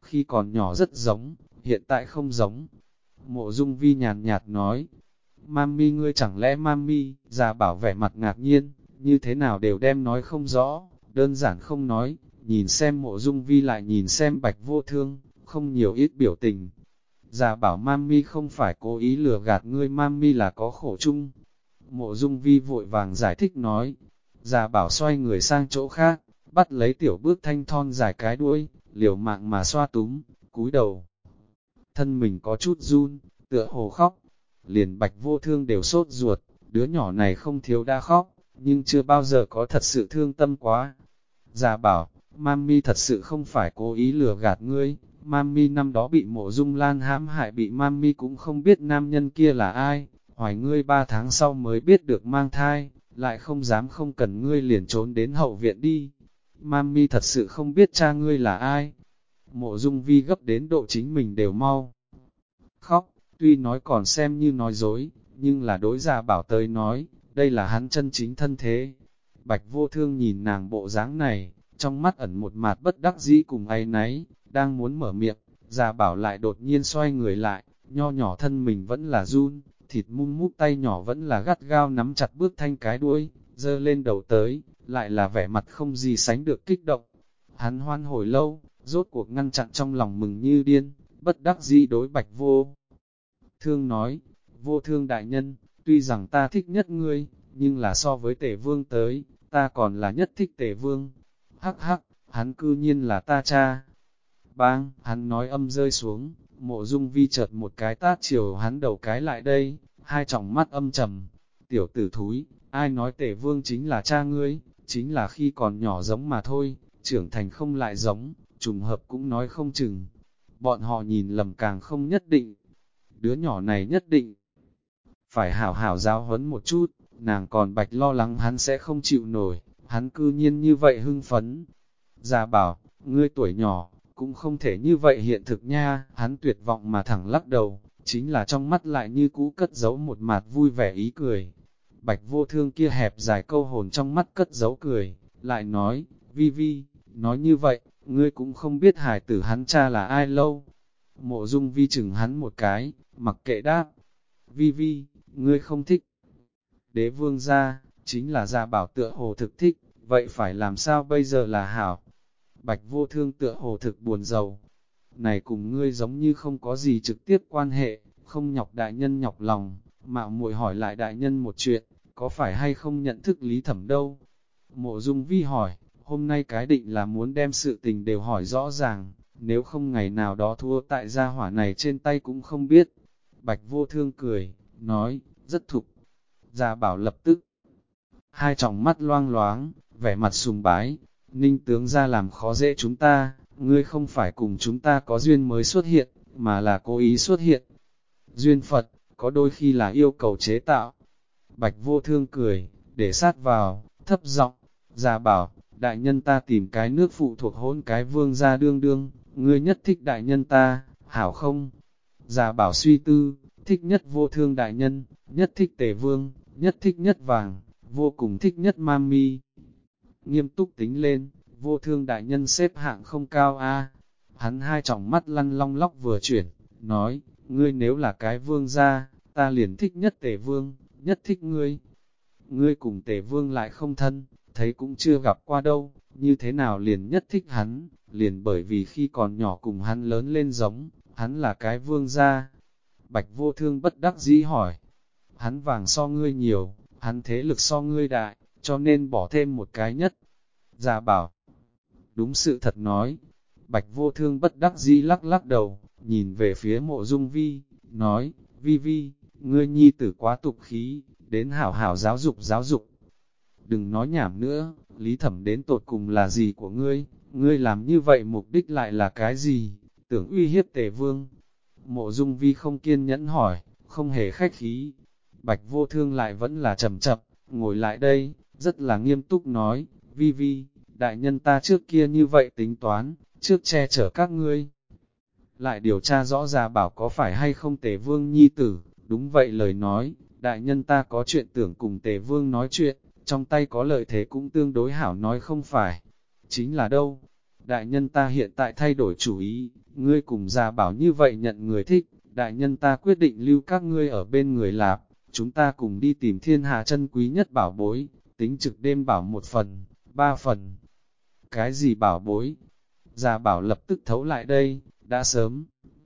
khi còn nhỏ rất giống, hiện tại không giống. Mộ Dung Vi nhàn nhạt nói, Mami ngươi chẳng lẽ Mami, già bảo vẻ mặt ngạc nhiên, như thế nào đều đem nói không rõ, đơn giản không nói, nhìn xem Mộ Dung Vi lại nhìn xem Bạch Vô Thương, không nhiều ít biểu tình. Già bảo Mami không phải cố ý lừa gạt ngươi, Mami là có khổ chung. Mộ Dung Vi vội vàng giải thích nói, già bảo xoay người sang chỗ khác, bắt lấy tiểu bước thanh thon dài cái đuôi, liều mạng mà xoa túm, cúi đầu. Thân mình có chút run, tựa hồ khóc, liền Bạch Vô Thương đều sốt ruột, đứa nhỏ này không thiếu đã khóc, nhưng chưa bao giờ có thật sự thương tâm quá. Già bảo, Mami thật sự không phải cố ý lừa gạt ngươi, Mami năm đó bị Mộ Dung Lan hãm hại, bị Mami cũng không biết nam nhân kia là ai, hoài ngươi 3 tháng sau mới biết được mang thai, lại không dám không cần ngươi liền trốn đến hậu viện đi. Mami thật sự không biết cha ngươi là ai. Mộ Dung Vi gấp đến độ chính mình đều mau khóc, tuy nói còn xem như nói dối, nhưng là đối già bảo tới nói, đây là hắn chân chính thân thế. Bạch Vô Thương nhìn nàng bộ dáng này, trong mắt ẩn một mạt bất đắc dĩ cùng áy náy, đang muốn mở miệng, già bảo lại đột nhiên xoay người lại, nho nhỏ thân mình vẫn là run, thịt mum mút tay nhỏ vẫn là gắt gao nắm chặt bước thanh cái đuôi, dơ lên đầu tới, lại là vẻ mặt không gì sánh được kích động. Hắn hoan hồi lâu, rốt cuộc ngăn chặn trong lòng mừng như điên, bất đắc dĩ đối Bạch Vô Thương nói, Vô Thương đại nhân, tuy rằng ta thích nhất ngươi, nhưng là so với Tề Vương tới, ta còn là nhất thích Tề Vương. Hắc hắc, hắn cư nhiên là ta cha. Bang, hắn nói âm rơi xuống, Mộ Dung Vi chợt một cái tát chiều hắn đầu cái lại đây, hai tròng mắt âm trầm. Tiểu tử thúi, ai nói Tề Vương chính là cha ngươi, chính là khi còn nhỏ giống mà thôi, trưởng thành không lại giống, trùng hợp cũng nói không chừng. Bọn họ nhìn lầm càng không nhất định. Đứa nhỏ này nhất định phải hảo hảo giáo huấn một chút, nàng còn Bạch lo lắng hắn sẽ không chịu nổi, hắn cư nhiên như vậy hưng phấn. Già bảo, ngươi tuổi nhỏ, cũng không thể như vậy hiện thực nha, hắn tuyệt vọng mà thẳng lắc đầu, chính là trong mắt lại như cũ cất giấu một mặt vui vẻ ý cười. Bạch Vô Thương kia hẹp dài câu hồn trong mắt cất giấu cười, lại nói, Vi Vi, nói như vậy, ngươi cũng không biết hài tử hắn cha là ai lâu. Mộ Dung Vi chừng hắn một cái, mặc kệ đáp. Vi Vi, ngươi không thích. Đế vương gia, chính là gia bảo tựa hồ thực thích, vậy phải làm sao bây giờ là hảo? Bạch Vô Thương tựa hồ thực buồn rầu. Này cùng ngươi giống như không có gì trực tiếp quan hệ, không nhọc đại nhân nhọc lòng, mạo muội hỏi lại đại nhân một chuyện, có phải hay không nhận thức Lý Thẩm đâu? Mộ Dung Vi hỏi, hôm nay cái định là muốn đem sự tình đều hỏi rõ ràng, nếu không ngày nào đó thua tại gia hỏa này trên tay cũng không biết. Bạch Vô Thương cười, nói, rất thục. Gia bảo lập tức, hai tròng mắt loang loáng, vẻ mặt sùng bái, Ninh tướng ra làm khó dễ chúng ta, ngươi không phải cùng chúng ta có duyên mới xuất hiện, mà là cố ý xuất hiện. Duyên Phật, có đôi khi là yêu cầu chế tạo. Bạch Vô Thương cười, để sát vào, thấp giọng, Gia bảo, đại nhân ta tìm cái nước phụ thuộc hôn cái vương gia đương đương, ngươi nhất thích đại nhân ta, hảo không? Gia bảo suy tư, thích nhất Vô Thương đại nhân, nhất thích Tề Vương, nhất thích nhất vàng, vô cùng thích nhất Mami. Nghiêm túc tính lên, Vô Thương đại nhân xếp hạng không cao a. Hắn hai tròng mắt lăn long lóc vừa chuyển, nói, ngươi nếu là cái vương gia, ta liền thích nhất Tề Vương, nhất thích ngươi. Ngươi cùng Tề Vương lại không thân, thấy cũng chưa gặp qua đâu, như thế nào liền nhất thích hắn, liền bởi vì khi còn nhỏ cùng hắn lớn lên giống, hắn là cái vương gia. Bạch Vô Thương bất đắc dĩ hỏi, hắn vàng so ngươi nhiều, hắn thế lực so ngươi đại, cho nên bỏ thêm một cái nhất. Già bảo, đúng sự thật nói. Bạch Vô Thương bất đắc dĩ lắc lắc đầu, nhìn về phía Mộ Dung Vi, nói, Vi Vi, ngươi nhi tử quá tục khí, đến hảo hảo giáo dục giáo dục. Đừng nói nhảm nữa, Lý Thẩm đến tột cùng là gì của ngươi làm như vậy mục đích lại là cái gì, tưởng uy hiếp Tề Vương. Mộ Dung Vi không kiên nhẫn hỏi, không hề khách khí. Bạch Vô Thương lại vẫn là chậm chậm, ngồi lại đây, rất là nghiêm túc nói, Vi Vi, đại nhân ta trước kia như vậy tính toán, trước che chở các ngươi. Lại điều tra rõ ra bảo có phải hay không Tề Vương nhi tử, đúng vậy lời nói, đại nhân ta có chuyện tưởng cùng Tề Vương nói chuyện, trong tay có lợi thế cũng tương đối hảo nói không phải. Chính là đâu? đại nhân ta hiện tại thay đổi chủ ý, ngươi cùng Gia Bảo như vậy nhận người thích, đại nhân ta quyết định lưu các ngươi ở bên người Lạp, chúng ta cùng đi tìm thiên hạ chân quý nhất bảo bối, tính trực đêm bảo 1 phần, 3 phần. Cái gì bảo bối? Gia Bảo lập tức thấu lại đây, đã sớm.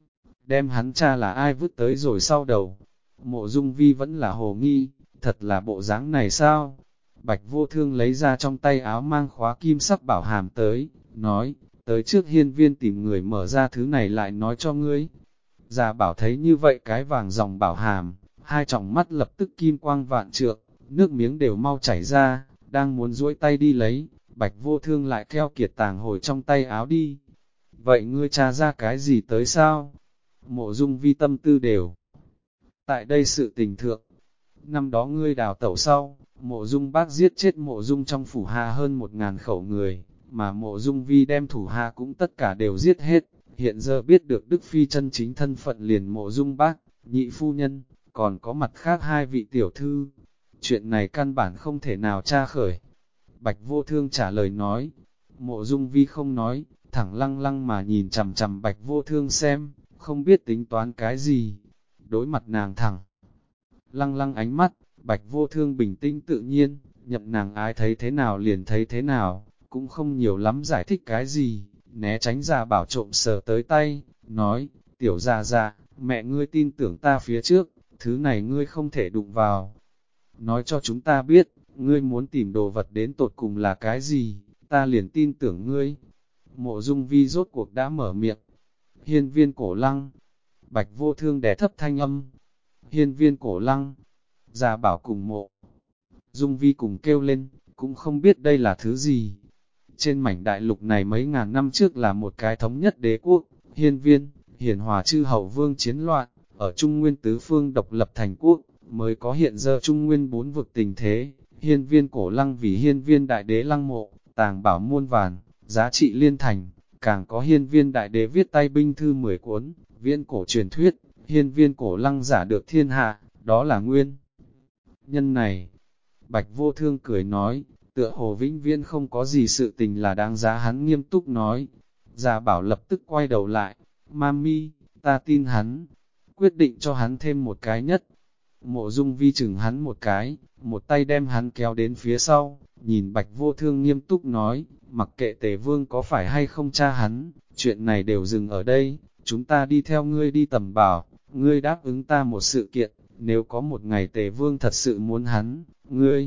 Đem hắn cha là ai vứt tới rồi sau đầu. Mộ Dung Vi vẫn là hồ nghi, thật là bộ dáng này sao? Bạch Vô Thương lấy ra trong tay áo mang khóa kim sắc bảo hàm tới, nói, tới trước hiên viên tìm người mở ra thứ này lại nói cho ngươi. Gia Bảo thấy như vậy cái vàng dòng bảo hàm, hai tròng mắt lập tức kim quang vạn trượng, nước miếng đều mau chảy ra, đang muốn duỗi tay đi lấy, Bạch Vô Thương lại keo kiệt tàng hồi trong tay áo đi. Vậy ngươi tra ra cái gì tới sao? Mộ Dung Vi tâm tư đều. Tại đây sự tình thượng, năm đó ngươi đào tẩu sau, Mộ Dung Bác giết chết Mộ Dung trong phủ hạ hơn 1000 khẩu người, mà Mộ Dung Vi đem thủ hạ cũng tất cả đều giết hết. Hiện giờ biết được Đức Phi chân chính thân phận liền Mộ Dung Bác, nhị phu nhân, còn có mặt khác 2 vị tiểu thư. Chuyện này căn bản không thể nào tra khởi. Bạch Vô Thương trả lời nói, Mộ Dung Vi không nói, thẳng lăng lăng mà nhìn chằm chằm Bạch Vô Thương xem, không biết tính toán cái gì. Đối mặt nàng thẳng lăng lăng ánh mắt, Bạch Vô Thương bình tĩnh tự nhiên, nhậm nàng ái thấy thế nào liền thấy thế nào, cũng không nhiều lắm giải thích cái gì, né tránh Gia Bảo trộm sờ tới tay, nói, tiểu Gia, mẹ ngươi tin tưởng ta phía trước, thứ này ngươi không thể đụng vào. Nói cho chúng ta biết, ngươi muốn tìm đồ vật đến tột cùng là cái gì, ta liền tin tưởng ngươi. Mộ Dung Vi rốt cuộc đã mở miệng. Hiên viên cổ lăng. Bạch Vô Thương đè thấp thanh âm. Hiên viên cổ lăng. Gia Bảo cùng Mộ Dung Vi cùng kêu lên, cũng không biết đây là thứ gì. Trên mảnh đại lục này mấy ngàn năm trước là một cái thống nhất đế quốc, hiên viên, hiển hòa chư hậu vương chiến loạn, ở Trung Nguyên tứ phương độc lập thành quốc, mới có hiện giờ Trung Nguyên 4 vực tình thế. Hiên viên cổ lăng vì hiên viên đại đế lăng mộ, tàng bảo muôn vàn, giá trị liên thành, càng có hiên viên đại đế viết tay binh thư 10 cuốn, viễn cổ truyền thuyết, hiên viên cổ lăng giả được thiên hạ, đó là nguyên nhân này. Bạch Vô Thương cười nói, tựa hồ vĩnh viễn không có gì sự tình là đáng giá hắn nghiêm túc nói. Gia Bảo lập tức quay đầu lại, Mami, ta tin hắn, quyết định cho hắn thêm một cái nhất. Mộ Dung Vi chừng hắn một cái, một tay đem hắn kéo đến phía sau, nhìn Bạch Vô Thương nghiêm túc nói, mặc kệ Tề Vương có phải hay không cha hắn, chuyện này đều dừng ở đây, chúng ta đi theo ngươi đi tầm bảo, ngươi đáp ứng ta một sự kiện, nếu có một ngày Tề Vương thật sự muốn hắn, ngươi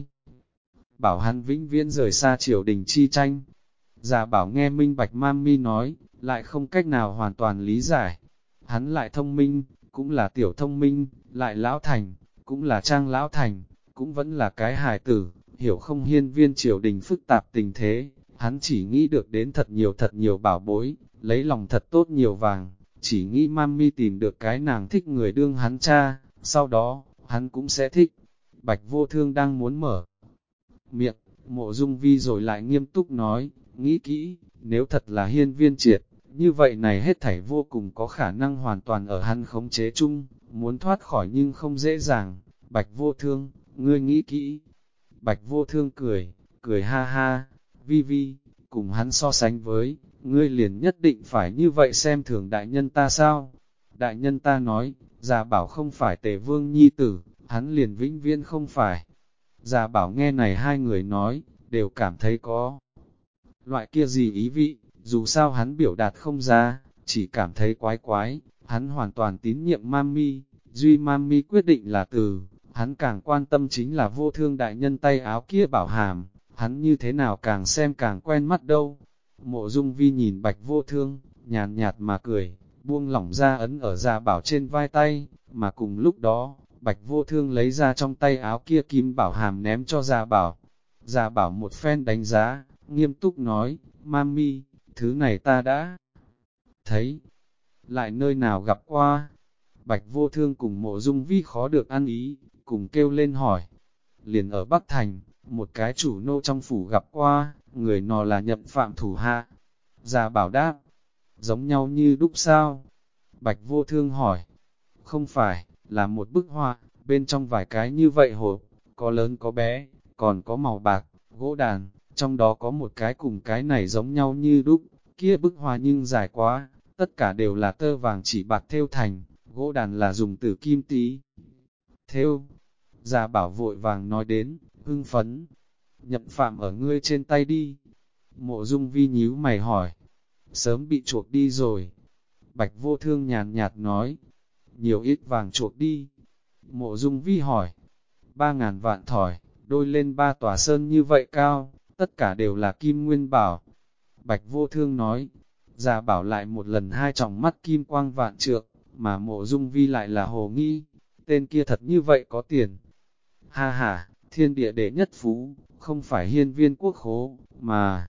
bảo hắn vĩnh viễn rời xa triều đình chi tranh. Gia Bảo nghe minh Bạch Mami nói, lại không cách nào hoàn toàn lý giải. Hắn lại thông minh, cũng là tiểu thông minh, lại lão thành, cũng là trang lão thành, cũng vẫn là cái hài tử, hiểu không hiên viên triều đình phức tạp tình thế. Hắn chỉ nghĩ được đến thật nhiều bảo bối, lấy lòng thật tốt nhiều vàng, chỉ nghĩ Mami tìm được cái nàng thích người đương hắn cha, sau đó, hắn cũng sẽ thích. Bạch Vô Thương đang muốn mở miệng, Mộ Dung Vi rồi lại nghiêm túc nói, nghĩ kỹ, nếu thật là hiên viên triệt, như vậy này hết thảy vô cùng có khả năng hoàn toàn ở hắn khống chế chung, muốn thoát khỏi nhưng không dễ dàng. Bạch Vô Thương, ngươi nghĩ kỹ. Bạch Vô Thương cười ha ha, Vi, cùng hắn so sánh với, ngươi liền nhất định phải như vậy xem thường đại nhân ta sao? Đại nhân ta nói, Gia Bảo không phải Tề Vương nhi tử, hắn liền vĩnh viễn không phải. Gia Bảo nghe này hai người nói, đều cảm thấy có loại kia gì ý vị, dù sao hắn biểu đạt không ra, chỉ cảm thấy quái quái, hắn hoàn toàn tín nhiệm Mami, duy Mami quyết định là từ, hắn càng quan tâm chính là Vô Thương đại nhân tay áo kia bảo hàm, hắn như thế nào càng xem càng quen mắt đâu. Mộ Dung Vi nhìn Bạch Vô Thương, nhàn nhạt mà cười, buông lỏng ra ấn ở Gia Bảo trên vai tay, mà cùng lúc đó, Bạch Vô Thương lấy ra trong tay áo kia kim bảo hàm ném cho Gia Bảo. Gia Bảo một phen đánh giá, nghiêm túc nói, Mami, thứ này ta đã thấy, lại nơi nào gặp qua. Bạch Vô Thương cùng Mộ Dung Vi khó được ăn ý, cùng kêu lên hỏi. Liền ở Bắc Thành, một cái chủ nô trong phủ gặp qua, người nọ là Nhậm Phạm thủ hạ. Gia Bảo đáp, giống nhau như đúc sao? Bạch Vô Thương hỏi, không phải, là một bức họa, bên trong vài cái như vậy hộp, có lớn có bé, còn có màu bạc, gỗ đàn, trong đó có một cái cùng cái này giống nhau như đúc, kia bức hoa nhưng dài quá, tất cả đều là tơ vàng chỉ bạc thêu thành, gỗ đàn là dùng từ kim tí. Thêu, Gia Bảo vội vàng nói đến, hưng phấn, Nhậm Phạm ở ngươi trên tay đi. Mộ Dung Vi nhíu mày hỏi, sớm bị chuộc đi rồi. Bạch Vô Thương nhàn nhạt nói, nhiều ít vàng chuộc đi. Mộ Dung Vi hỏi, 3.000 vạn thỏi, đôi lên 3 tòa sơn như vậy cao, tất cả đều là kim nguyên bảo. Bạch Vô Thương nói, Gia Bảo lại một lần hai tròng mắt kim quang vạn trượng, mà Mộ Dung Vi lại là hồ nghi, tên kia thật như vậy có tiền. Ha ha, thiên địa đệ nhất phú, không phải hiên viên quốc khố, mà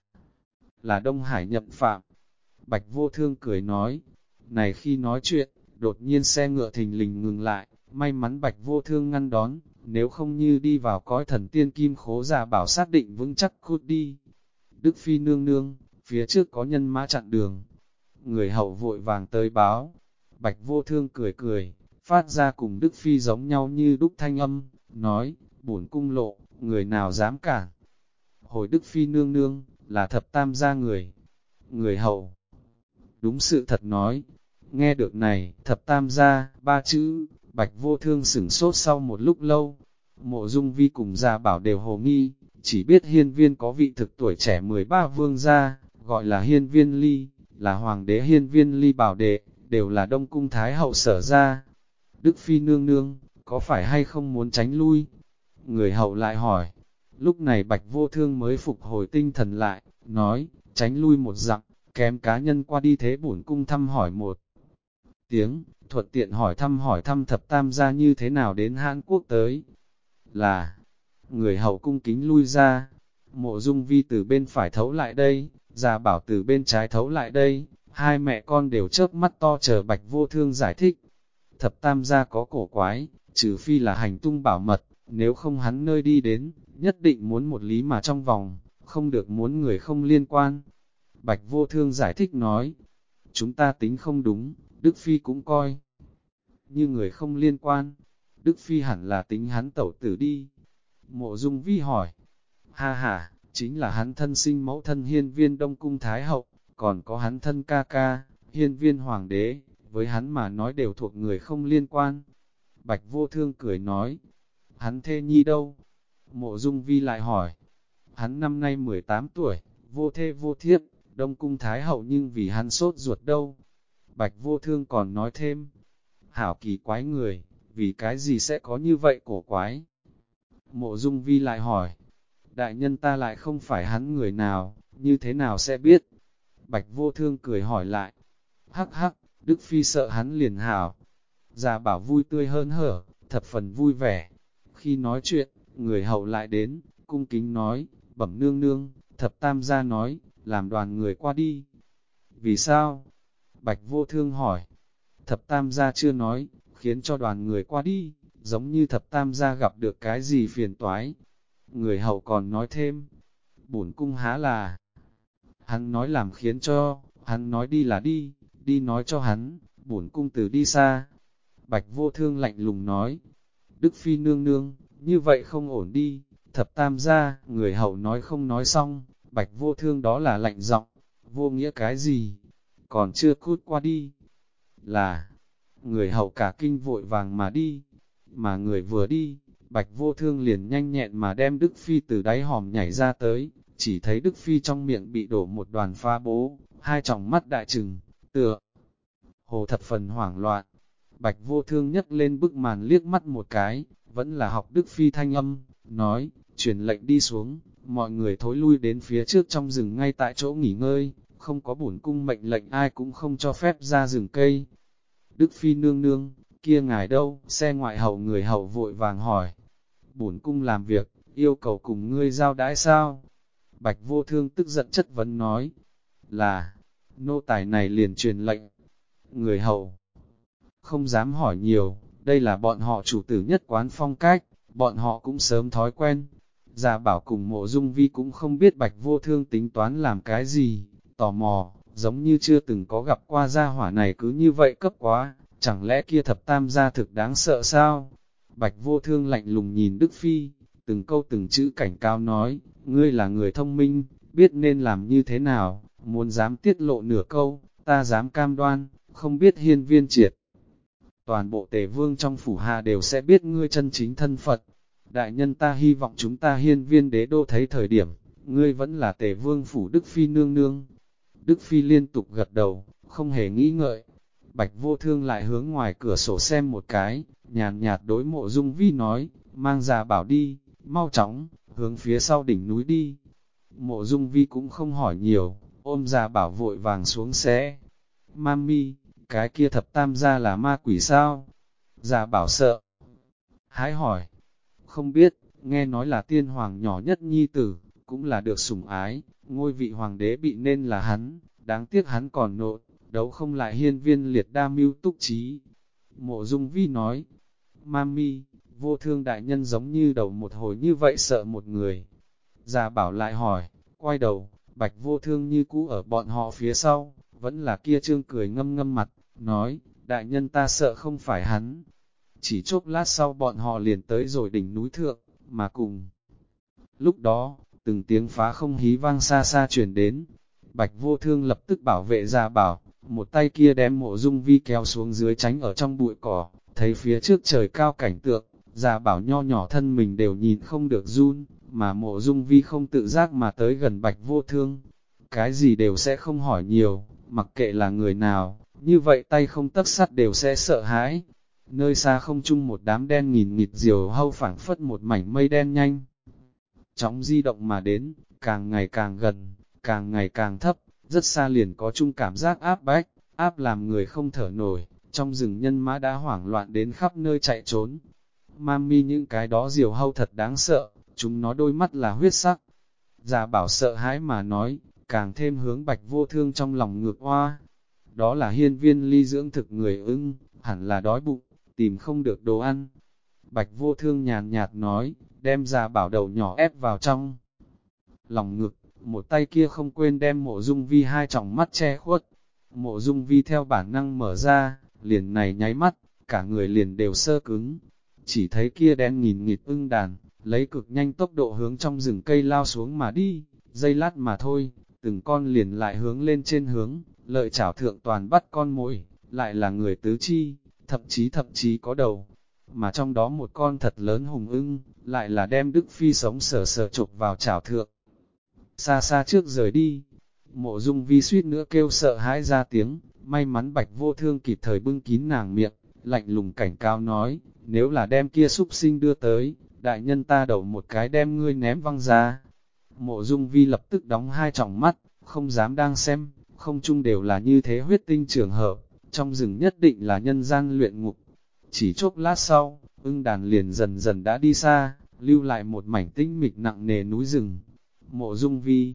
là Đông Hải Nhậm Phạm. Bạch Vô Thương cười nói, này khi nói chuyện, đột nhiên xe ngựa thình lình ngừng lại, may mắn Bạch Vô Thương ngăn đón, nếu không như đi vào cõi thần tiên kim khố Gia Bảo xác định vững chắc cút đi. Đức Phi nương nương, phía trước có nhân mã chặn đường. Người hậu vội vàng tới báo. Bạch Vô Thương cười cười, phát ra cùng Đức Phi giống nhau như đúc thanh âm, nói, bổn cung lộ, người nào dám cản. Hồi Đức Phi nương nương, là thập tam gia người. Người hậu, đúng sự thật nói. Nghe được này, thập tam gia, ba chữ, Bạch Vô Thương sửng sốt sau một lúc lâu. Mộ Dung Vi cùng Gia Bảo đều hồ nghi, chỉ biết hiên viên có vị thực tuổi trẻ 13 vương gia, gọi là hiên viên ly, là hoàng đế hiên viên ly bảo đệ, đều là Đông Cung Thái hậu sở ra. Đức Phi nương nương, có phải hay không muốn tránh lui? Người hậu lại hỏi. Lúc này Bạch Vô Thương mới phục hồi tinh thần lại, nói, tránh lui một dặm, kém cá nhân qua đi thế bổn cung thăm hỏi một tiếng, thuận tiện hỏi thăm thập tam gia như thế nào đến Hàn Quốc tới. Là, người hậu cung kính lui ra, Mộ Dung Vi từ bên phải thấu lại đây, Gia Bảo từ bên trái thấu lại đây, hai mẹ con đều chớp mắt to chờ Bạch Vô Thương giải thích. Thập tam gia có cổ quái, trừ phi là hành tung bảo mật, nếu không hắn nơi đi đến, nhất định muốn một lý mà trong vòng, không được muốn người không liên quan. Bạch Vô Thương giải thích nói, chúng ta tính không đúng, Đức Phi cũng coi như người không liên quan, Đức Phi hẳn là tính hắn tẩu tử đi. Mộ Dung Vi hỏi, ha ha, chính là hắn thân sinh mẫu thân hiên viên Đông Cung Thái Hậu, còn có hắn thân ca ca, hiên viên Hoàng đế, với hắn mà nói đều thuộc người không liên quan. Bạch Vô Thương cười nói, hắn thê nhi đâu? Mộ Dung Vi lại hỏi, hắn năm nay 18 tuổi, vô thê vô thiếp, Đông Cung Thái Hậu nhưng vì hắn sốt ruột đâu. Bạch Vô Thương còn nói thêm, hảo kỳ quái người, vì cái gì sẽ có như vậy cổ quái? Mộ Dung Vi lại hỏi, đại nhân ta lại không phải hắn người nào, như thế nào sẽ biết? Bạch Vô Thương cười hỏi lại, hắc hắc, Đức Phi sợ hắn liền hảo. Gia Bảo vui tươi hơn hở, thập phần vui vẻ. Khi nói chuyện, người hậu lại đến, cung kính nói, bẩm nương nương, thập tam gia nói, làm đoàn người qua đi. Vì sao? Bạch Vô Thương hỏi. Thập tam gia chưa nói, khiến cho đoàn người qua đi, giống như thập tam gia gặp được cái gì phiền toái. Người hậu còn nói thêm, bổn cung há là. Hắn nói làm khiến cho, hắn nói đi là đi, đi nói cho hắn, bổn cung từ đi xa. Bạch Vô Thương lạnh lùng nói, Đức Phi nương nương, như vậy không ổn đi. Thập tam gia, người hậu nói không nói xong, Bạch Vô Thương đó là lạnh giọng, vô nghĩa cái gì, còn chưa cút qua đi. Là, người hậu cả kinh vội vàng mà đi, mà người vừa đi, Bạch Vô Thương liền nhanh nhẹn mà đem Đức Phi từ đáy hòm nhảy ra tới, chỉ thấy Đức Phi trong miệng bị đổ một đoàn pha bố, hai tròng mắt đại trừng, tựa hồ thập phần hoảng loạn. Bạch Vô Thương nhấc lên bức màn liếc mắt một cái, vẫn là học Đức Phi thanh âm, nói, truyền lệnh đi xuống, mọi người thối lui đến phía trước trong rừng ngay tại chỗ nghỉ ngơi, không có bổn cung mệnh lệnh ai cũng không cho phép ra rừng cây. Đức Phi nương nương, kia ngài đâu? Xe ngoại hậu người hậu vội vàng hỏi. Bổn cung làm việc, yêu cầu cùng ngươi giao đãi sao? Bạch Vô Thương tức giận chất vấn nói, là, nô tài này liền truyền lệnh. Người hậu không dám hỏi nhiều, đây là bọn họ chủ tử nhất quán phong cách, bọn họ cũng sớm thói quen. Gia Bảo cùng Mộ Dung Vi cũng không biết Bạch Vô Thương tính toán làm cái gì, tò mò, giống như chưa từng có gặp qua gia hỏa này cứ như vậy cấp quá, chẳng lẽ kia thập tam gia thực đáng sợ sao? Bạch Vô Thương lạnh lùng nhìn Đức Phi, từng câu từng chữ cảnh cáo nói, ngươi là người thông minh, biết nên làm như thế nào, muốn dám tiết lộ nửa câu, ta dám cam đoan, không biết hiên viên triệt. Toàn bộ tề vương trong phủ hạ đều sẽ biết ngươi chân chính thân Phật. Đại nhân ta hy vọng chúng ta hiên viên đế đô thấy thời điểm, ngươi vẫn là tề vương phủ Đức Phi nương nương. Đức Phi liên tục gật đầu, không hề nghĩ ngợi. Bạch Vô Thương lại hướng ngoài cửa sổ xem một cái, nhàn nhạt đối Mộ Dung Vi nói, mang Gia Bảo đi, mau chóng, hướng phía sau đỉnh núi đi. Mộ Dung Vi cũng không hỏi nhiều, ôm Gia Bảo vội vàng xuống xe. Mami, cái kia thập tam gia là ma quỷ sao? Gia Bảo sợ. Hái hỏi, không biết, nghe nói là tiên hoàng nhỏ nhất nhi tử, cũng là được sủng ái, ngôi vị hoàng đế bị nên là hắn, đáng tiếc hắn còn nộn, đấu không lại hiên viên liệt đa mưu túc trí. Mộ Dung Vi nói, Mami, Vô Thương đại nhân giống như đầu một hồi như vậy sợ một người. Gia Bảo lại hỏi, quay đầu, Bạch Vô Thương như cũ ở bọn họ phía sau, vẫn là kia trương cười ngâm ngâm mặt, nói, đại nhân ta sợ không phải hắn. Chỉ chốc lát sau bọn họ liền tới rồi đỉnh núi thượng, mà cùng. Lúc đó, từng tiếng phá không hí vang xa xa truyền đến. Bạch Vô Thương lập tức bảo vệ Gia Bảo, một tay kia đem Mộ Dung Vi kéo xuống dưới tránh ở trong bụi cỏ, thấy phía trước trời cao cảnh tượng, Gia Bảo nho nhỏ thân mình đều nhìn không được run, mà Mộ Dung Vi không tự giác mà tới gần Bạch Vô Thương. Cái gì đều sẽ không hỏi nhiều, mặc kệ là người nào, như vậy tay không tấc sắt đều sẽ sợ hãi. Nơi xa không chung một đám đen nghìn nghịt diều hâu phảng phất một mảnh mây đen nhanh. Chóng di động mà đến, càng ngày càng gần, càng ngày càng thấp, rất xa liền có chung cảm giác áp bách, áp làm người không thở nổi, trong rừng nhân mã đã hoảng loạn đến khắp nơi chạy trốn. Mami, những cái đó diều hâu thật đáng sợ, chúng nó đôi mắt là huyết sắc. Gia Bảo sợ hãi mà nói, càng thêm hướng Bạch Vô Thương trong lòng ngược oa. Đó là hiên viên ly dưỡng thực người ưng, hẳn là đói bụng, tìm không được đồ ăn. Bạch Vô Thương nhàn nhạt nói, đem Gia Bảo đầu nhỏ ép vào trong lòng ngực, một tay kia không quên đem Mộ Dung Vi hai tròng mắt che khuất. Mộ Dung Vi theo bản năng mở ra, liền này nháy mắt, cả người liền đều sơ cứng. Chỉ thấy kia đen nghìn nghịt ưng đàn, lấy cực nhanh tốc độ hướng trong rừng cây lao xuống mà đi, giây lát mà thôi, từng con liền lại hướng lên trên hướng, lợi chảo thượng toàn bắt con mồi, lại là người tứ chi, thậm chí có đầu. Mà trong đó một con thật lớn hùng ưng, lại là đem Đức Phi sống sờ sờ chụp vào chảo thượng. Xa xa trước rời đi, Mộ Dung Vi suýt nữa kêu sợ hãi ra tiếng, may mắn Bạch Vô Thương kịp thời bưng kín nàng miệng, lạnh lùng cảnh cáo nói, nếu là đem kia súc sinh đưa tới, đại nhân ta đầu một cái đem ngươi ném văng ra. Mộ Dung Vi lập tức đóng hai tròng mắt, không dám đang xem, không chung đều là như thế huyết tinh trường hợp, trong rừng nhất định là nhân gian luyện ngục. Chỉ chốc lát sau, ưng đàn liền dần dần đã đi xa, lưu lại một mảnh tinh mịch nặng nề núi rừng. Mộ Dung Vi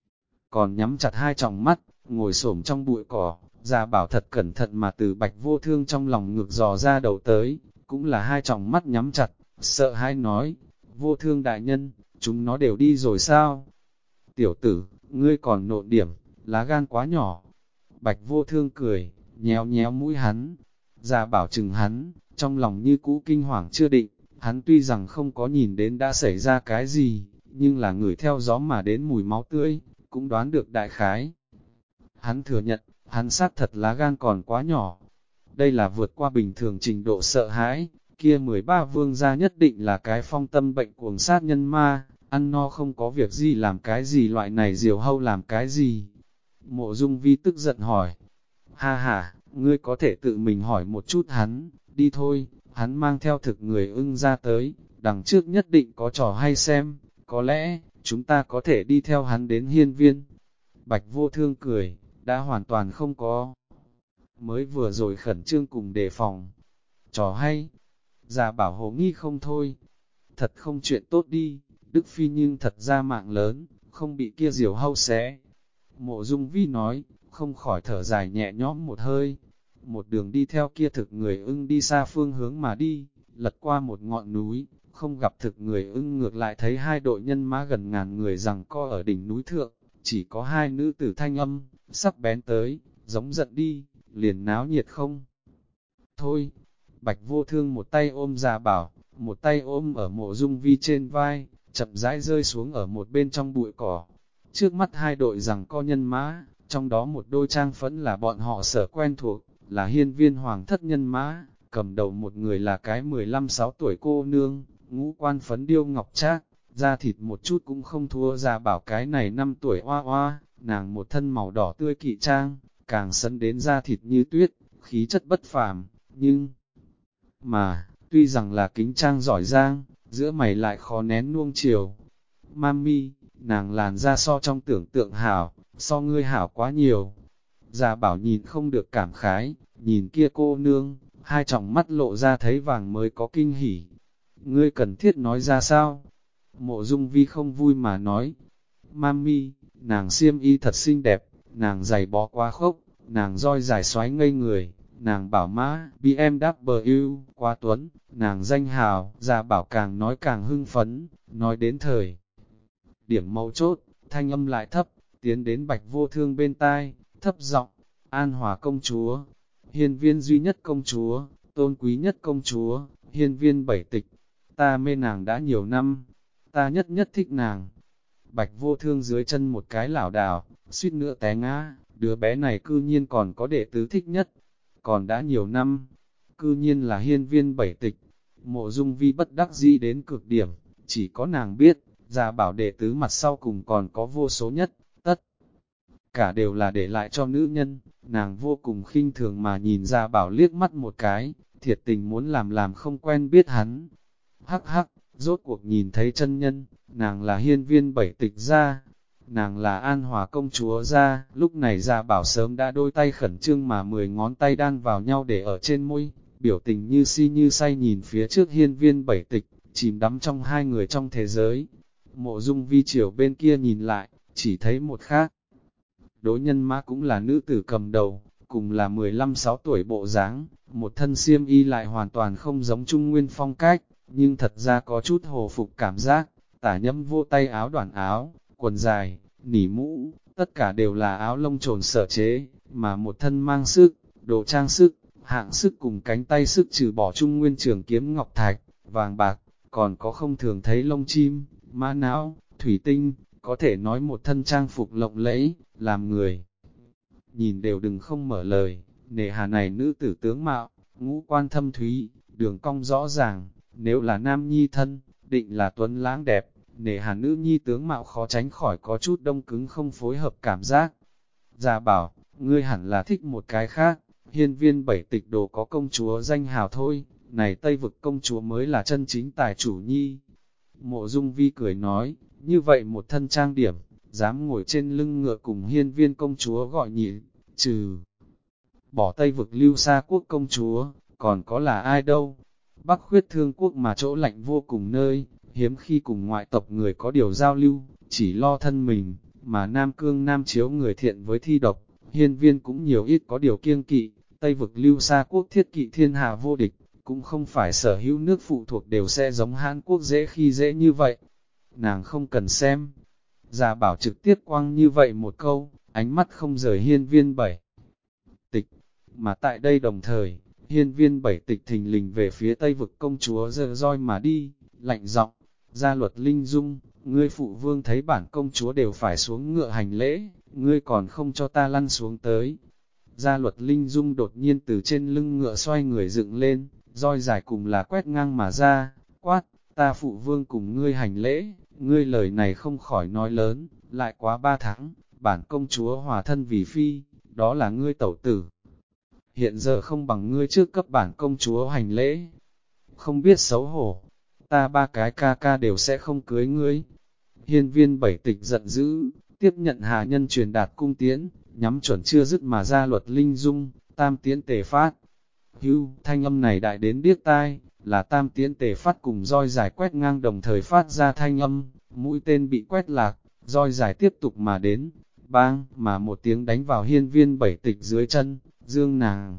còn nhắm chặt hai tròng mắt, ngồi xổm trong bụi cỏ, Gia Bảo thật cẩn thận mà từ Bạch Vô Thương trong lòng ngược dò ra đầu tới, cũng là hai tròng mắt nhắm chặt, sợ hãi nói, Vô Thương đại nhân, chúng nó đều đi rồi sao? Tiểu tử, ngươi còn nộn điểm, lá gan quá nhỏ. Bạch Vô Thương cười, nhéo nhéo mũi hắn. Gia Bảo chừng hắn, trong lòng như cũ kinh hoàng chưa định, hắn tuy rằng không có nhìn đến đã xảy ra cái gì, nhưng là người theo gió mà đến mùi máu tươi, cũng đoán được đại khái. Hắn thừa nhận, hắn xác thật lá gan còn quá nhỏ. Đây là vượt qua bình thường trình độ sợ hãi, kia 13 vương gia nhất định là cái phong tâm bệnh cuồng sát nhân ma, ăn no không có việc gì làm cái gì loại này diều hâu làm cái gì. Mộ Dung Vi tức giận hỏi, ha ha, ngươi có thể tự mình hỏi một chút hắn, đi thôi, hắn mang theo thực người ưng ra tới, đằng trước nhất định có trò hay xem, có lẽ, chúng ta có thể đi theo hắn đến hiên viên. Bạch Vô Thương cười, đã hoàn toàn không có. Mới vừa rồi khẩn trương cùng đề phòng. Trò hay, Gia Bảo hồ nghi không thôi. Thật không chuyện tốt đi, Đức Phi nhưng thật ra mạng lớn, không bị kia diều hâu xé. Mộ Dung Vi nói, không khỏi thở dài nhẹ nhõm một hơi. Một đường đi theo kia thực người ưng đi xa phương hướng mà đi, lật qua một ngọn núi, không gặp thực người ưng ngược lại thấy hai đội nhân mã gần ngàn người rằng co ở đỉnh núi thượng, chỉ có hai nữ tử thanh âm, sắc bén tới, giống giận đi, liền náo nhiệt không. Thôi, Bạch Vô Thương một tay ôm Gia Bảo, một tay ôm ở Mộ Dung Vi trên vai, chậm rãi rơi xuống ở một bên trong bụi cỏ. Trước mắt hai đội rằng co nhân mã, Trong đó một đôi trang phẫn là bọn họ sở quen thuộc, là hiên viên hoàng thất nhân mã, cầm đầu một người là cái 15-6 tuổi cô nương, ngũ quan phấn điêu ngọc trác, da thịt một chút cũng không thua Gia Bảo cái này 5 tuổi oa oa, nàng một thân màu đỏ tươi kỵ trang, càng sấn đến da thịt như tuyết, khí chất bất phàm, nhưng mà, tuy rằng là kính trang giỏi giang, giữa mày lại khó nén nuông chiều. Mami, nàng làn da so trong tưởng tượng hảo, so ngươi hảo quá nhiều. Gia Bảo nhìn không được cảm khái, nhìn kia cô nương, hai tròng mắt lộ ra thấy vàng mới có kinh hỉ. Ngươi cần thiết nói ra sao? Mộ Dung Vi không vui mà nói. Mami, nàng xiêm y thật xinh đẹp, nàng giày bó quá khốc, nàng roi dài xoáy ngây người, nàng bảo mã BMW quá tuấn, nàng danh hào. Gia Bảo càng nói càng hưng phấn, nói đến thời điểm mấu chốt, thanh âm lại thấp, tiến đến Bạch Vô Thương bên tai, thấp giọng, An Hòa công chúa, hiên viên duy nhất công chúa, tôn quý nhất công chúa, hiên viên bảy tịch, ta mê nàng đã nhiều năm, ta nhất nhất thích nàng. Bạch Vô Thương dưới chân một cái lảo đảo, suýt nữa té ngã, đứa bé này cư nhiên còn có đệ tứ thích nhất, còn đã nhiều năm, cư nhiên là hiên viên bảy tịch. Mộ Dung Vi bất đắc dĩ đến cực điểm, chỉ có nàng biết, Gia Bảo đệ tứ mặt sau cùng còn có vô số nhất, tất cả đều là để lại cho nữ nhân. Nàng vô cùng khinh thường mà nhìn Gia Bảo liếc mắt một cái, thiệt tình muốn làm không quen biết hắn. Hắc hắc, rốt cuộc nhìn thấy chân nhân, nàng là hiên viên bảy tịch gia, nàng là An Hòa công chúa gia. Lúc này Gia Bảo sớm đã đôi tay khẩn trương mà 10 ngón tay đan vào nhau để ở trên môi, biểu tình như si như say nhìn phía trước hiên viên bảy tịch, chìm đắm trong hai người trong thế giới. Mộ Dung Vi chiều bên kia nhìn lại, chỉ thấy một khác. Đối nhân mã cũng là nữ tử cầm đầu, cùng là 15-6 tuổi bộ dáng, một thân xiêm y lại hoàn toàn không giống Trung Nguyên phong cách, nhưng thật ra có chút hồ phục cảm giác. Tả Nhâm vô tay áo đoàn áo, quần dài, nỉ mũ, tất cả đều là áo lông trồn sở chế, mà một thân mang sức, đồ trang sức, hạng sức cùng cánh tay sức trừ bỏ Trung Nguyên trường kiếm ngọc thạch, vàng bạc, còn có không thường thấy lông chim, mã não, thủy tinh, có thể nói một thân trang phục lộng lẫy, làm người nhìn đều đừng không mở lời. Nề hà này nữ tử tướng mạo, ngũ quan thâm thúy, đường cong rõ ràng, nếu là nam nhi thân, định là tuấn lãng đẹp. Nề hà nữ nhi tướng mạo khó tránh khỏi có chút đông cứng không phối hợp cảm giác. Gia Bảo, ngươi hẳn là thích một cái khác, hiên viên bảy tịch đồ có công chúa danh hào thôi, này Tây vực công chúa mới là chân chính tài chủ nhi. Mộ Dung Vi cười nói, như vậy một thân trang điểm, dám ngồi trên lưng ngựa cùng hiên viên công chúa gọi nhị, trừ bỏ Tây vực Lưu Sa quốc công chúa, còn có là ai đâu? Bắc Khuyết Thương quốc mà chỗ lạnh vô cùng nơi, hiếm khi cùng ngoại tộc người có điều giao lưu, chỉ lo thân mình, mà Nam Cương Nam Chiếu người thiện với thi độc, hiên viên cũng nhiều ít có điều kiêng kỵ. Tây vực Lưu Sa quốc thiết kỵ thiên hạ vô địch, cũng không phải sở hữu nước phụ thuộc đều sẽ giống Hán quốc dễ khi dễ như vậy. Nàng không cần xem. Gia Bảo trực tiếp quăng như vậy một câu, ánh mắt không rời hiên viên bảy tịch. Mà tại đây đồng thời, hiên viên bảy tịch thình lình về phía Tây vực công chúa giơ roi mà đi, lạnh giọng, Gia Luật Linh Dung, ngươi phụ vương thấy bản công chúa đều phải xuống ngựa hành lễ, ngươi còn không cho ta lăn xuống tới. Gia Luật Linh Dung đột nhiên từ trên lưng ngựa xoay người dựng lên, roi dài cùng là quét ngang mà ra, quát, ta phụ vương cùng ngươi hành lễ, ngươi lời này không khỏi nói lớn, lại quá 3 tháng, bản công chúa hòa thân vì phi, đó là ngươi tẩu tử. Hiện giờ không bằng ngươi trước cấp bản công chúa hành lễ, không biết xấu hổ, ta 3 cái ca ca đều sẽ không cưới ngươi. Hiên viên bảy tịch giận dữ, tiếp nhận hạ nhân truyền đạt cung tiễn, nhắm chuẩn chưa dứt mà Gia Luật Linh Dung, tam tiễn tề phát. Hưu, thanh âm này đại đến điếc tai, là tam tiễn tề phát cùng roi dài quét ngang đồng thời phát ra thanh âm, mũi tên bị quét lạc, roi dài tiếp tục mà đến, bang, mà một tiếng đánh vào hiên viên bảy tịch dưới chân, dương nàng.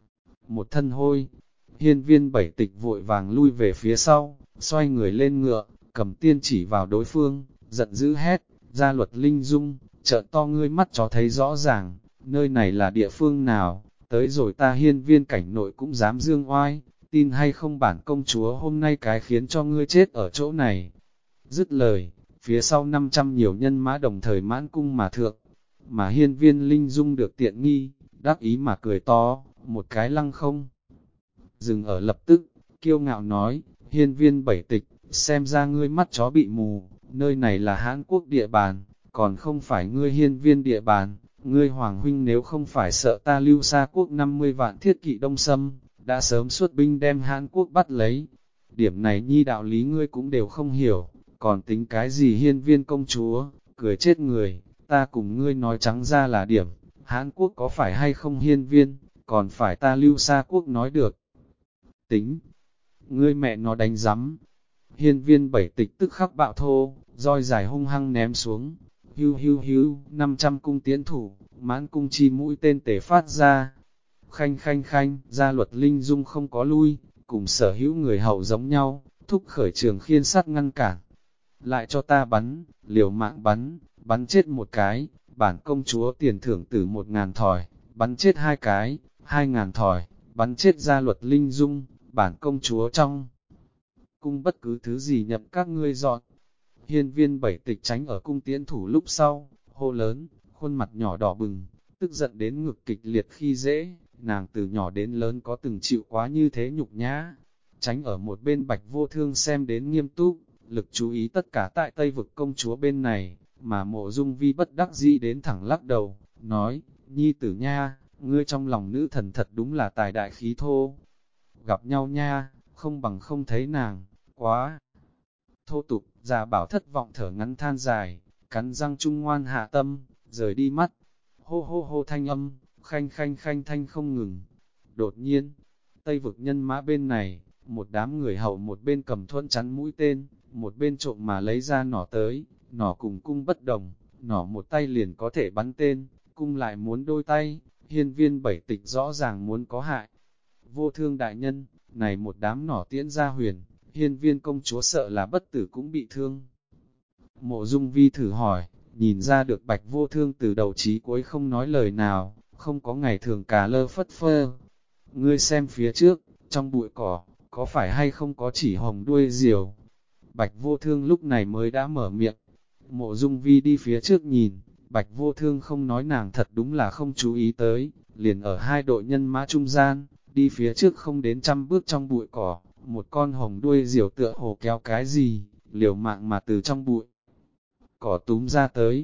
Một thân hôi, hiên viên bảy tịch vội vàng lui về phía sau, xoay người lên ngựa, cầm tiên chỉ vào đối phương, giận dữ hét, Gia Luật Linh Dung, trợn to ngươi mắt chó thấy rõ ràng, nơi này là địa phương nào, tới rồi ta hiên viên cảnh nội cũng dám dương oai, tin hay không bản công chúa hôm nay cái khiến cho ngươi chết ở chỗ này. Dứt lời, phía sau 500 nhiều nhân mã đồng thời mãn cung mà thượng, mà hiên viên linh dung được tiện nghi, đắc ý mà cười to, một cái lăng không. Dừng ở lập tức, kiêu ngạo nói, hiên viên bảy tịch, xem ra ngươi mắt chó bị mù, nơi này là Hán Quốc địa bàn, còn không phải ngươi hiên viên địa bàn, ngươi hoàng huynh nếu không phải sợ ta Lưu Sa Quốc 50 vạn thiết kỵ đông xâm, đã sớm xuất binh đem Hán Quốc bắt lấy. Điểm này nhi đạo lý ngươi cũng đều không hiểu, còn tính cái gì hiên viên công chúa, cười chết người, ta cùng ngươi nói trắng ra là điểm, Hán Quốc có phải hay không hiên viên, còn phải ta Lưu Sa Quốc nói được. Tính, ngươi mẹ nó đánh rắm. Hiên viên bảy tịch tức khắc bạo thô, roi dài hung hăng ném xuống, hưu hưu hưu, 500 cung tiến thủ, mãn cung chi mũi tên tể phát ra. Khanh khanh khanh, gia luật linh dung không có lui, cùng sở hữu người hậu giống nhau, thúc khởi trường khiên sắt ngăn cản. Lại cho ta bắn, liều mạng bắn, bắn chết một cái, bản công chúa tiền thưởng tử 1.000 thỏi, bắn chết hai cái, 2.000 thỏi, bắn chết gia luật linh dung, bản công chúa trong cung bất cứ thứ gì nhập các ngươi dọn. Hiên viên bảy tịch tránh ở cung tiễn thủ lúc sau, hô lớn, khuôn mặt nhỏ đỏ bừng, tức giận đến ngực kịch liệt khi dễ, nàng từ nhỏ đến lớn có từng chịu quá như thế nhục nhã. Tránh ở một bên Bạch Vô Thương xem đến nghiêm túc, lực chú ý tất cả tại Tây vực công chúa bên này, mà Mộ Dung Vi bất đắc dĩ đến thẳng lắc đầu, nói, nhi tử nha, ngươi trong lòng nữ thần thật đúng là tài đại khí thô. Gặp nhau nha, không bằng không thấy nàng, quá thô tục, già bảo thất vọng thở ngắn than dài, cắn răng trung ngoan hạ tâm, rời đi mắt. Hô hô hô thanh âm, khanh khanh khanh thanh không ngừng. Đột nhiên, Tây vực nhân mã bên này, một đám người hậu một bên cầm thuẫn chắn mũi tên, một bên trộm mà lấy ra nỏ tới, nỏ cùng cung bất đồng, nỏ một tay liền có thể bắn tên, cung lại muốn đôi tay, hiên viên bảy tịch rõ ràng muốn có hại. Vô Thương đại nhân, này một đám nỏ tiễn ra huyền, hiên viên công chúa sợ là bất tử cũng bị thương. Mộ Dung Vi thử hỏi, nhìn ra được Bạch Vô Thương từ đầu chí cuối không nói lời nào, không có ngày thường cà lơ phất phơ. Ngươi xem phía trước, trong bụi cỏ, có phải hay không có chỉ hồng đuôi diều? Bạch Vô Thương lúc này mới đã mở miệng. Mộ Dung Vi đi phía trước nhìn, Bạch Vô Thương không nói nàng thật đúng là không chú ý tới, liền ở hai đội nhân mã trung gian, đi phía trước không đến 100 bước trong bụi cỏ, một con hồng đuôi diều tựa hồ kéo cái gì, liều mạng mà từ trong bụi cỏ túm ra tới.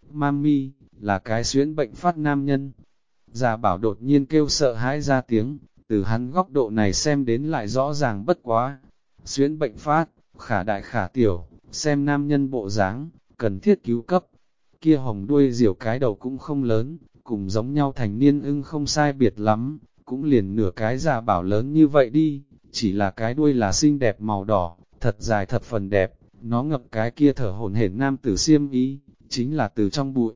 Mami, là cái xuyễn bệnh phát nam nhân. Già bảo đột nhiên kêu sợ hãi ra tiếng, từ hắn góc độ này xem đến lại rõ ràng bất quá. Xuyễn bệnh phát, khả đại khả tiểu, xem nam nhân bộ dáng, cần thiết cứu cấp. Kia hồng đuôi diều cái đầu cũng không lớn, cùng giống nhau thành niên ưng không sai biệt lắm, cũng liền nửa cái già bảo lớn như vậy đi, chỉ là cái đuôi là xinh đẹp màu đỏ, thật dài thật phần đẹp, nó ngập cái kia thở hổn hển nam tử xiêm y, chính là từ trong bụi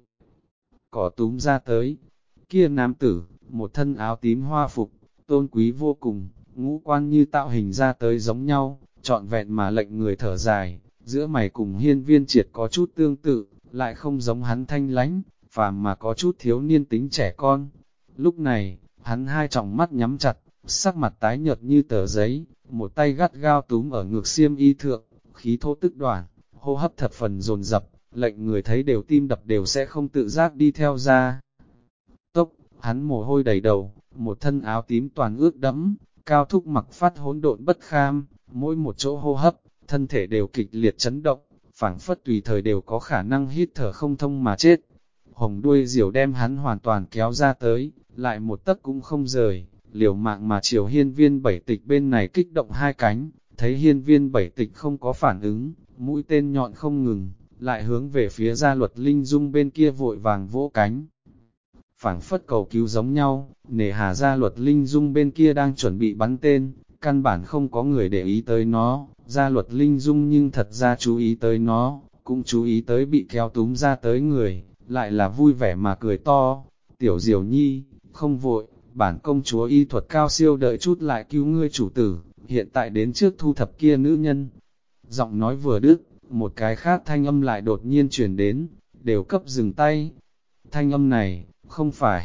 cỏ túm ra tới. Kia nam tử, một thân áo tím hoa phục, tôn quý vô cùng, ngũ quan như tạo hình ra tới giống nhau, trọn vẹn mà lệnh người thở dài, giữa mày cùng hiên viên triệt có chút tương tự, lại không giống hắn thanh lánh, phàm mà có chút thiếu niên tính trẻ con. Lúc này, hắn hai tròng mắt nhắm chặt, sắc mặt tái nhợt như tờ giấy, một tay gắt gao túm ở ngược xiêm y thượng, khí thô tức đoản, hô hấp thập phần dồn dập, lệnh người thấy đều tim đập đều sẽ không tự giác đi theo ra. Tốc, hắn mồ hôi đầy đầu, một thân áo tím toàn ướt đẫm, cao thúc mặc phát hỗn độn bất kham, mỗi một chỗ hô hấp, thân thể đều kịch liệt chấn động, phảng phất tùy thời đều có khả năng hít thở không thông mà chết. Hồng đuôi diều đem hắn hoàn toàn kéo ra tới, lại một tấc cũng không rời, liều mạng mà chiều hiên viên bảy tịch bên này kích động hai cánh, thấy hiên viên bảy tịch không có phản ứng, mũi tên nhọn không ngừng, lại hướng về phía gia luật linh dung bên kia vội vàng vỗ cánh. Phảng phất cầu cứu giống nhau, nề hà gia luật linh dung bên kia đang chuẩn bị bắn tên, căn bản không có người để ý tới nó, gia luật linh dung nhưng thật ra chú ý tới nó, cũng chú ý tới bị kéo túm ra tới người, lại là vui vẻ mà cười to. Tiểu Diều Nhi, không vội, bản công chúa y thuật cao siêu đợi chút lại cứu ngươi chủ tử, hiện tại đến trước thu thập kia nữ nhân. Giọng nói vừa đứt, một cái khác thanh âm lại đột nhiên chuyển đến, đều cấp dừng tay. Thanh âm này, không phải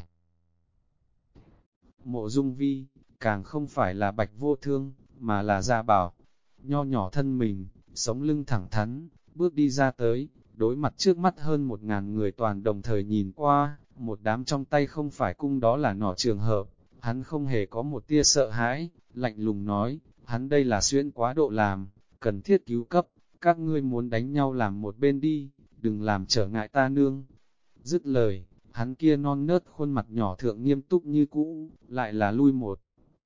Mộ Dung Vi, càng không phải là Bạch Vô Thương, mà là Gia Bảo. Nho nhỏ thân mình, sống lưng thẳng thắn, bước đi ra tới, đối mặt trước mắt hơn 1000 người toàn đồng thời nhìn qua, một đám trong tay không phải cung đó là nỏ trường hợp, hắn không hề có một tia sợ hãi, lạnh lùng nói, hắn đây là xuyên quá độ làm, cần thiết cứu cấp, các ngươi muốn đánh nhau làm một bên đi, đừng làm trở ngại ta nương. Dứt lời, hắn kia non nớt khuôn mặt nhỏ thượng nghiêm túc như cũ, lại là lui một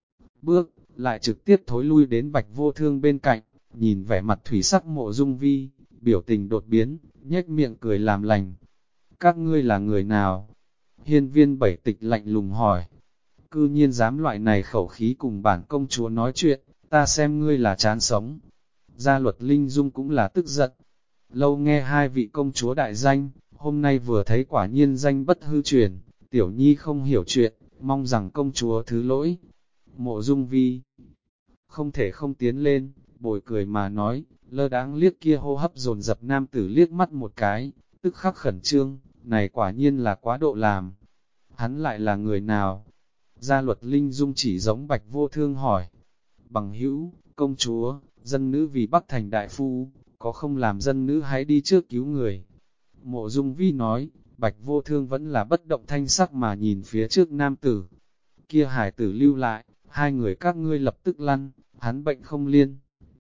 bước, lại trực tiếp thối lui đến Bạch Vô Thương bên cạnh, nhìn vẻ mặt thủy sắc Mộ Dung Vi, biểu tình đột biến, nhếch miệng cười làm lành. Các ngươi là người nào? Hiên Viên Bảy Tịch lạnh lùng hỏi. Cư nhiên dám loại này khẩu khí cùng bản công chúa nói chuyện, ta xem ngươi là chán sống. Gia Luật Linh Dung cũng là tức giận. Lâu nghe hai vị công chúa đại danh, hôm nay vừa thấy quả nhiên danh bất hư truyền, tiểu nhi không hiểu chuyện, mong rằng công chúa thứ lỗi. Mộ Dung Vi không thể không tiến lên, bồi cười mà nói, lơ đáng liếc kia hô hấp dồn dập nam tử liếc mắt một cái, tức khắc khẩn trương, này quả nhiên là quá độ làm. Hắn lại là người nào? Gia Luật Linh Dung chỉ giống Bạch Vô Thương hỏi. Bằng hữu, công chúa, dân nữ vì Bắc thành đại phu, có không làm dân nữ hãy đi trước cứu người. Mộ Dung Vi nói, Bạch Vô Thương vẫn là bất động thanh sắc mà nhìn phía trước nam tử. Kia hải tử lưu lại, hai người các ngươi lập tức lăn, hắn bệnh không liên.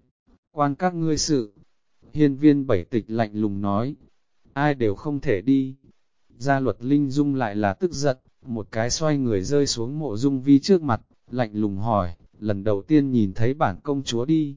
Quan các ngươi sự. Hiên Viên Bảy Tịch lạnh lùng nói, ai đều không thể đi. Gia Luật Linh Dung lại là tức giận, một cái xoay người rơi xuống Mộ Dung Vi trước mặt, lạnh lùng hỏi, lần đầu tiên nhìn thấy bản công chúa đi.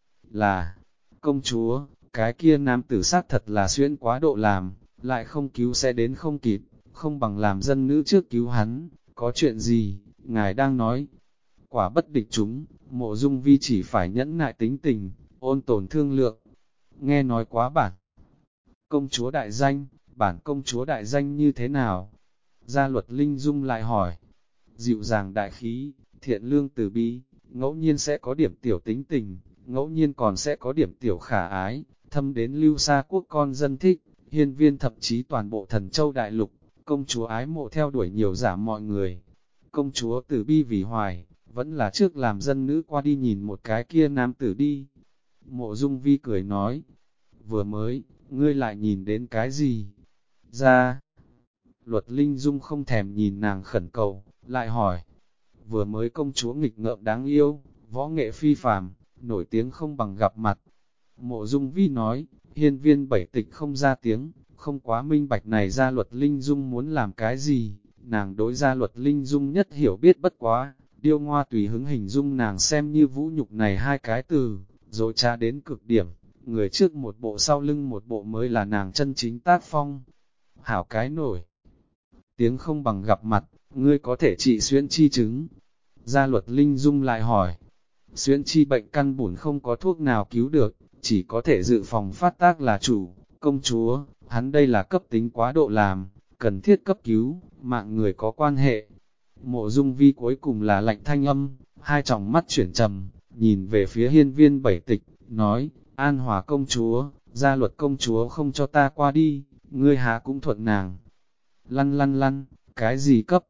Là, công chúa, cái kia nam tử sát thật là xuyên quá độ làm, lại không cứu sẽ đến không kịp, không bằng làm dân nữ trước cứu hắn, có chuyện gì, ngài đang nói. Quả bất địch chúng, Mộ Dung Vi chỉ phải nhẫn nại tính tình, ôn tồn thương lượng. Nghe nói quá bản công chúa đại danh, bản công chúa đại danh như thế nào? Gia Luật Linh Dung lại hỏi, dịu dàng đại khí, thiện lương từ bi, ngẫu nhiên sẽ có điểm tiểu tính tình, ngẫu nhiên còn sẽ có điểm tiểu khả ái, thâm đến lưu xa quốc con dân thích, hiên viên thậm chí toàn bộ Thần Châu đại lục, công chúa ái mộ theo đuổi nhiều giả mọi người. Công chúa từ bi vì hoài, vẫn là trước làm dân nữ qua đi nhìn một cái kia nam tử đi. Mộ Dung Vi cười nói, vừa mới, ngươi lại nhìn đến cái gì? Ra, Luật Linh Dung không thèm nhìn nàng khẩn cầu, lại hỏi, vừa mới công chúa nghịch ngợm đáng yêu, võ nghệ phi phàm, nổi tiếng không bằng gặp mặt. Mộ Dung Vi nói, Hiên Viên Bảy Tịch không ra tiếng, không quá minh bạch này Gia Luật Linh Dung muốn làm cái gì, nàng đối Gia Luật Linh Dung nhất hiểu biết bất quá, điêu ngoa tùy hứng hình dung nàng xem như vũ nhục này hai cái từ, rồi tra đến cực điểm, người trước một bộ sau lưng một bộ mới là nàng chân chính tác phong. Hảo cái nổi tiếng không bằng gặp mặt, ngươi có thể trị xuyễn chi chứng. Gia Luật Linh Dung lại hỏi, xuyễn chi bệnh căn bổn không có thuốc nào cứu được, chỉ có thể dự phòng phát tác là chủ, công chúa, hắn đây là cấp tính quá độ làm, cần thiết cấp cứu, mạng người có quan hệ. Mộ Dung Vi cuối cùng là lạnh thanh âm, hai tròng mắt chuyển trầm, nhìn về phía Hiên Viên Bảy Tịch, nói, An Hòa công chúa, Gia Luật công chúa không cho ta qua đi, ngươi há cũng thuận nàng. Lăn lăn lăn, cái gì cấp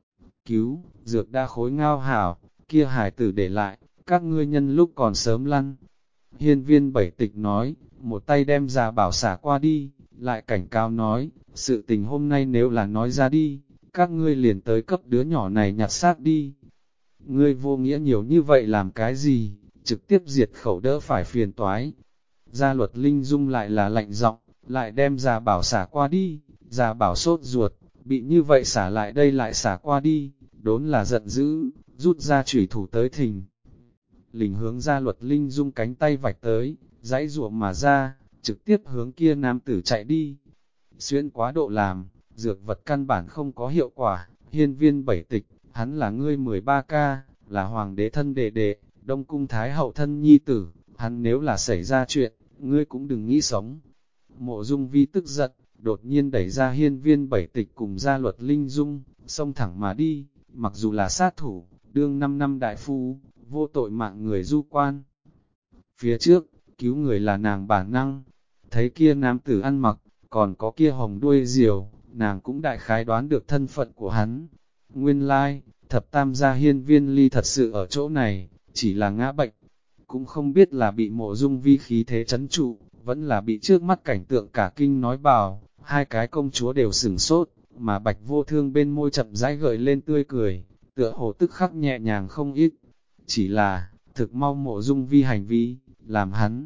cứu, dược đa khối ngao hảo, kia hải tử để lại, các ngươi nhân lúc còn sớm lăn. Hiên Viên Bảy Tịch nói, một tay đem Gia Bảo xả qua đi, lại cảnh cáo nói, sự tình hôm nay nếu là nói ra đi, các ngươi liền tới cấp đứa nhỏ này nhặt xác đi. Ngươi vô nghĩa nhiều như vậy làm cái gì, trực tiếp diệt khẩu đỡ phải phiền toái. Gia Luật Linh Dung lại là lạnh giọng, lại đem Gia Bảo xả qua đi, Gia Bảo sốt ruột, bị như vậy xả lại đây lại xả qua đi, đốn là giận dữ, rút ra chủy thủ tới thình. Lình hướng Gia Luật Linh Dung cánh tay vạch tới, dãy ruộng mà ra, trực tiếp hướng kia nam tử chạy đi. Xuyên quá độ làm, dược vật căn bản không có hiệu quả, Hiên Viên Bảy Tịch, hắn là ngươi 13 ca, là hoàng đế thân đệ đệ, Đông Cung Thái hậu thân nhi tử, hắn nếu là xảy ra chuyện, ngươi cũng đừng nghĩ sống. Mộ Dung Vi tức giận, đột nhiên đẩy ra Hiên Viên Bảy Tịch cùng Gia Luật Linh Dung, xông thẳng mà đi, mặc dù là sát thủ, đương 5 năm đại phu, vô tội mạng người du quan. Phía trước, cứu người là nàng bản năng, thấy kia nam tử ăn mặc, còn có kia hồng đuôi diều, nàng cũng đại khái đoán được thân phận của hắn. Nguyên lai, thập tam gia Hiên Viên Ly thật sự ở chỗ này, chỉ là ngã bệnh, cũng không biết là bị Mộ Dung Vi khí thế chấn trụ, vẫn là bị trước mắt cảnh tượng cả kinh nói bào, hai cái công chúa đều sửng sốt, mà Bạch Vô Thương bên môi chậm rãi gợi lên tươi cười, tựa hồ tức khắc nhẹ nhàng không ít. Chỉ là, thực mau Mộ Dung Vi hành vi, làm hắn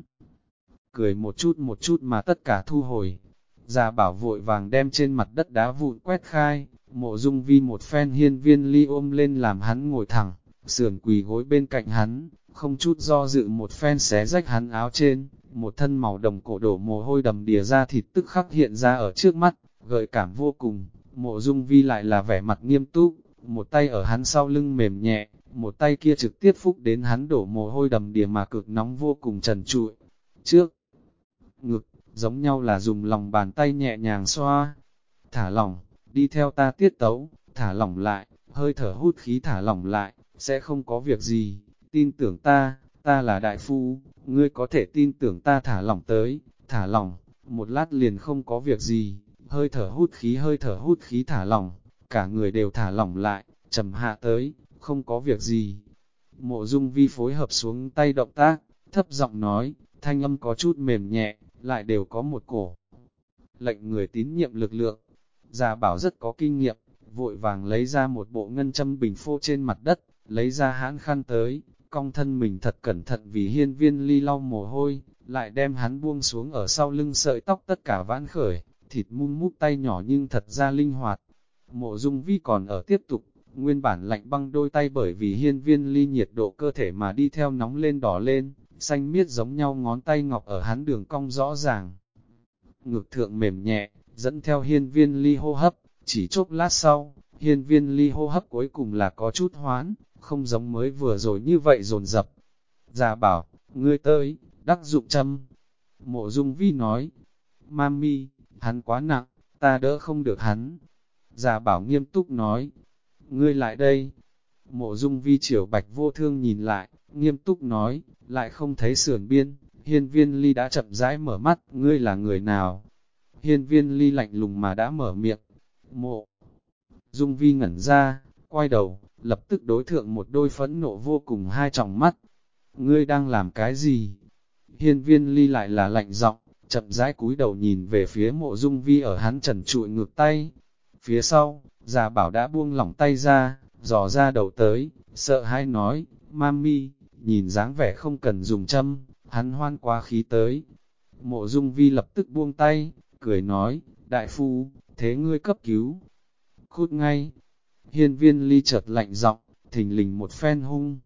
cười một chút mà tất cả thu hồi. Gia Bảo vội vàng đem trên mặt đất đá vụn quét khai, Mộ Dung Vi một phen hiên viên ly ôm lên làm hắn ngồi thẳng, sườn quỳ gối bên cạnh hắn, không chút do dự một phen xé rách hắn áo trên, một thân màu đồng cổ đổ mồ hôi đầm đìa ra thịt tức khắc hiện ra ở trước mắt, gợi cảm vô cùng. Mộ Dung Vi lại là vẻ mặt nghiêm túc, một tay ở hắn sau lưng mềm nhẹ, một tay kia trực tiếp phúc đến hắn đổ mồ hôi đầm đìa mà cực nóng vô cùng trần trụi. Trước ngực, giống nhau là dùng lòng bàn tay nhẹ nhàng xoa, thả lỏng, đi theo ta tiết tấu, thả lỏng lại, hơi thở hút khí thả lỏng lại, sẽ không có việc gì, tin tưởng ta, ta là đại phu, ngươi có thể tin tưởng ta thả lỏng tới, thả lỏng, một lát liền không có việc gì, hơi thở hút khí thả lỏng, cả người đều thả lỏng lại, trầm hạ tới, không có việc gì. Mộ Dung Vi phối hợp xuống tay động tác, thấp giọng nói, thanh âm có chút mềm nhẹ, lại đều có một cổ lệnh người tín nhiệm lực lượng. Gia Bảo rất có kinh nghiệm, vội vàng lấy ra một bộ ngân châm bình phô trên mặt đất, lấy ra hãn khăn tới, cong thân mình thật cẩn thận vì hiên viên ly lau mồ hôi, lại đem hắn buông xuống ở sau lưng sợi tóc tất cả vãn khởi, thịt mun mút tay nhỏ nhưng thật ra linh hoạt. Mộ Dung Vi còn ở tiếp tục, nguyên bản lạnh băng đôi tay bởi vì hiên viên ly nhiệt độ cơ thể mà đi theo nóng lên đỏ lên, xanh miết giống nhau ngón tay ngọc ở hắn đường cong rõ ràng. Ngực thượng mềm nhẹ, dẫn theo hiên viên ly hô hấp, chỉ chốc lát sau, hiên viên ly hô hấp cuối cùng là có chút hoán, không giống mới vừa rồi như vậy dồn dập. Gia Bảo, ngươi tới, đắc dụng châm. Mộ Dung Vi nói, Mami, hắn quá nặng, ta đỡ không được hắn. Gia Bảo nghiêm túc nói, ngươi lại đây. Mộ Dung Vi chiều Bạch Vô Thương nhìn lại, nghiêm túc nói, lại không thấy sườn biên, hiên viên ly đã chậm rãi mở mắt, ngươi là người nào? Hiên viên ly lạnh lùng mà đã mở miệng, Mộ Dung Vi ngẩn ra, quay đầu, lập tức đối thượng một đôi phẫn nộ vô cùng hai tròng mắt. Ngươi đang làm cái gì? Hiên viên ly lại là lạnh giọng, chậm rãi cúi đầu nhìn về phía Mộ Dung Vi ở hắn trần trụi ngược tay. Phía sau, Gia Bảo đã buông lỏng tay ra, dò ra đầu tới, sợ hãi nói, Mami, nhìn dáng vẻ không cần dùng châm, hắn hoan quá khí tới. Mộ Dung Vi lập tức buông tay, cười nói, đại phu, thế ngươi cấp cứu. Cút ngay. Hiên viên ly chợt lạnh giọng, thình lình một phen hung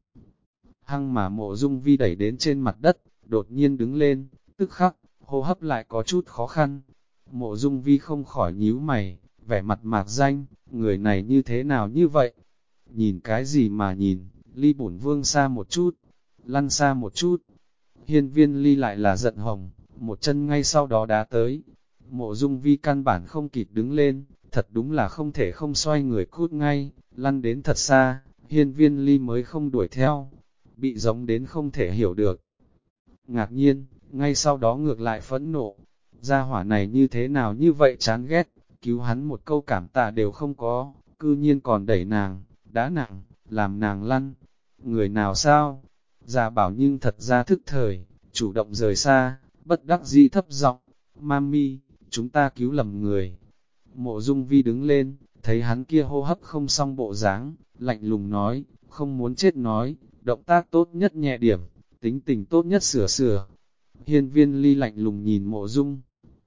hăng mà Mộ Dung Vi đẩy đến trên mặt đất, đột nhiên đứng lên, tức khắc, hô hấp lại có chút khó khăn. Mộ Dung Vi không khỏi nhíu mày, vẻ mặt mạc danh, người này như thế nào như vậy? Nhìn cái gì mà nhìn, ly bổn vương xa một chút, lăn xa một chút. Hiên viên ly lại là giận hồng, một chân ngay sau đó đá tới. Mộ Dung Vi căn bản không kịp đứng lên, thật đúng là không thể không xoay người cút ngay, lăn đến thật xa, hiên viên ly mới không đuổi theo, bị giống đến không thể hiểu được. Ngạc nhiên, ngay sau đó ngược lại phẫn nộ, gia hỏa này như thế nào như vậy chán ghét, cứu hắn một câu cảm tạ đều không có, cư nhiên còn đẩy nàng, đá nặng, làm nàng lăn. Người nào sao? Gia Bảo nhưng thật ra thức thời, chủ động rời xa, bất đắc dĩ thấp giọng, Mami, chúng ta cứu lầm người. Mộ Dung Vi đứng lên, thấy hắn kia hô hấp không xong bộ dáng, lạnh lùng nói, không muốn chết nói, động tác tốt nhất nhẹ điểm, tính tình tốt nhất sửa sửa. Hiên viên ly lạnh lùng nhìn Mộ Dung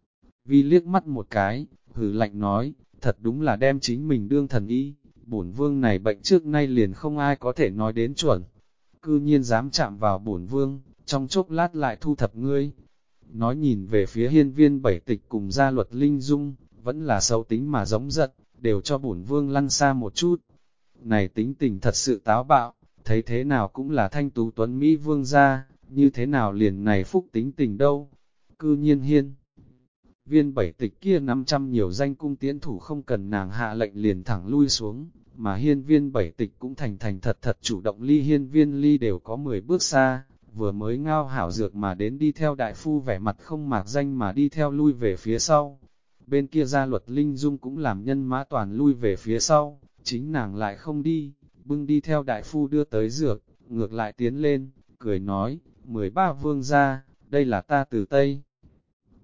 Vi liếc mắt một cái, hừ lạnh nói, thật đúng là đem chính mình đương thần y, bổn vương này bệnh trước nay liền không ai có thể nói đến chuẩn. Cư nhiên dám chạm vào bổn vương, trong chốc lát lại thu thập ngươi. Nói nhìn về phía hiên viên bảy tịch cùng gia luật linh dung, vẫn là xấu tính mà giống giận, đều cho bổn vương lăn xa một chút. Này tính tình thật sự táo bạo, thấy thế nào cũng là thanh tú tuấn Mỹ vương gia, như thế nào liền này phúc tính tình đâu. Cư nhiên hiên viên bảy tịch kia 500 nhiều danh cung tiễn thủ không cần nàng hạ lệnh liền thẳng lui xuống, mà hiên viên bảy tịch cũng thành thành thật thật chủ động ly hiên viên ly đều có 10 bước xa, vừa mới ngao hảo dược mà đến đi theo đại phu vẻ mặt không mạc danh mà đi theo lui về phía sau. Bên kia gia luật linh dung cũng làm nhân mã toàn lui về phía sau, chính nàng lại không đi, bưng đi theo đại phu đưa tới dược, ngược lại tiến lên, cười nói, 13 vương gia, đây là ta từ Tây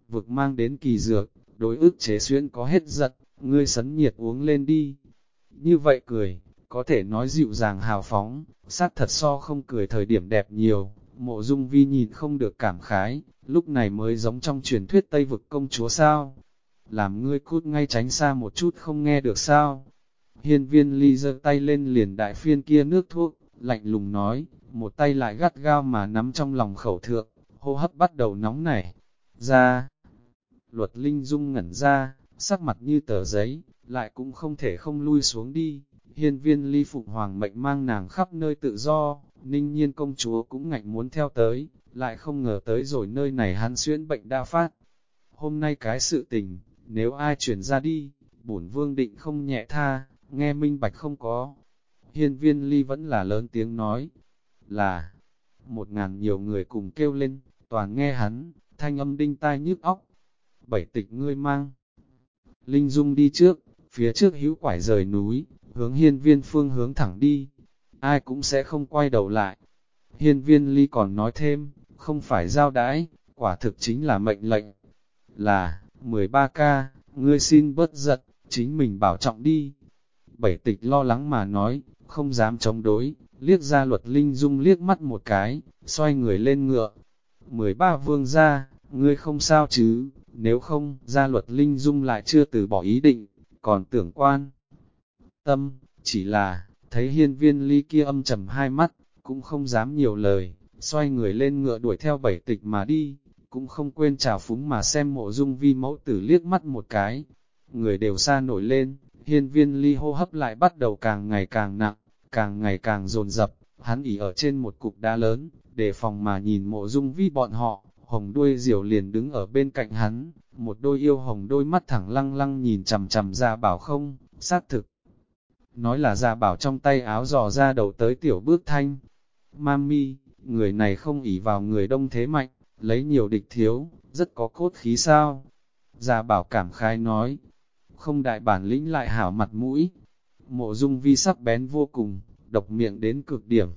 vực mang đến kỳ dược, đối ức chế xuyên có hết giận, ngươi sấn nhiệt uống lên đi. Như vậy cười, có thể nói dịu dàng hào phóng, xác thật so không cười thời điểm đẹp nhiều. Mộ Dung Vi nhìn không được cảm khái, lúc này mới giống trong truyền thuyết Tây vực công chúa sao. Làm ngươi cút ngay tránh xa một chút không nghe được sao. Hiên Viên Ly giơ tay lên liền đại phiên kia nước thuốc, lạnh lùng nói, một tay lại gắt gao mà nắm trong lòng khẩu thượng, hô hấp bắt đầu nóng nảy. Ra, Luật Linh Dung ngẩn ra, sắc mặt như tờ giấy, lại cũng không thể không lui xuống đi. Hiên Viên Ly Phụng Hoàng mệnh mang nàng khắp nơi tự do, Ninh Nhiên công chúa cũng ngạnh muốn theo tới, lại không ngờ tới rồi nơi này hắn xuyễn bệnh đa phát. Hôm nay cái sự tình, nếu ai chuyển ra đi, bổn vương định không nhẹ tha, nghe minh bạch không có. Hiên Viên Ly vẫn là lớn tiếng nói, là 1000 nhiều người cùng kêu lên, toàn nghe hắn, thanh âm đinh tai nhức óc. Bảy tịch ngươi mang Linh Dung đi trước, phía trước hữu quải rời núi, hướng Hiên Viên phương hướng thẳng đi, ai cũng sẽ không quay đầu lại. Hiên Viên Ly còn nói thêm, không phải giao đãi, quả thực chính là mệnh lệnh. Là, 13K, ngươi xin bớt giận, chính mình bảo trọng đi. Bảy tịch lo lắng mà nói, không dám chống đối, liếc ra Luật Linh Dung liếc mắt một cái, xoay người lên ngựa. 13 vương gia, ngươi không sao chứ, nếu không, gia Luật Linh Dung lại chưa từ bỏ ý định, còn tưởng quan tâm, chỉ là, thấy Hiên Viên Ly kia âm trầm hai mắt, cũng không dám nhiều lời, xoay người lên ngựa đuổi theo bảy tịch mà đi, cũng không quên chào phúng mà xem Mộ Dung Vi mẫu tử liếc mắt một cái. Người đều xa nổi lên, Hiên Viên Ly hô hấp lại bắt đầu càng ngày càng nặng, càng ngày càng dồn dập, hắn ỉ ở trên một cục đá lớn, đề phòng mà nhìn Mộ Dung Vi bọn họ, hồng đuôi diều liền đứng ở bên cạnh hắn, một đôi yêu hồng đôi mắt thẳng lăng lăng nhìn chằm chằm Gia Bảo không, xác thực. Nói là Gia Bảo trong tay áo dò ra đầu tới tiểu bước thanh. Mami, người này không ỷ vào người đông thế mạnh, lấy nhiều địch thiếu, rất có cốt khí sao. Gia Bảo cảm khai nói, không đại bản lĩnh lại hảo mặt mũi. Mộ Dung Vi sắc bén vô cùng, độc miệng đến cực điểm.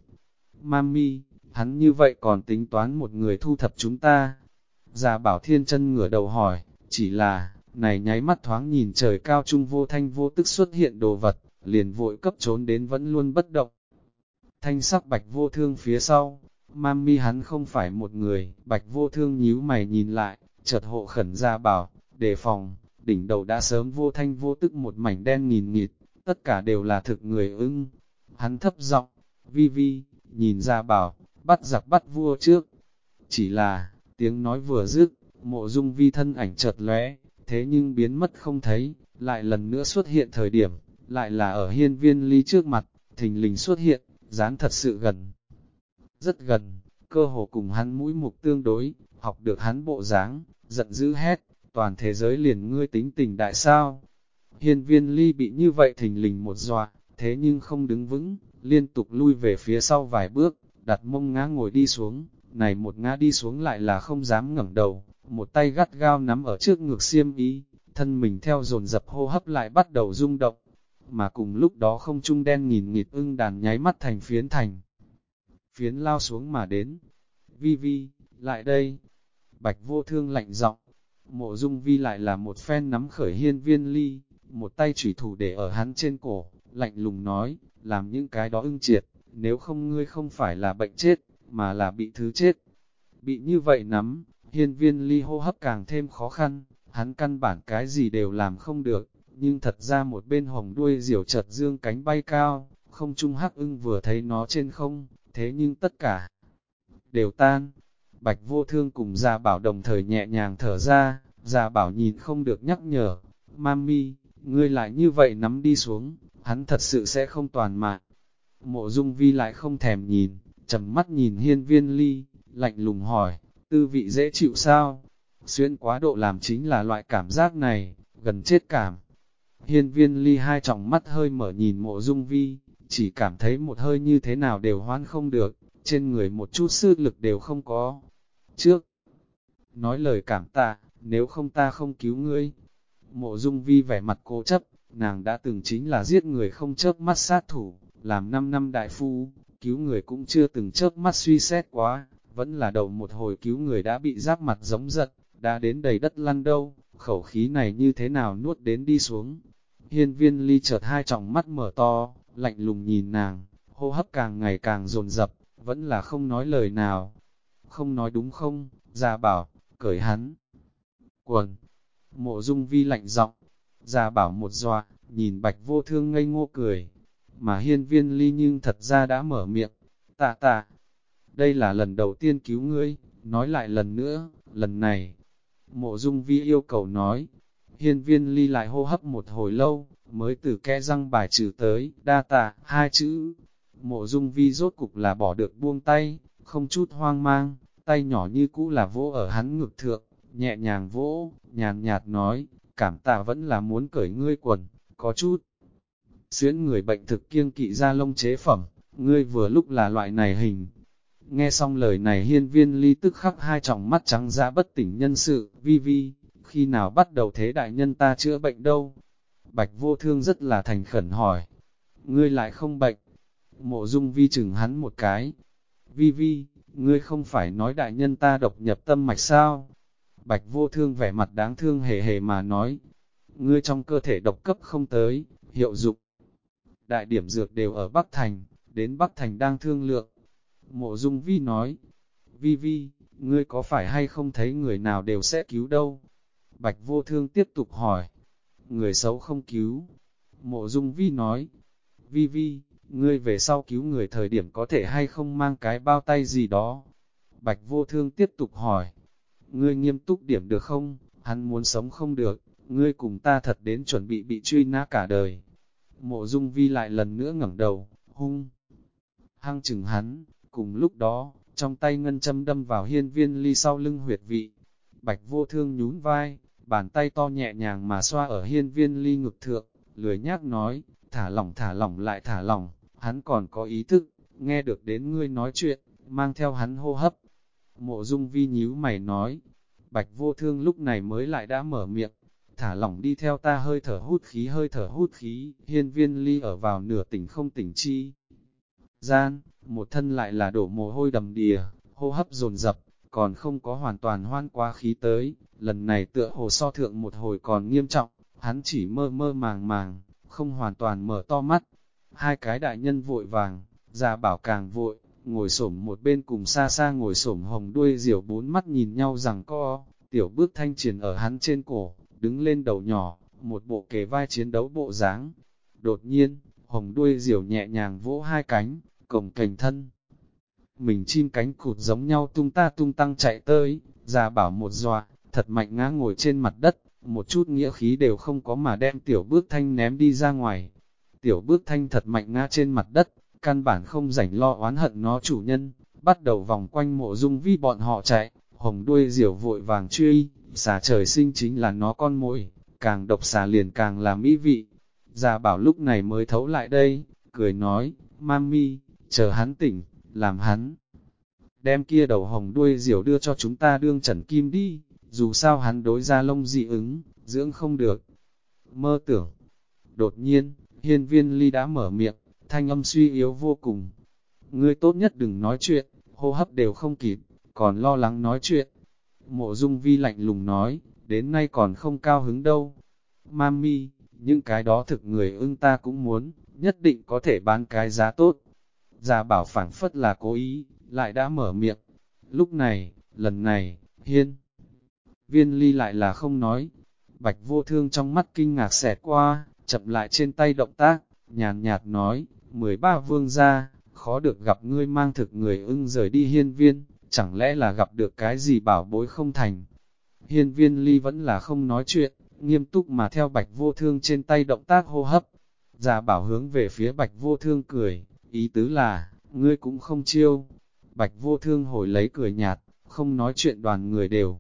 Mami, hắn như vậy còn tính toán một người thu thập chúng ta. Gia Bảo thiên chân ngửa đầu hỏi, chỉ là, này nháy mắt thoáng nhìn trời cao trung vô thanh vô tức xuất hiện đồ vật, liền vội cấp trốn đến vẫn luôn bất động. Thanh sắc Bạch Vô Thương phía sau, Mami hắn không phải một người, Bạch Vô Thương nhíu mày nhìn lại, chợt hộ khẩn Gia Bảo, đề phòng, đỉnh đầu đã sớm vô thanh vô tức một mảnh đen nghìn nghịt, tất cả đều là thực người ưng. Hắn thấp giọng, Vi Vi, nhìn Gia Bảo, bắt giặc bắt vua trước. Chỉ là, tiếng nói vừa dứt, Mộ Dung Vi thân ảnh chợt lóe, thế nhưng biến mất không thấy, lại lần nữa xuất hiện thời điểm, lại là ở Hiên Viên Ly trước mặt, thình lình xuất hiện, dán thật sự gần. Rất gần, cơ hồ cùng hắn mũi mục tương đối, học được hắn bộ dáng, giận dữ hét, toàn thế giới liền ngươi tính tình đại sao. Hiên Viên Ly bị như vậy thình lình một dọa, thế nhưng không đứng vững, liên tục lui về phía sau vài bước, đặt mông ngã ngồi đi xuống, này một ngã đi xuống lại là không dám ngẩng đầu, một tay gắt gao nắm ở trước ngực xiêm y, thân mình theo dồn dập hô hấp lại bắt đầu rung động, mà cùng lúc đó không trung đen nghìn nghịt ưng đàn nháy mắt thành phiến lao xuống mà đến. Vi Vi, lại đây. Bạch Vô Thương lạnh giọng. Mộ Dung Vi lại là một phen nắm khởi Hiên Viên Ly, một tay chủy thủ để ở hắn trên cổ, lạnh lùng nói, làm những cái đó ưng triệt, nếu không ngươi không phải là bệnh chết, mà là bị thứ chết. Bị như vậy nắm, Hiên Viên Ly hô hấp càng thêm khó khăn, hắn căn bản cái gì đều làm không được, nhưng thật ra một bên hồng đuôi diều chợt dương cánh bay cao, không trung hắc ưng vừa thấy nó trên không, thế nhưng tất cả đều tan. Bạch Vô Thương cùng Gia Bảo đồng thời nhẹ nhàng thở ra, Gia Bảo nhìn không được nhắc nhở, Mami, ngươi lại như vậy nắm đi xuống, hắn thật sự sẽ không toàn mạng. Mộ Dung Vi lại không thèm nhìn, trầm mắt nhìn Hiên Viên Ly, lạnh lùng hỏi, tư vị dễ chịu sao? Xuyên quá độ làm chính là loại cảm giác này, gần chết cảm. Hiên Viên Ly hai tròng mắt hơi mở nhìn Mộ Dung Vi, chỉ cảm thấy một hơi như thế nào đều hoan không được, trên người một chút sức lực đều không có. Trước, nói lời cảm tạ, nếu không ta không cứu ngươi. Mộ Dung Vi vẻ mặt cố chấp, nàng đã từng chính là giết người không chớp mắt sát thủ, làm 5 năm đại phu, cứu người cũng chưa từng chớp mắt suy xét quá, vẫn là đầu một hồi cứu người đã bị giáp mặt giống giận, đã đến đầy đất lăn đâu, khẩu khí này như thế nào nuốt đến đi xuống. Hiên Viên Ly chợt hai tròng mắt mở to, lạnh lùng nhìn nàng, hô hấp càng ngày càng dồn dập, vẫn là không nói lời nào. Không nói đúng không, Gia Bảo, cởi hắn quần. Mộ Dung Vi lạnh giọng, Gia Bảo một dọa, nhìn Bạch Vô Thương ngây ngô cười, mà Hiên Viên Ly nhưng thật ra đã mở miệng, tạ, đây là lần đầu tiên cứu ngươi, nói lại lần nữa, lần này. Mộ Dung Vi yêu cầu nói, Hiên Viên Ly lại hô hấp một hồi lâu, mới từ kẽ răng bài trừ tới, đa tạ, hai chữ. Mộ Dung Vi rốt cục là bỏ được buông tay, không chút hoang mang, tay nhỏ như cũ là vỗ ở hắn ngực thượng, nhẹ nhàng vỗ, nhàn nhạt nói, cảm tạ vẫn là muốn cởi ngươi quần, có chút. Xuyến người bệnh thực kiêng kỵ da lông chế phẩm, ngươi vừa lúc là loại này hình. Nghe xong lời này Hiên Viên Ly tức khắc hai tròng mắt trắng dã bất tỉnh nhân sự, Vi, khi nào bắt đầu thế đại nhân ta chữa bệnh đâu? Bạch Vô Thương rất là thành khẩn hỏi, ngươi lại không bệnh. Mộ Dung Vi chừng hắn một cái, Vi, ngươi không phải nói đại nhân ta độc nhập tâm mạch sao? Bạch Vô Thương vẻ mặt đáng thương hề hề mà nói, ngươi trong cơ thể độc cấp không tới, hiệu dụng. Đại điểm dược đều ở Bắc Thành, đến Bắc Thành đang thương lượng. Mộ Dung Vi nói, Vi, ngươi có phải hay không thấy người nào đều sẽ cứu đâu? Bạch Vô Thương tiếp tục hỏi, người xấu không cứu. Mộ Dung Vi nói, Vi, ngươi về sau cứu người thời điểm có thể hay không mang cái bao tay gì đó? Bạch Vô Thương tiếp tục hỏi, ngươi nghiêm túc điểm được không? Hắn muốn sống không được, ngươi cùng ta thật đến chuẩn bị truy nã cả đời. Mộ Dung Vi lại lần nữa ngẩng đầu, hung hăng chừng hắn, cùng lúc đó, trong tay ngân châm đâm vào Hiên Viên Ly sau lưng huyệt vị. Bạch Vô Thương nhún vai, bàn tay to nhẹ nhàng mà xoa ở Hiên Viên Ly ngực thượng, lười nhác nói, thả lỏng lại thả lỏng, hắn còn có ý thức, nghe được đến ngươi nói chuyện, mang theo hắn hô hấp. Mộ Dung Vi nhíu mày nói, Bạch Vô Thương lúc này mới lại đã mở miệng, thả lỏng đi theo ta hơi thở hút khí, Hiên Viên Ly ở vào nửa tỉnh không tỉnh chi. Gian, một thân lại là đổ mồ hôi đầm đìa, hô hấp dồn dập, còn không có hoàn toàn hoan quá khí tới, lần này tựa hồ so thượng một hồi còn nghiêm trọng, hắn chỉ mơ màng, không hoàn toàn mở to mắt. Hai cái đại nhân vội vàng, Gia Bảo càng vội, ngồi xổm một bên cùng xa ngồi xổm Hồng Đuôi Diều bốn mắt nhìn nhau rằng co, Tiểu Bước Thanh triển ở hắn trên cổ, đứng lên đầu nhỏ, một bộ kề vai chiến đấu bộ dáng. Đột nhiên, Hồng Đuôi Diều nhẹ nhàng vỗ hai cánh, cổng cành thân. Mình chim cánh cụt giống nhau tung tăng chạy tới, Gia Bảo một dọa, thật mạnh ngã ngồi trên mặt đất, một chút nghĩa khí đều không có mà đem Tiểu Bước Thanh ném đi ra ngoài. Tiểu Bước Thanh thật mạnh ngã trên mặt đất, căn bản không rảnh lo oán hận nó chủ nhân, bắt đầu vòng quanh Mộ Dung Vi bọn họ chạy, Hồng Đuôi Diều vội vàng truy, xà trời sinh chính là nó con mồi, càng độc xà liền càng là mỹ vị. Gia Bảo lúc này mới thấu lại đây, cười nói, Mami, chờ hắn tỉnh, làm hắn đem kia đầu Hồng Đuôi Diều đưa cho chúng ta đương trần kim đi, dù sao hắn đối ra lông dị ứng, dưỡng không được. Mơ tưởng. Đột nhiên, Hiên Viên Ly đã mở miệng, thanh âm suy yếu vô cùng. Ngươi tốt nhất đừng nói chuyện, hô hấp đều không kịp, còn lo lắng nói chuyện. Mộ Dung Vi lạnh lùng nói, đến nay còn không cao hứng đâu. Mami, những cái đó thực người ưng ta cũng muốn, nhất định có thể bán cái giá tốt. Gia Bảo phảng phất là cố ý, lại đã mở miệng. Lúc này, lần này, Hiên Viên Ly lại là không nói. Bạch Vô Thương trong mắt kinh ngạc xẹt qua, chậm lại trên tay động tác, nhàn nhạt nói, 13 vương gia, khó được gặp ngươi mang thực người ưng rời đi hiên viên, chẳng lẽ là gặp được cái gì bảo bối không thành. Hiên Viên Ly vẫn là không nói chuyện, nghiêm túc mà theo Bạch Vô Thương trên tay động tác hô hấp. Gia Bảo hướng về phía Bạch Vô Thương cười, ý tứ là, ngươi cũng không chiêu. Bạch Vô Thương hồi lấy cười nhạt, không nói chuyện, đoàn người đều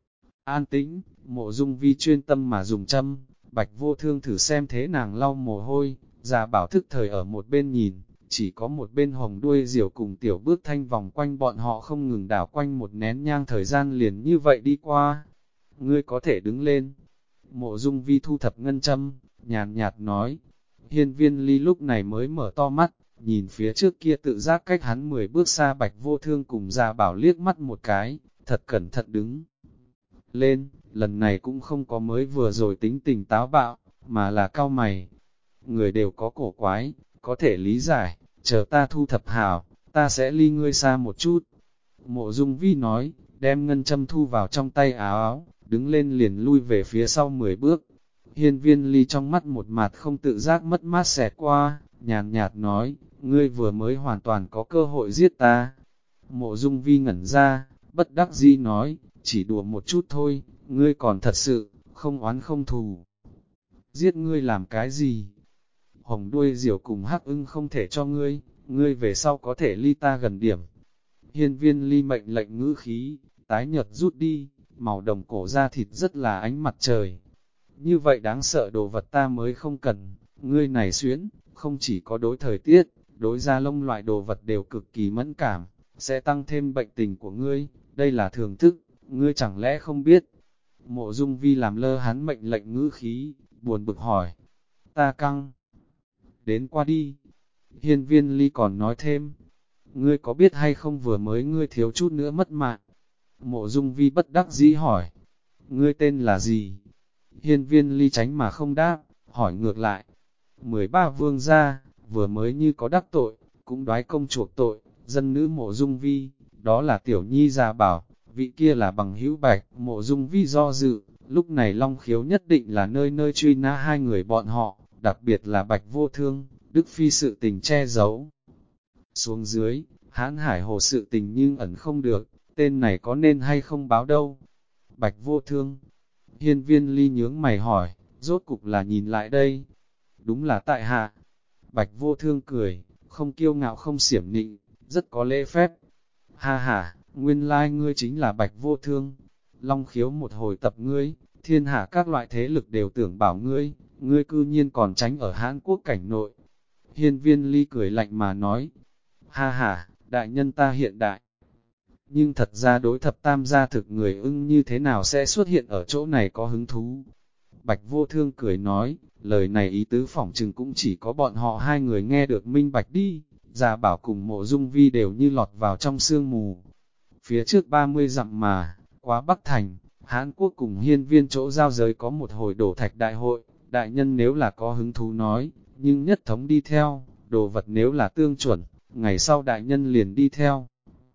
an tĩnh. Mộ Dung Vi chuyên tâm mà dùng châm, Bạch Vô Thương thử xem thế nàng lau mồ hôi. Gia Bảo thức thời ở một bên nhìn, chỉ có một bên Hồng Đuôi Diều cùng Tiểu Bước Thanh vòng quanh bọn họ không ngừng đảo quanh một nén nhang, thời gian liền như vậy đi qua. Ngươi có thể đứng lên. Mộ Dung Vi thu thập ngân châm, nhàn nhạt nói. Hiên Viên Ly lúc này mới mở to mắt, nhìn phía trước kia tự giác cách hắn 10 bước xa Bạch Vô Thương cùng Gia Bảo liếc mắt một cái, thật cẩn thận đứng lên, lần này cũng không có mới vừa rồi tính tình táo bạo, mà là cau mày. Người đều có cổ quái, có thể lý giải, chờ ta thu thập hảo, ta sẽ ly ngươi xa một chút. Mộ Dung Vi nói, đem ngân châm thu vào trong tay áo áo, đứng lên liền lui về phía sau 10 bước. Hiên Viên Ly trong mắt một mặt không tự giác mất mát xẹt qua, nhàn nhạt nói, ngươi vừa mới hoàn toàn có cơ hội giết ta. Mộ Dung Vi ngẩn ra, bất đắc dĩ nói, chỉ đùa một chút thôi, ngươi còn thật sự, không oán không thù. Giết ngươi làm cái gì? Hồng đuôi diều cùng hắc ưng không thể cho ngươi, ngươi về sau có thể ly ta gần điểm. Hiên Viên Ly mệnh lệnh ngữ khí, tái nhợt rút đi, màu đồng cổ da thịt rất là ánh mặt trời. Như vậy đáng sợ đồ vật ta mới không cần, ngươi này xuyến, không chỉ có đối thời tiết, đối da lông loại đồ vật đều cực kỳ mẫn cảm, sẽ tăng thêm bệnh tình của ngươi, đây là thường thức, ngươi chẳng lẽ không biết. Mộ Dung Vi làm lơ hắn mệnh lệnh ngữ khí, buồn bực hỏi, ta căng, đến qua đi. Hiên Viên Ly còn nói thêm, ngươi có biết hay không vừa mới ngươi thiếu chút nữa mất mạng. Mộ Dung Vi bất đắc dĩ hỏi, ngươi tên là gì? Hiên Viên Ly tránh mà không đáp, hỏi ngược lại. 13 vương gia, vừa mới như có đắc tội, cũng đoái công chuộc tội, dân nữ Mộ Dung Vi, đó là Tiểu Nhi già bảo, vị kia là bằng hữu Bạch. Mộ Dung Vi do dự, lúc này Long Khiếu nhất định là nơi nơi truy nã hai người bọn họ, đặc biệt là Bạch Vô Thương, Đức Phi sự tình che giấu. Xuống dưới, Hãn Hải Hồ sự tình nhưng ẩn không được, tên này có nên hay không báo đâu. Bạch Vô Thương. Hiên Viên Ly nhướng mày hỏi, rốt cục là nhìn lại đây. Đúng là tại hạ. Bạch Vô Thương cười, không kiêu ngạo không xiểm nịnh, rất có lễ phép. Ha ha, nguyên lai ngươi chính là Bạch Vô Thương. Long Khiếu một hồi tập ngươi, thiên hạ các loại thế lực đều tưởng bảo ngươi, ngươi cư nhiên còn tránh ở Hán Quốc cảnh nội. Hiên Viên Ly cười lạnh mà nói, ha ha, đại nhân ta hiện đại. Nhưng thật ra đối thập tam gia thực người ưng như thế nào sẽ xuất hiện ở chỗ này có hứng thú. Bạch Vô Thương cười nói, lời này ý tứ phỏng chừng cũng chỉ có bọn họ hai người nghe được minh bạch đi, Gia Bảo cùng Mộ Dung Vi đều như lọt vào trong sương mù. Phía trước 30 dặm mà, quá Bắc Thành, Hán Quốc cùng Hiên Viên chỗ giao giới có một hồi đổ thạch đại hội, đại nhân nếu là có hứng thú nói, nhưng nhất thống đi theo, đồ vật nếu là tương chuẩn, ngày sau đại nhân liền đi theo.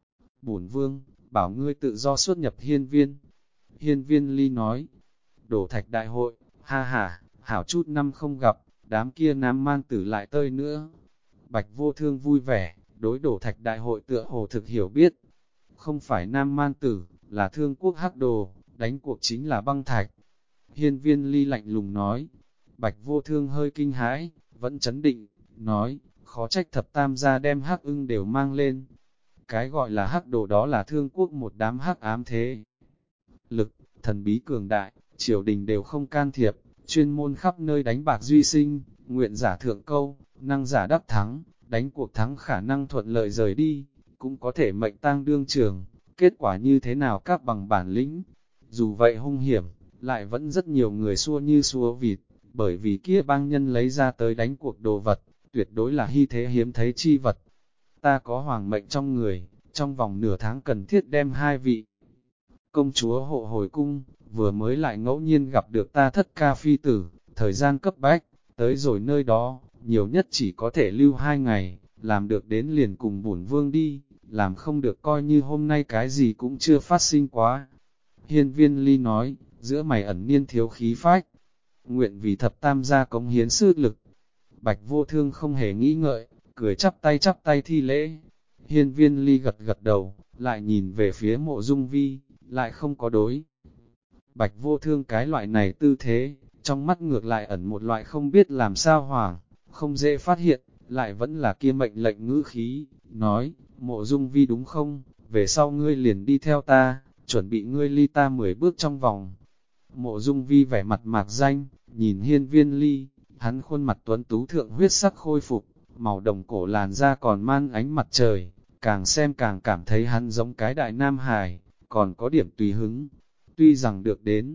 Bổn vương, bảo ngươi tự do xuất nhập Hiên Viên. Hiên Viên Ly nói, đổ thạch đại hội, ha ha, hảo chút năm không gặp, đám kia nam man tử lại tơi nữa. Bạch Vô Thương vui vẻ, đối đổ thạch đại hội tựa hồ thực hiểu biết. Không phải nam man tử, là Thương Quốc hắc đồ, đánh cuộc chính là băng thạch. Hiên Viên Ly lạnh lùng nói, Bạch Vô Thương hơi kinh hãi, vẫn chấn định, nói, khó trách thập tam gia đem hắc ưng đều mang lên. Cái gọi là hắc đồ đó là Thương Quốc một đám hắc ám thế. Lực, thần bí cường đại, triều đình đều không can thiệp, chuyên môn khắp nơi đánh bạc duy sinh, nguyện giả thượng câu, năng giả đắc thắng, đánh cuộc thắng khả năng thuận lợi rời đi, cũng có thể mệnh tang đương trường, kết quả như thế nào các bằng bản lĩnh. Dù vậy hung hiểm, lại vẫn rất nhiều người xua như xua vịt, bởi vì kia bang nhân lấy ra tới đánh cuộc đồ vật, tuyệt đối là hy thế hiếm thấy chi vật. Ta có hoàng mệnh trong người, trong vòng nửa tháng cần thiết đem hai vị công chúa hộ hồi cung, vừa mới lại ngẫu nhiên gặp được ta thất ca phi tử, thời gian cấp bách, tới rồi nơi đó, nhiều nhất chỉ có thể lưu 2 ngày, làm được đến liền cùng bổn vương đi, làm không được coi như hôm nay cái gì cũng chưa phát sinh quá. Hiên Viên Ly nói, giữa mày ẩn niên thiếu khí phách, nguyện vì thập tam gia cống hiến sức lực. Bạch Vô Thương không hề nghĩ ngợi, cười chắp tay thi lễ. Hiên Viên Ly gật gật đầu, lại nhìn về phía Mộ Dung Vi, lại không có đối. Bạch Vô Thương cái loại này tư thế, trong mắt ngược lại ẩn một loại không biết làm sao hoảng, không dễ phát hiện, lại vẫn là kia mệnh lệnh ngữ khí, nói, Mộ Dung Vi đúng không, về sau ngươi liền đi theo ta, chuẩn bị ngươi ly ta 10 bước trong vòng. Mộ Dung Vi vẻ mặt mạc danh, nhìn Hiên Viên Ly, hắn khuôn mặt tuấn tú thượng huyết sắc khôi phục, màu đồng cổ làn da còn man ánh mặt trời, càng xem càng cảm thấy hắn giống cái đại nam hài, còn có điểm tùy hứng. Tuy rằng được đến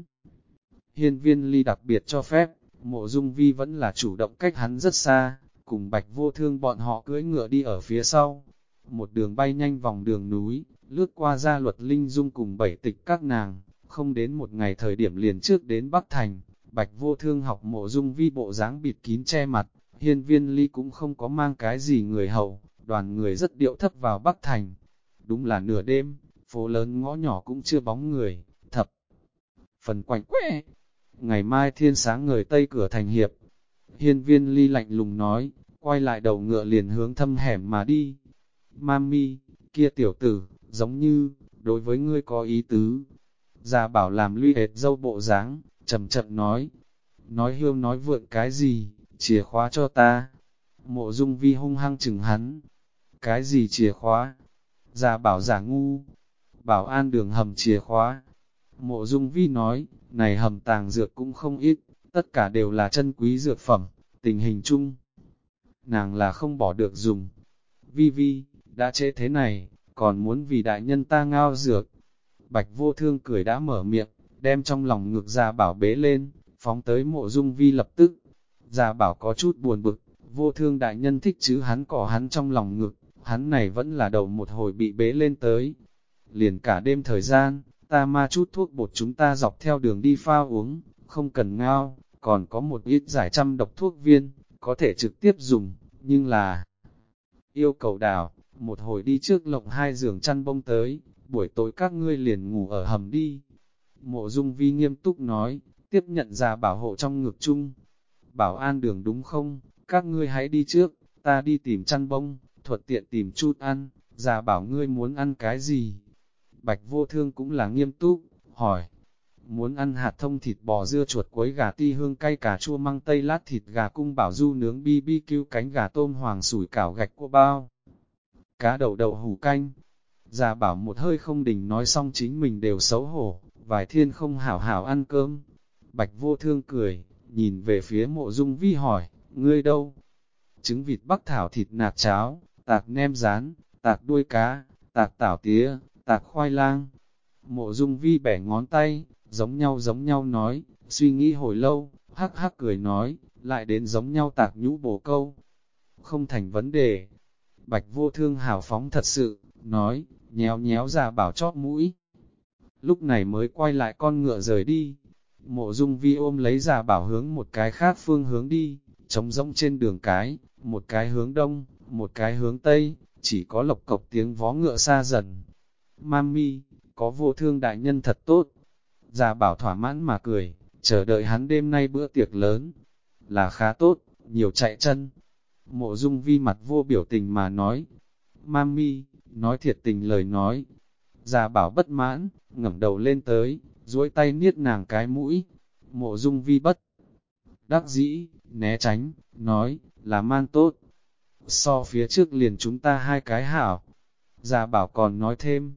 Hiên Viên Ly đặc biệt cho phép, Mộ Dung Vi vẫn là chủ động cách hắn rất xa, cùng Bạch Vô Thương bọn họ cưỡi ngựa đi ở phía sau. Một đường bay nhanh vòng đường núi, lướt qua gia luật linh dung cùng 7 tịch các nàng, Không đến một ngày thời điểm liền trước đến Bắc Thành, Bạch Vô Thương học Mộ Dung Vi bộ dáng bịt kín che mặt, Hiên Viên Ly cũng không có mang cái gì người hầu, đoàn người rất điệu thấp vào Bắc Thành. Đúng là nửa đêm, phố lớn ngõ nhỏ cũng chưa bóng người, thập phần quạnh quẽ. Ngày mai thiên sáng ngời tây cửa thành hiệp, Hiên Viên Ly lạnh lùng nói, quay lại đầu ngựa liền hướng thâm hẻm mà đi. Mami, kia tiểu tử, giống như, đối với ngươi có ý tứ. Gia Bảo làm Luy hệt dâu bộ dáng, chậm chậm nói hiêu nói vượn cái gì, chìa khóa cho ta. Mộ Dung Vi hung hăng chừng hắn. Cái gì chìa khóa? Gia Bảo giả ngu. Bảo an đường hầm chìa khóa. Mộ Dung Vi nói, này hầm tàng dược cũng không ít, tất cả đều là chân quý dược phẩm, tình hình chung. Nàng là không bỏ được dùng. Vi Vi, đã trễ thế này, còn muốn vì đại nhân ta ngao dược. Bạch Vô Thương cười đã mở miệng, đem trong lòng ngực Gia Bảo bế lên, phóng tới Mộ Dung Vi lập tức. Gia Bảo có chút buồn bực, Vô Thương đại nhân thích chứ hắn cỏ hắn trong lòng ngực, hắn này vẫn là đầu một hồi bị bế lên tới. Liền cả đêm thời gian, ta ma chút thuốc bột chúng ta dọc theo đường đi pha uống, không cần ngao, còn có một ít giải trăm độc thuốc viên, có thể trực tiếp dùng, nhưng là yêu cầu đào, một hồi đi trước lộng 2 giường chăn bông tới, buổi tối các ngươi liền ngủ ở hầm đi. Mộ Dung Vi nghiêm túc nói, tiếp nhận Gia Bảo hộ trong ngực chung. Bảo an đường đúng không, các ngươi hãy đi trước, ta đi tìm chăn bông, thuận tiện tìm chút ăn, Gia Bảo ngươi muốn ăn cái gì? Bạch Vô Thương cũng là nghiêm túc, hỏi, muốn ăn hạt thông thịt bò dưa chuột quấy gà ti hương cay cà chua măng tây lát thịt gà cung bảo du nướng BBQ cánh gà tôm hoàng sủi cảo gạch cua bao, cá đậu đậu hủ canh. Gia Bảo một hơi không đình nói xong chính mình đều xấu hổ, vài thiên không hảo hảo ăn cơm. Bạch Vô Thương cười, nhìn về phía Mộ Dung Vi hỏi, ngươi đâu? Trứng vịt bắc thảo thịt nạc cháo, tạc nem rán, tạc đuôi cá, tạc tảo tía, tạc khoai lang. Mộ Dung Vi bẻ ngón tay, giống nhau nói, suy nghĩ hồi lâu, hắc hắc cười nói, lại đến giống nhau tạc nhũ bổ câu. Không thành vấn đề. Bạch Vô Thương hào phóng thật sự, nói, nhéo nhéo Gia Bảo chóp mũi. Lúc này mới quay lại con ngựa rời đi. Mộ Dung Vi ôm lấy Gia Bảo hướng một cái khác phương hướng đi, trống rỗng trên đường cái, một cái hướng đông, một cái hướng tây, chỉ có lộc cộc tiếng vó ngựa xa dần. Mami, có Vô Thương đại nhân thật tốt. Gia Bảo thỏa mãn mà cười, chờ đợi hắn đêm nay bữa tiệc lớn. Là khá tốt, nhiều chạy chân. Mộ Dung Vi mặt vô biểu tình mà nói. Mami, nói thiệt tình lời nói. Gia Bảo bất mãn, ngẩng đầu lên tới, duỗi tay niết nàng cái mũi. Mộ Dung Vi bất đắc dĩ, né tránh, nói, là man tốt. So phía trước liền chúng ta 2 cái hảo. Gia Bảo còn nói thêm,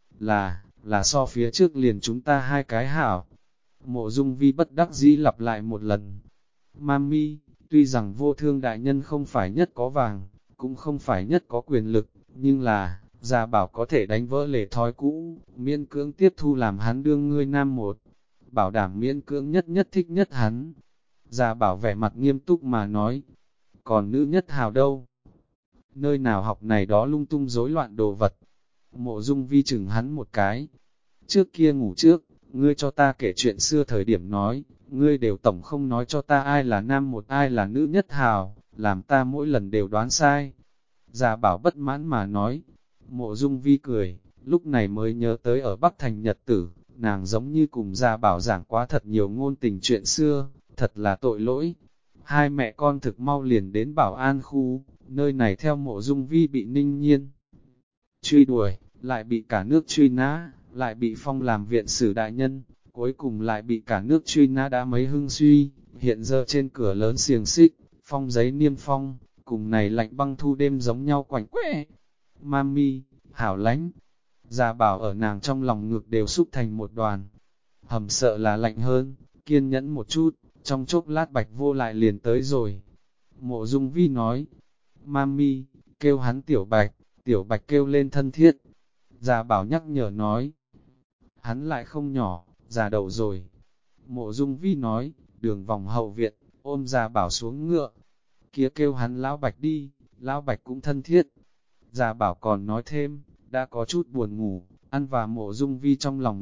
là so phía trước liền chúng ta 2 cái hảo. Mộ Dung Vi bất đắc dĩ lặp lại một lần. Mami, tuy rằng Vô Thương đại nhân không phải nhất có vàng, cũng không phải nhất có quyền lực, nhưng là, Gia Bảo có thể đánh vỡ lề thói cũ, miễn cưỡng tiếp thu làm hắn đương ngươi nam một, bảo đảm miễn cưỡng nhất thích nhất hắn. Gia Bảo vẻ mặt nghiêm túc mà nói, còn nữ nhất hào đâu? Nơi nào học này đó lung tung rối loạn đồ vật? Mộ Dung Vi chừng hắn một cái. Trước kia ngủ trước, ngươi cho ta kể chuyện xưa thời điểm nói, ngươi đều tổng không nói cho ta ai là nam một ai là nữ nhất hào, làm ta mỗi lần đều đoán sai. Gia Bảo bất mãn mà nói. Mộ Dung Vi cười, lúc này mới nhớ tới ở Bắc Thành Nhật tử, nàng giống như cùng Gia Bảo giảng quá thật nhiều ngôn tình chuyện xưa, thật là tội lỗi. 2 mẹ con thực mau liền đến Bảo An khu, nơi này theo Mộ Dung Vi bị Ninh Nhiên truy đuổi, lại bị cả nước truy nã, lại bị phong làm viện sử đại nhân, cuối cùng lại bị cả nước truy nã đã mấy hưng suy, hiện giờ trên cửa lớn xiềng xích, phong giấy niêm phong, cùng này lạnh băng thu đêm giống nhau quạnh quẽ. Mami, hảo lánh, Gia Bảo ở nàng trong lòng ngực đều xúc thành một đoàn. Hầm sợ là lạnh hơn, kiên nhẫn một chút, trong chốc lát Bạch Vô lại liền tới rồi. Mộ Dung Vi nói, Mami, kêu hắn Tiểu Bạch kêu lên thân thiết. Gia Bảo nhắc nhở nói, hắn lại không nhỏ, già đầu rồi. Mộ Dung Vi nói, đường vòng hậu viện, ôm Gia Bảo xuống ngựa. Kia kêu hắn Lão Bạch đi, Lão Bạch cũng thân thiết. Gia Bảo còn nói thêm, đã có chút buồn ngủ, ăn và Mộ Dung Vi trong lòng ngực,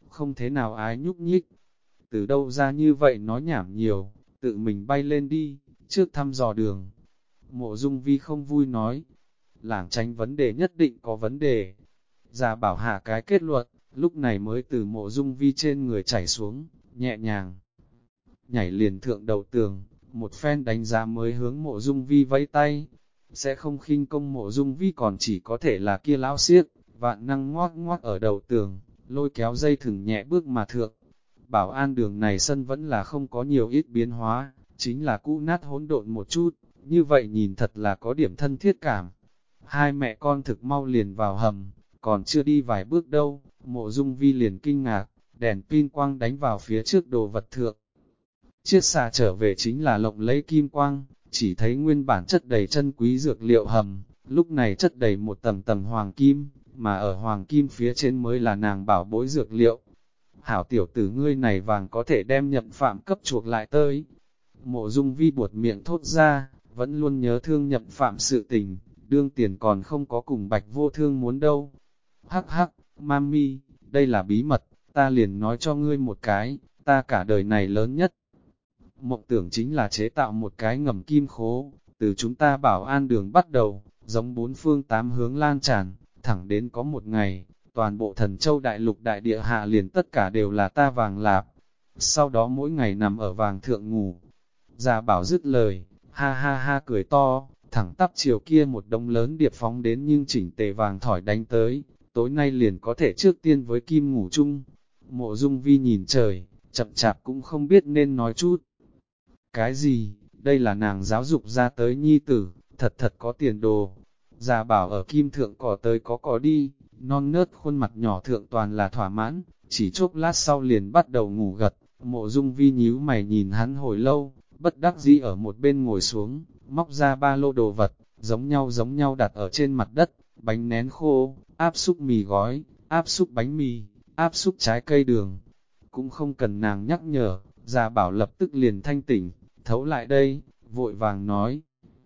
không thế nào ái nhúc nhích. Từ đâu ra như vậy nói nhảm nhiều, tự mình bay lên đi, trước thăm dò đường. Mộ Dung Vi không vui nói, lảng tránh vấn đề nhất định có vấn đề. Già bảo hạ cái kết luận, lúc này mới từ Mộ Dung Vi trên người chảy xuống, nhẹ nhàng. Nhảy liền thượng đầu tường, một phen đánh giá mới hướng Mộ Dung Vi vẫy tay. Sẽ không khinh công Mộ Dung Vi còn chỉ có thể là kia lão xiếc, vạn năng ngoác ngoác ở đầu tường, lôi kéo dây thừng nhẹ bước mà thượng. Bảo an đường này sân vẫn là không có nhiều ít biến hóa, chính là cũ nát hỗn độn một chút, như vậy nhìn thật là có điểm thân thiết cảm. Hai mẹ con thực mau liền vào hầm, còn chưa đi vài bước đâu, Mộ Dung Vi liền kinh ngạc, đèn pin quang đánh vào phía trước đồ vật thượng. Chiếc xà trở về chính là lộng lấy kim quang, chỉ thấy nguyên bản chất đầy chân quý dược liệu hầm, lúc này chất đầy một tầng tầng hoàng kim, mà ở hoàng kim phía trên mới là nàng bảo bối dược liệu. Hảo tiểu tử ngươi này vàng có thể đem nhậm phạm cấp chuộc lại tới. Mộ Dung Vi buột miệng thốt ra, vẫn luôn nhớ thương nhậm phạm sự tình, đương tiền còn không có cùng Bạch Vô Thương muốn đâu. Hắc hắc, mami, đây là bí mật, ta liền nói cho ngươi một cái, ta cả đời này lớn nhất. Mộng tưởng chính là chế tạo một cái ngầm kim khố, từ chúng ta bảo an đường bắt đầu, giống bốn phương tám hướng lan tràn, thẳng đến có một ngày, toàn bộ thần châu đại lục đại địa hạ liền tất cả đều là ta vàng lạp. Sau đó mỗi ngày nằm ở vàng thượng ngủ. Già bảo dứt lời, ha ha ha cười to, thẳng tắp chiều kia một đống lớn điệp phóng đến nhưng chỉnh tề vàng thỏi đánh tới, tối nay liền có thể trước tiên với kim ngủ chung. Mộ Dung Vi nhìn trời, chậm chạp cũng không biết nên nói chút. Cái gì, đây là nàng giáo dục ra tới nhi tử, thật thật có tiền đồ. Già bảo ở kim thượng cỏ tới có đi, non nớt khuôn mặt nhỏ thượng toàn là thỏa mãn, chỉ chốc lát sau liền bắt đầu ngủ gật. Mộ Dung Vi nhíu mày nhìn hắn hồi lâu, bất đắc dĩ ở một bên ngồi xuống, móc ra ba lô đồ vật, giống nhau đặt ở trên mặt đất, bánh nén khô, áp xúc mì gói, áp xúc bánh mì, áp xúc trái cây đường. Cũng không cần nàng nhắc nhở, già bảo lập tức liền thanh tỉnh, thấu lại đây, vội vàng nói.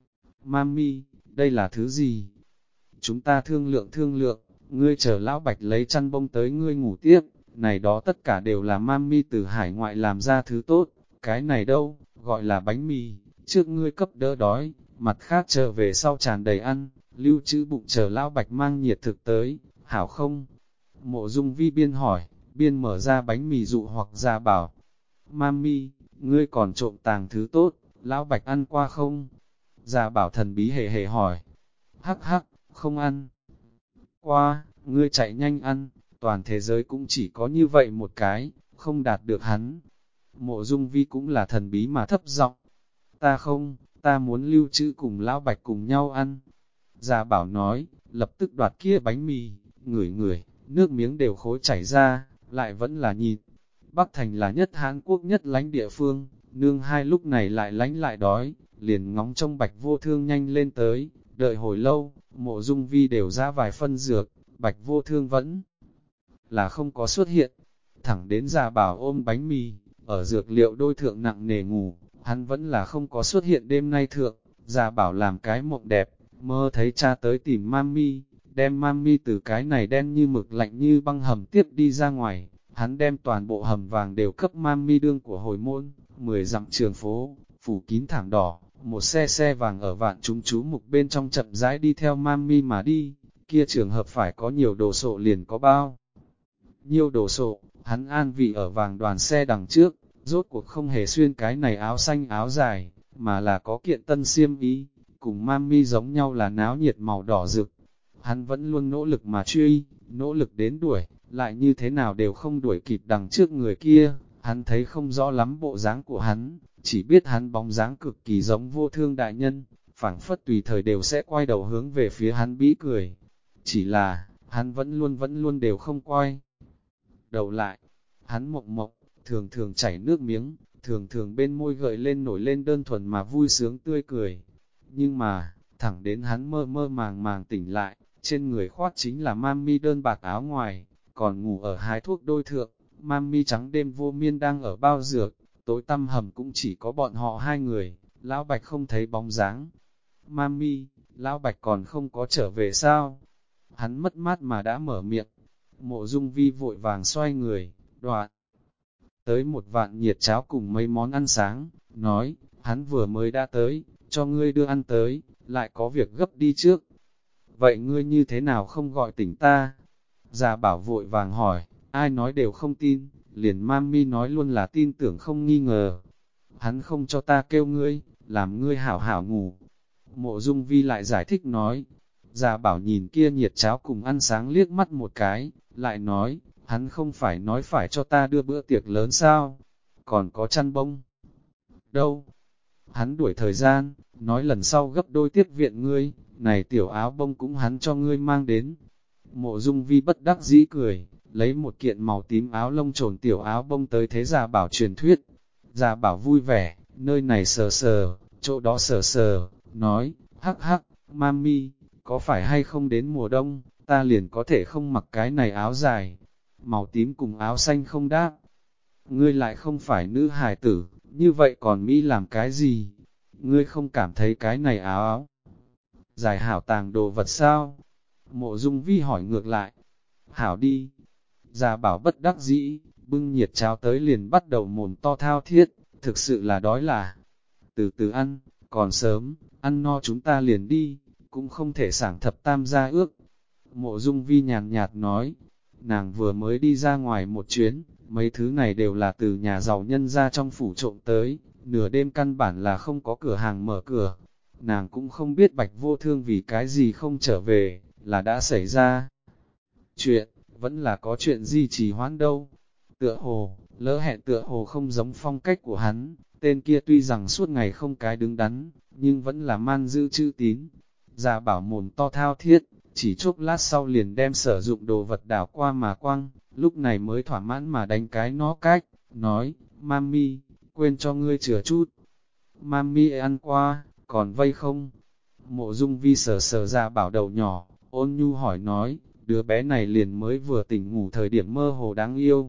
Mami, đây là thứ gì? Chúng ta thương lượng, ngươi chờ lão Bạch lấy chăn bông tới ngươi ngủ tiếp, này đó tất cả đều là mami từ hải ngoại làm ra thứ tốt, cái này đâu, gọi là bánh mì, trước ngươi cấp đỡ đói, mặt khác trở về sau tràn đầy ăn, lưu trữ bụng chờ lão Bạch mang nhiệt thực tới, hảo không? Mộ Dung Vi biên hỏi, biên mở ra bánh mì dụ hoặc ra bảo, mami, ngươi còn trộm tàng thứ tốt, lão Bạch ăn qua không? Già bảo thần bí hề hề hỏi, hắc hắc, không ăn. Qua, ngươi chạy nhanh ăn, toàn thế giới cũng chỉ có như vậy một cái, không đạt được hắn. Mộ Dung Vi cũng là thần bí mà thấp giọng, ta không, ta muốn lưu trữ cùng lão Bạch cùng nhau ăn. Già bảo nói, lập tức đoạt kia bánh mì, ngửi, nước miếng đều khối chảy ra, lại vẫn là nhìn. Bắc Thành là nhất Hán Quốc nhất lánh địa phương, nương hai lúc này lại lánh lại đói, liền ngóng trông Bạch Vô Thương nhanh lên tới, đợi hồi lâu, Mộ Dung Vi đều ra vài phân dược, Bạch Vô Thương vẫn là không có xuất hiện. Thẳng đến già bảo ôm bánh mì, ở dược liệu đôi thượng nặng nề ngủ, hắn vẫn là không có xuất hiện đêm nay thượng. Già bảo làm cái mộng đẹp, mơ thấy cha tới tìm mami, đem mami từ cái này đen như mực lạnh như băng hầm tiếp đi ra ngoài. Hắn đem toàn bộ hầm vàng đều cấp mami đương của hồi môn, 10 dặm trường phố, phủ kín thảm đỏ, một xe vàng ở vạn chúng chú mục bên trong chậm rãi đi theo mami mà đi, kia trường hợp phải có nhiều đồ sộ liền có bao. Nhiều đồ sộ, hắn an vị ở vàng đoàn xe đằng trước, rốt cuộc không hề xuyên cái này áo xanh áo dài, mà là có kiện tân xiêm y, cùng mami giống nhau là náo nhiệt màu đỏ rực. Hắn vẫn luôn nỗ lực mà truy, nỗ lực đến đuổi, lại như thế nào đều không đuổi kịp đằng trước người kia, hắn thấy không rõ lắm bộ dáng của hắn, chỉ biết hắn bóng dáng cực kỳ giống Vô Thương đại nhân, phảng phất tùy thời đều sẽ quay đầu hướng về phía hắn bĩ cười. Chỉ là, hắn vẫn luôn đều không quay đầu lại. Hắn mộng, thường thường chảy nước miếng, thường thường bên môi gợi lên nổi lên đơn thuần mà vui sướng tươi cười. Nhưng mà, thẳng đến hắn mơ màng tỉnh lại, trên người khoác chính là mami đơn bạc áo ngoài, còn ngủ ở hái thuốc đôi thượng, mami trắng đêm vô miên đang ở bao dược, tối tăm hầm cũng chỉ có bọn họ hai người, lão Bạch không thấy bóng dáng. Mami, lão Bạch còn không có trở về sao? Hắn mất mát mà đã mở miệng. Mộ Dung Vi vội vàng xoay người, Đoạn tới một vạn nhiệt cháo cùng mấy món ăn sáng, nói, hắn vừa mới đã tới, cho ngươi đưa ăn tới, lại có việc gấp đi trước. Vậy ngươi như thế nào không gọi tỉnh ta? Già bảo vội vàng hỏi, ai nói đều không tin, liền mami nói luôn là tin tưởng không nghi ngờ. Hắn không cho ta kêu ngươi, làm ngươi hảo hảo ngủ. Mộ Dung Vi lại giải thích nói, già bảo nhìn kia nhiệt cháo cùng ăn sáng liếc mắt một cái, lại nói, hắn không phải nói phải cho ta đưa bữa tiệc lớn sao, còn có chăn bông. Đâu? Hắn đuổi thời gian, nói lần sau gấp đôi tiếp viện ngươi, này tiểu áo bông cũng hắn cho ngươi mang đến. Mộ Dung Vi bất đắc dĩ cười, lấy một kiện màu tím áo lông trồn tiểu áo bông tới thế già bảo truyền thuyết. Già bảo vui vẻ, nơi này sờ sờ, chỗ đó sờ sờ, nói, hắc hắc, mami, có phải hay không đến mùa đông, ta liền có thể không mặc cái này áo dài, màu tím cùng áo xanh không đáp. Ngươi lại không phải nữ hài tử, như vậy còn Mỹ làm cái gì? Ngươi không cảm thấy cái này áo dài hảo tàng đồ vật sao? Mộ Dung Vi hỏi ngược lại. Hảo đi. Già bảo bất đắc dĩ, bưng nhiệt cháo tới liền bắt đầu mồm to thao thiết, thực sự là đói là. Từ từ ăn, còn sớm, ăn no chúng ta liền đi, cũng không thể sảng thập tam gia ước. Mộ Dung Vi nhàn nhạt nói, nàng vừa mới đi ra ngoài một chuyến, mấy thứ này đều là từ nhà giàu nhân ra trong phủ trộm tới, nửa đêm căn bản là không có cửa hàng mở cửa. Nàng cũng không biết Bạch Vô Thương vì cái gì không trở về, là đã xảy ra chuyện, vẫn là có chuyện gì trì hoãn đâu. Tựa hồ, lỡ hẹn tựa hồ không giống phong cách của hắn, tên kia tuy rằng suốt ngày không cái đứng đắn, nhưng vẫn là man giữ chữ tín. Già bảo mồm to thao thiết, chỉ chốc lát sau liền đem sử dụng đồ vật đảo qua mà quăng, lúc này mới thỏa mãn mà đánh cái nó cách, nói, mami, quên cho ngươi chừa chút. Mami ăn qua, còn vây không? Mộ Dung Vi sờ sờ ra bảo đầu nhỏ, ôn nhu hỏi nói, đứa bé này liền mới vừa tỉnh ngủ thời điểm mơ hồ đáng yêu.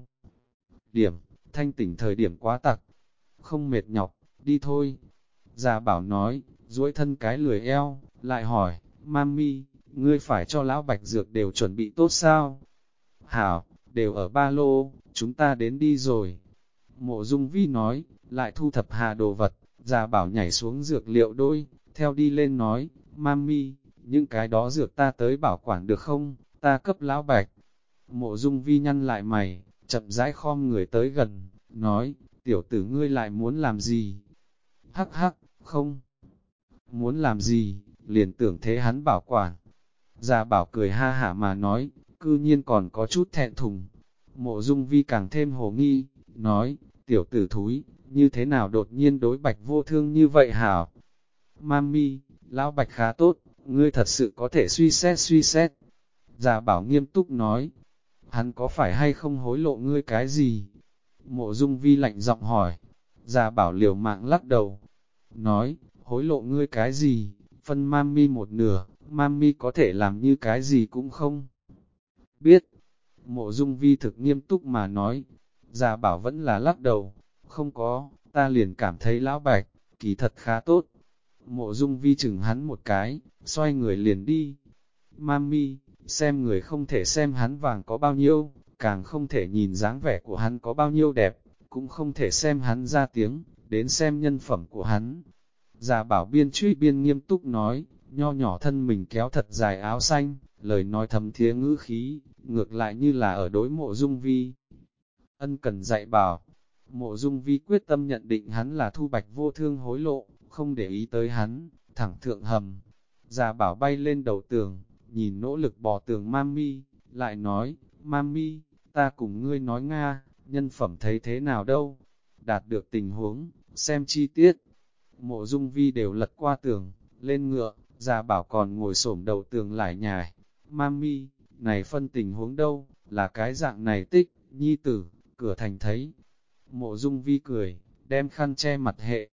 Thanh tỉnh thời điểm quá tặc, không mệt nhọc, đi thôi. Già bảo nói, duỗi thân cái lười eo, lại hỏi, mami, ngươi phải cho lão bạch dược đều chuẩn bị tốt sao? Hảo, đều ở ba lô, chúng ta đến đi rồi. Mộ Dung Vi nói, lại thu thập hà đồ vật, già bảo nhảy xuống dược liệu đôi, theo đi lên nói, mami, những cái đó dược ta tới bảo quản được không, ta cấp lão bạch. Mộ Dung Vi nhăn lại mày, chậm rãi khom người tới gần, nói, tiểu tử ngươi lại muốn làm gì? Hắc hắc, không. Muốn làm gì, liền tưởng thế hắn bảo quản. Già bảo cười ha hả mà nói, cư nhiên còn có chút thẹn thùng. Mộ Dung Vi càng thêm hồ nghi, nói, tiểu tử thúi, như thế nào đột nhiên đối Bạch Vô Thương như vậy hảo? Mami, lão Bạch khá tốt, ngươi thật sự có thể suy xét suy xét. Già bảo nghiêm túc nói, hắn có phải hay không hối lộ ngươi cái gì? Mộ Dung Vi lạnh giọng hỏi, già bảo liều mạng lắc đầu, nói, hối lộ ngươi cái gì, phân mami một nửa, mami có thể làm như cái gì cũng không biết. Mộ Dung Vi thực nghiêm túc mà nói, già bảo vẫn là lắc đầu, không có, ta liền cảm thấy lão Bạch, kỳ thật khá tốt. Mộ Dung Vi chừng hắn một cái, xoay người liền đi. Mami, xem người không thể xem hắn vàng có bao nhiêu, càng không thể nhìn dáng vẻ của hắn có bao nhiêu đẹp, cũng không thể xem hắn ra tiếng, đến xem nhân phẩm của hắn. Già bảo biên truy biên nghiêm túc nói, nho nhỏ thân mình kéo thật dài áo xanh, lời nói thầm thía ngữ khí, ngược lại như là ở đối Mộ Dung Vi. Ân cần dạy bảo, Mộ Dung Vi quyết tâm nhận định hắn là thu Bạch Vô Thương hối lộ, không để ý tới hắn, thẳng thượng hầm. Già bảo bay lên đầu tường, nhìn nỗ lực bò tường mami, lại nói, mami, ta cùng ngươi nói Nga, nhân phẩm thấy thế nào đâu, đạt được tình huống, xem chi tiết. Mộ Dung Vi đều lật qua tường, lên ngựa, già bảo còn ngồi xổm đầu tường lải nhải. Mami, này phân tình huống đâu, là cái dạng này tích, nhi tử, cửa thành thấy. Mộ Dung Vi cười, đem khăn che mặt hệ.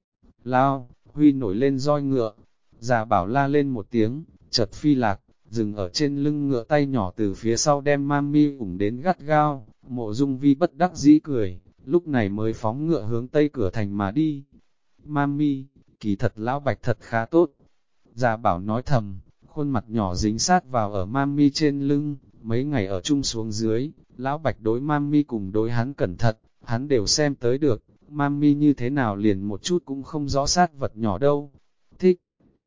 Lao, Huy nổi lên roi ngựa, già bảo la lên một tiếng, chợt phi lạc, dừng ở trên lưng ngựa tay nhỏ từ phía sau đem mami ủng đến gắt gao. Mộ Dung Vi bất đắc dĩ cười, lúc này mới phóng ngựa hướng tây cửa thành mà đi. Mami, kỳ thật lão Bạch thật khá tốt. Già bảo nói thầm, khuôn mặt nhỏ dính sát vào ở mami trên lưng, Mấy ngày ở chung xuống dưới, lão Bạch đối Mami cùng đối hắn cẩn thận, hắn đều xem tới được, Mami như thế nào liền một chút cũng không rõ sát vật nhỏ đâu. Thích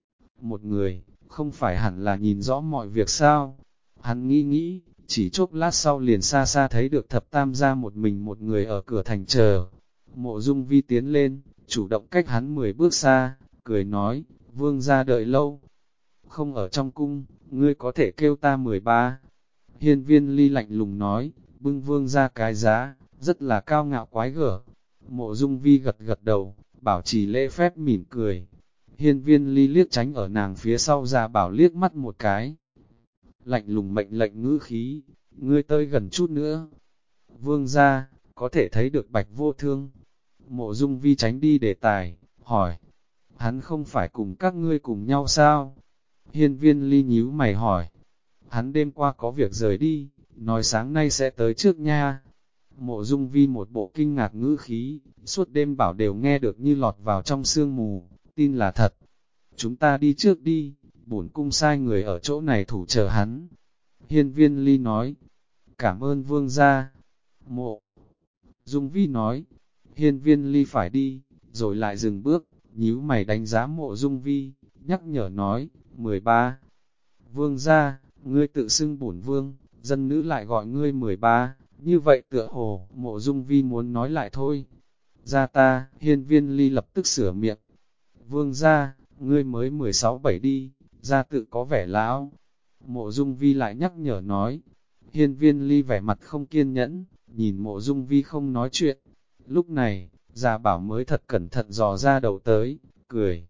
một người, không phải hẳn là nhìn rõ mọi việc sao? Hắn nghĩ, chỉ chốc lát sau liền xa xa thấy được thập tam gia một mình một người ở cửa thành chờ. Mộ Dung Vi tiến lên, chủ động cách hắn 10 bước xa, cười nói, vương gia đợi lâu. Không ở trong cung, ngươi có thể kêu ta 13. Hiên Viên Ly lạnh lùng nói, bưng vương gia cái giá, rất là cao ngạo quái gở. Mộ Dung Vi gật gật đầu, bảo trì lễ phép mỉm cười. Hiên Viên Ly liếc tránh ở nàng phía sau ra bảo liếc mắt một cái. Lạnh lùng mệnh lệnh ngữ khí, ngươi tới gần chút nữa. Vương gia, có thể thấy được Bạch Vô Thương. Mộ Dung Vi tránh đi đề tài, hỏi, hắn không phải cùng các ngươi cùng nhau sao? Hiên Viên Ly nhíu mày hỏi, hắn đêm qua có việc rời đi, nói sáng nay sẽ tới trước nha. Mộ Dung Vi một bộ kinh ngạc ngữ khí, suốt đêm bảo đều nghe được như lọt vào trong sương mù, tin là thật. Chúng ta đi trước đi, bổn cung sai người ở chỗ này thủ chờ hắn. Hiên Viên Ly nói, cảm ơn vương gia. Mộ Dung Vi nói, Hiên Viên Ly phải đi, rồi lại dừng bước, nhíu mày đánh giá Mộ Dung Vi, nhắc nhở nói, 13. Vương gia, ngươi tự xưng bổn vương, dân nữ lại gọi ngươi 13, như vậy tựa hồ, Mộ Dung Vi muốn nói lại thôi. Gia ta, Hiên Viên Ly lập tức sửa miệng. Vương gia, ngươi mới 16-17 đi, gia tự có vẻ lão. Mộ Dung Vi lại nhắc nhở nói. Hiên Viên Ly vẻ mặt không kiên nhẫn, nhìn Mộ Dung Vi không nói chuyện. Lúc này, Gia Bảo mới thật cẩn thận dò ra đầu tới, cười.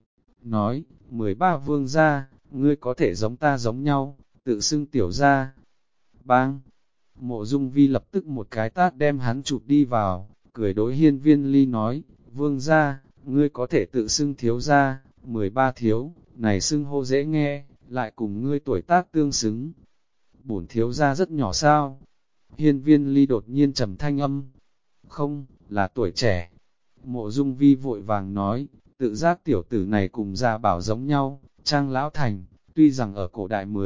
Nói, 13 vương gia, ngươi có thể giống ta giống nhau, tự xưng tiểu gia. Bang! Mộ Dung Vi lập tức một cái tát đem hắn chụp đi vào, cười đối Hiên Viên Ly nói, vương gia, ngươi có thể tự xưng thiếu gia, 13 thiếu, này xưng hô dễ nghe, lại cùng ngươi tuổi tác tương xứng. Bổn thiếu gia rất nhỏ sao? Hiên Viên Ly đột nhiên trầm thanh âm. Không, là tuổi trẻ. Mộ Dung Vi vội vàng nói, tự giác tiểu tử này cùng Gia Bảo giống nhau, trang lão thành, tuy rằng ở cổ đại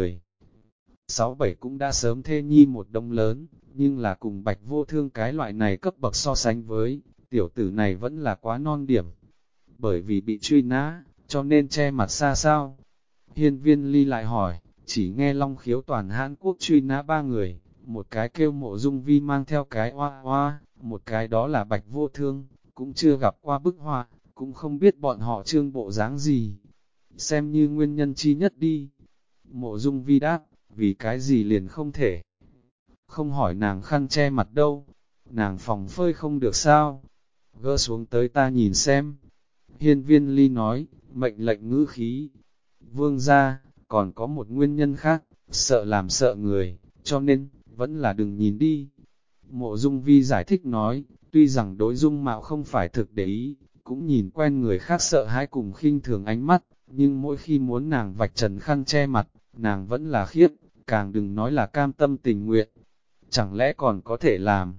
6-7 cũng đã sớm thê nhi một đông lớn, nhưng là cùng Bạch Vô Thương cái loại này cấp bậc so sánh với, tiểu tử này vẫn là quá non điểm. Bởi vì bị truy nã, cho nên che mặt xa sao? Hiên Viên Ly lại hỏi, chỉ nghe Long Khiếu toàn Hán Quốc truy nã 3 người, một cái kêu Mộ Dung Vi mang theo cái oa oa, một cái đó là Bạch Vô Thương, cũng chưa gặp qua bức họa, cũng không biết bọn họ trương bộ dáng gì. Xem như nguyên nhân chi nhất đi. Mộ Dung Vi đáp, vì cái gì liền không thể. Không hỏi nàng khăn che mặt đâu, nàng phòng phơi không được sao. Gỡ xuống tới ta nhìn xem. Hiên Viên Ly nói, mệnh lệnh ngữ khí. Vương gia, còn có một nguyên nhân khác, sợ làm sợ người, cho nên, vẫn là đừng nhìn đi. Mộ Dung Vi giải thích nói, tuy rằng đối dung mạo không phải thực để ý, cũng nhìn quen người khác sợ hãi cùng khinh thường ánh mắt, nhưng mỗi khi muốn nàng vạch trần khăn che mặt, nàng vẫn là khiếp, càng đừng nói là cam tâm tình nguyện. Chẳng lẽ còn có thể làm?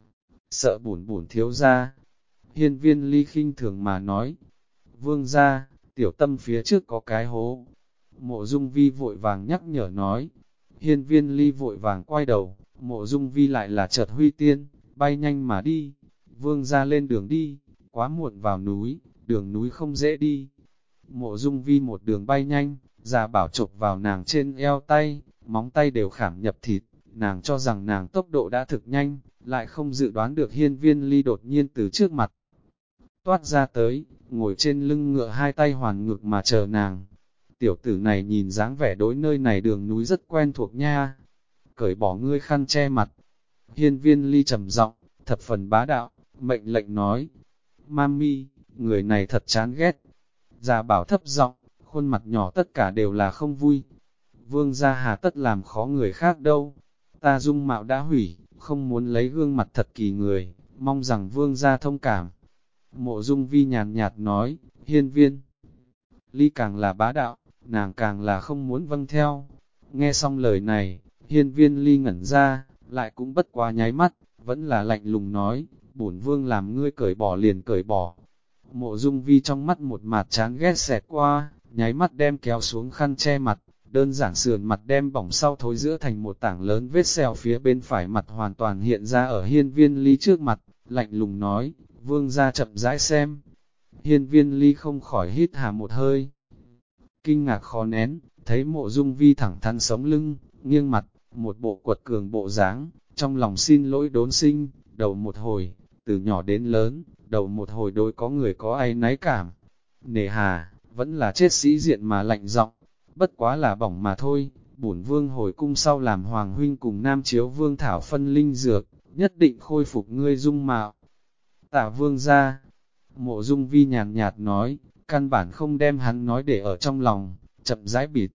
Sợ bổn bổn thiếu gia. Hiên Viên Ly khinh thường mà nói. Vương gia, tiểu tâm phía trước có cái hố. Mộ Dung Vi vội vàng nhắc nhở nói. Hiên Viên Ly vội vàng quay đầu, Mộ Dung Vi lại là chợt huy tiên, bay nhanh mà đi. Vương gia lên đường đi, quá muộn vào núi, đường núi không dễ đi. Mộ Dung Vi một đường bay nhanh, Gia Bảo chộp vào nàng trên eo tay, móng tay đều khảm nhập thịt, nàng cho rằng nàng tốc độ đã thực nhanh, lại không dự đoán được Hiên Viên Ly đột nhiên từ trước mặt. Toát ra tới, ngồi trên lưng ngựa hai tay hoàn ngực mà chờ nàng. Tiểu tử này nhìn dáng vẻ đối nơi này đường núi rất quen thuộc nha. Cởi bỏ ngươi khăn che mặt. Hiên Viên Ly trầm giọng, thập phần bá đạo, mệnh lệnh nói. Mami, người này thật chán ghét. Gia Bảo thấp giọng, khuôn mặt nhỏ tất cả đều là không vui. Vương gia hà tất làm khó người khác đâu. Ta dung mạo đã hủy, không muốn lấy gương mặt thật kỳ người, mong rằng vương gia thông cảm. Mộ Dung Vi nhàn nhạt nói, Hiên Viên Ly càng là bá đạo, nàng càng là không muốn vâng theo. Nghe xong lời này, Hiên Viên Ly ngẩn ra, lại cũng bất quá nháy mắt, vẫn là lạnh lùng nói, bổn vương làm ngươi cởi bỏ liền cởi bỏ. Mộ Dung Vi trong mắt một mặt chán ghét xẹt qua, nháy mắt đem kéo xuống khăn che mặt, đơn giản sườn mặt đem bỏng sau thối giữa thành một tảng lớn vết sẹo, phía bên phải mặt hoàn toàn hiện ra ở Hiên Viên Ly trước mặt, lạnh lùng nói, vương gia chậm rãi xem. Hiên Viên Ly không khỏi hít hà một hơi, kinh ngạc khó nén, thấy Mộ Dung Vi thẳng thắn sống lưng, nghiêng mặt, một bộ quật cường bộ dáng, trong lòng xin lỗi đốn sinh, đầu một hồi, từ nhỏ đến lớn, đầu một hồi đối có người có áy náy cảm. Nề hà, vẫn là chết sĩ diện mà lạnh giọng, bất quá là bỏng mà thôi, bổn vương hồi cung sau làm hoàng huynh cùng nam chiếu vương thảo phân linh dược, nhất định khôi phục ngươi dung mạo. Tạ vương ra, Mộ Dung Vi nhàn nhạt nói, căn bản không đem hắn nói để ở trong lòng, chậm rãi bịt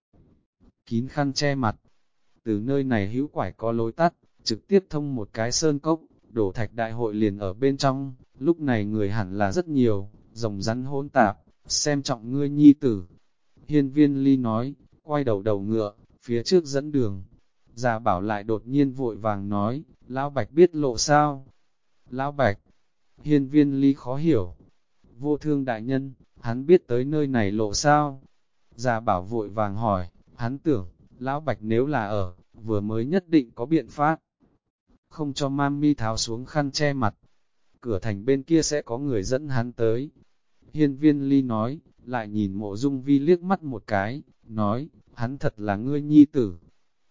kín khăn che mặt. Từ nơi này hữu quải có lối tắt, trực tiếp thông một cái sơn cốc, đổ thạch đại hội liền ở bên trong, lúc này người hẳn là rất nhiều, rồng rắn hỗn tạp, xem trọng ngươi nhi tử. Hiên Viên Ly nói, quay đầu ngựa, phía trước dẫn đường. Già Bảo lại đột nhiên vội vàng nói, Lão Bạch biết lộ sao? Lão Bạch, Hiên Viên Ly khó hiểu. Vô Thương đại nhân, hắn biết tới nơi này lộ sao? Già Bảo vội vàng hỏi, hắn tưởng, Lão Bạch nếu là ở, vừa mới nhất định có biện pháp. Không cho Mami tháo xuống khăn che mặt. Cửa thành bên kia sẽ có người dẫn hắn tới. Hiên Viên Ly nói, lại nhìn Mộ Dung Vi liếc mắt một cái, nói, hắn thật là ngươi nhi tử.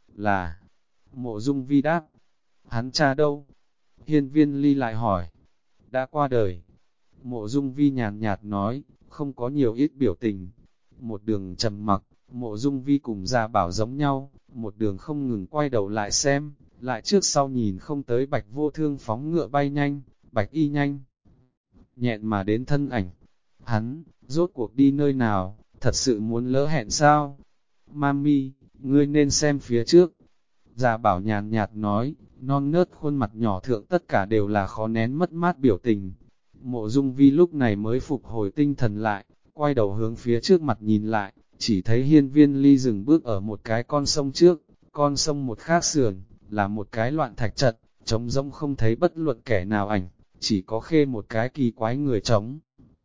Là, Mộ Dung Vi đáp, hắn cha đâu? Hiên Viên Ly lại hỏi, đã qua đời. Mộ Dung Vi nhàn nhạt nói, không có nhiều ít biểu tình. Một đường trầm mặc, Mộ Dung Vi cùng Gia Bảo giống nhau, một đường không ngừng quay đầu lại xem, lại trước sau nhìn không tới Bạch Vô Thương phóng ngựa bay nhanh, Bạch y nhanh nhẹn mà đến thân ảnh. Hắn, rốt cuộc đi nơi nào, thật sự muốn lỡ hẹn sao? Mami, ngươi nên xem phía trước. Gia Bảo nhàn nhạt nói, non nớt khuôn mặt nhỏ thượng tất cả đều là khó nén mất mát biểu tình. Mộ Dung Vi lúc này mới phục hồi tinh thần lại, quay đầu hướng phía trước mặt nhìn lại, chỉ thấy Hiên Viên Ly dừng bước ở một cái con sông trước, con sông một khác sườn, là một cái loạn thạch trận, trống rỗng không thấy bất luận kẻ nào ảnh, chỉ có khê một cái kỳ quái người trống.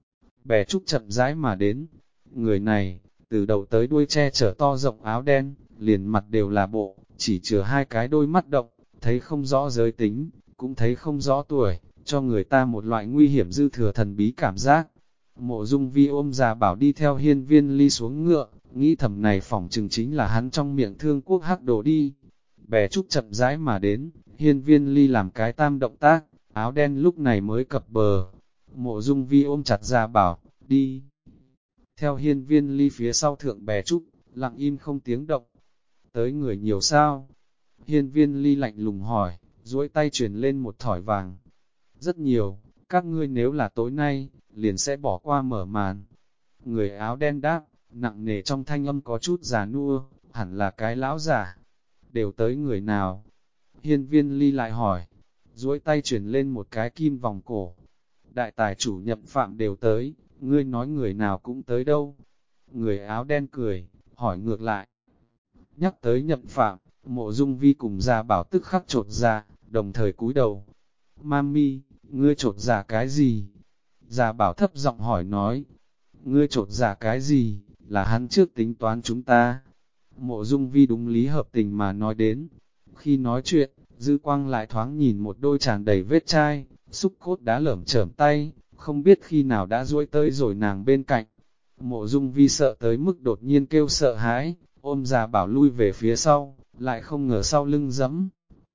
Bè trúc chậm rãi mà đến, người này, từ đầu tới đuôi che chở to rộng áo đen, liền mặt đều là bộ, chỉ chừa hai cái đôi mắt động, thấy không rõ giới tính, cũng thấy không rõ tuổi, cho người ta một loại nguy hiểm dư thừa thần bí cảm giác. Mộ Dung Vi ôm Già Bảo đi theo Hiên Viên Ly xuống ngựa, nghĩ thầm này phỏng chừng chính là hắn trong miệng Thương Quốc hắc đồ đi. Bè trúc chậm rãi mà đến, Hiên Viên Ly làm cái tam động tác, áo đen lúc này mới cập bờ. Mộ Dung Vi ôm chặt Già Bảo, đi. Theo Hiên Viên Ly phía sau thượng bè trúc, lặng im không tiếng động. Tới người nhiều sao? Hiên Viên Ly lạnh lùng hỏi, duỗi tay truyền lên một thỏi vàng. Rất nhiều, các ngươi nếu là tối nay, liền sẽ bỏ qua mở màn. Người áo đen đáp, nặng nề trong thanh âm có chút già nua, hẳn là cái lão giả. Đều tới người nào? Hiên Viên Ly lại hỏi, duỗi tay chuyển lên một cái kim vòng cổ. Đại tài chủ Nhậm Phạm đều tới, ngươi nói người nào cũng tới đâu? Người áo đen cười, hỏi ngược lại. Nhắc tới Nhậm Phạm, Mộ Dung Vi cùng Gia Bảo tức khắc chột ra, đồng thời cúi đầu. Mami, ngươi chột dạ cái gì? Gia Bảo thấp giọng hỏi nói. Ngươi chột dạ cái gì? Là hắn trước tính toán chúng ta. Mộ Dung Vi đúng lý hợp tình mà nói đến. Khi nói chuyện, dư quang lại thoáng nhìn một đôi tràn đầy vết chai, xúc cốt đá lởm chởm tay, không biết khi nào đã duỗi tới rồi nàng bên cạnh. Mộ Dung Vi sợ tới mức đột nhiên kêu sợ hãi, ôm Gia Bảo lui về phía sau, lại không ngờ sau lưng giẫm.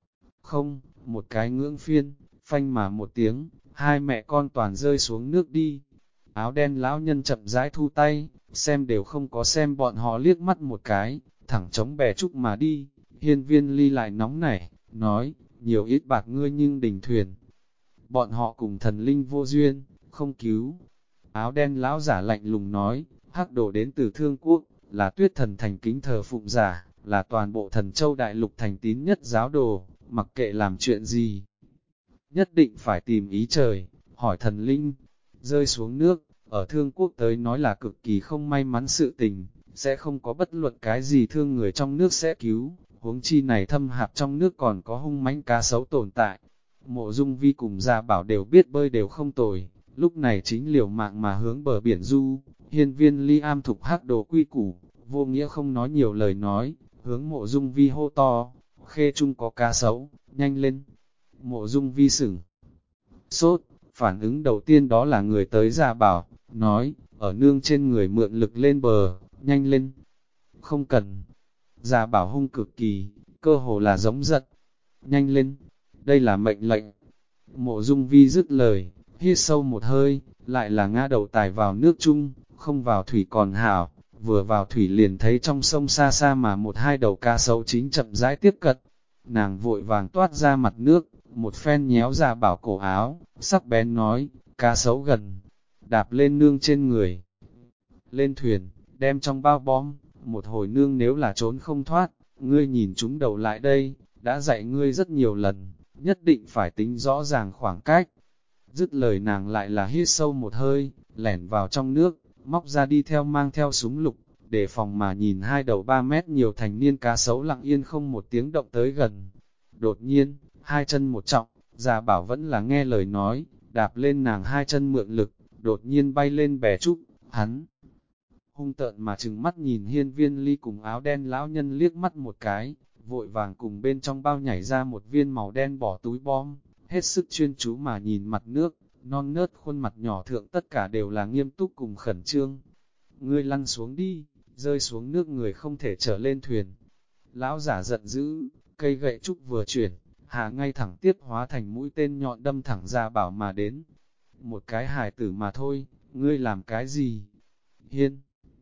Không, một cái ngưỡng phiên, phanh mà một tiếng, hai mẹ con toàn rơi xuống nước đi. Áo đen lão nhân chậm rãi thu tay, xem đều không có xem bọn họ liếc mắt một cái, thẳng chống bè trúc mà đi. Hiên Viên Ly lại nóng nảy, nói, nhiều ít bạc ngươi nhưng đình thuyền. Bọn họ cùng thần linh vô duyên, không cứu. Áo đen lão giả lạnh lùng nói, hắc đồ đến từ Thương Quốc, là Tuyết thần thành kính thờ phụng giả, là toàn bộ thần châu đại lục thành tín nhất giáo đồ, mặc kệ làm chuyện gì. Nhất định phải tìm ý trời, hỏi thần linh, rơi xuống nước, ở Thương Quốc tới nói là cực kỳ không may mắn sự tình, sẽ không có bất luận cái gì thương người trong nước sẽ cứu, huống chi này thâm hạp trong nước còn có hung mãnh cá sấu tồn tại. Mộ Dung Vi cùng Gia Bảo đều biết bơi đều không tồi, lúc này chính liều mạng mà hướng bờ biển du. Hiên Viên Ly am thục hắc đồ quy củ, vô nghĩa không nói nhiều lời nói, hướng Mộ Dung Vi hô to, khê chung có cá sấu, nhanh lên. Mộ Dung Vi sửng sốt, phản ứng đầu tiên đó là người tới Gia Bảo, nói, ở nương trên người mượn lực lên bờ, nhanh lên. Không cần. Gia Bảo hung cực kỳ, cơ hồ là giống giận. Nhanh lên, đây là mệnh lệnh. Mộ Dung Vi dứt lời, hít sâu một hơi, lại là ngã đầu tài vào nước chung, không vào thủy còn hảo, vừa vào thủy liền thấy trong sông xa xa mà một hai đầu cá sấu chính chậm rãi tiếp cận. Nàng vội vàng toát ra mặt nước, một phen nhéo Gia Bảo cổ áo, sắc bén nói, cá sấu gần, đạp lên nương trên người. Lên thuyền, đem trong bao bom, một hồi nương nếu là trốn không thoát, ngươi nhìn chúng đầu lại đây, đã dạy ngươi rất nhiều lần, nhất định phải tính rõ ràng khoảng cách. Dứt lời nàng lại là hít sâu một hơi, lẻn vào trong nước, móc ra đi theo mang theo súng lục, để phòng mà nhìn hai đầu 3 mét nhiều thành niên cá sấu lặng yên không một tiếng động tới gần. Đột nhiên, hai chân một trọng, Gia Bảo vẫn là nghe lời nói, đạp lên nàng hai chân mượn lực, đột nhiên bay lên bè trúc, hắn hung tợn mà trừng mắt nhìn Hiên Viên Ly cùng áo đen lão nhân liếc mắt một cái, vội vàng cùng bên trong bao nhảy ra một viên màu đen bỏ túi bom, hết sức chuyên chú mà nhìn mặt nước, non nớt khuôn mặt nhỏ thượng tất cả đều là nghiêm túc cùng khẩn trương. Ngươi lăn xuống đi, rơi xuống nước người không thể trở lên thuyền. Lão giả giận dữ, cây gậy trúc vừa chuyển, hạ ngay thẳng tiếp hóa thành mũi tên nhọn đâm thẳng Gia Bảo mà đến. Một cái hài tử mà thôi, ngươi làm cái gì? Hiên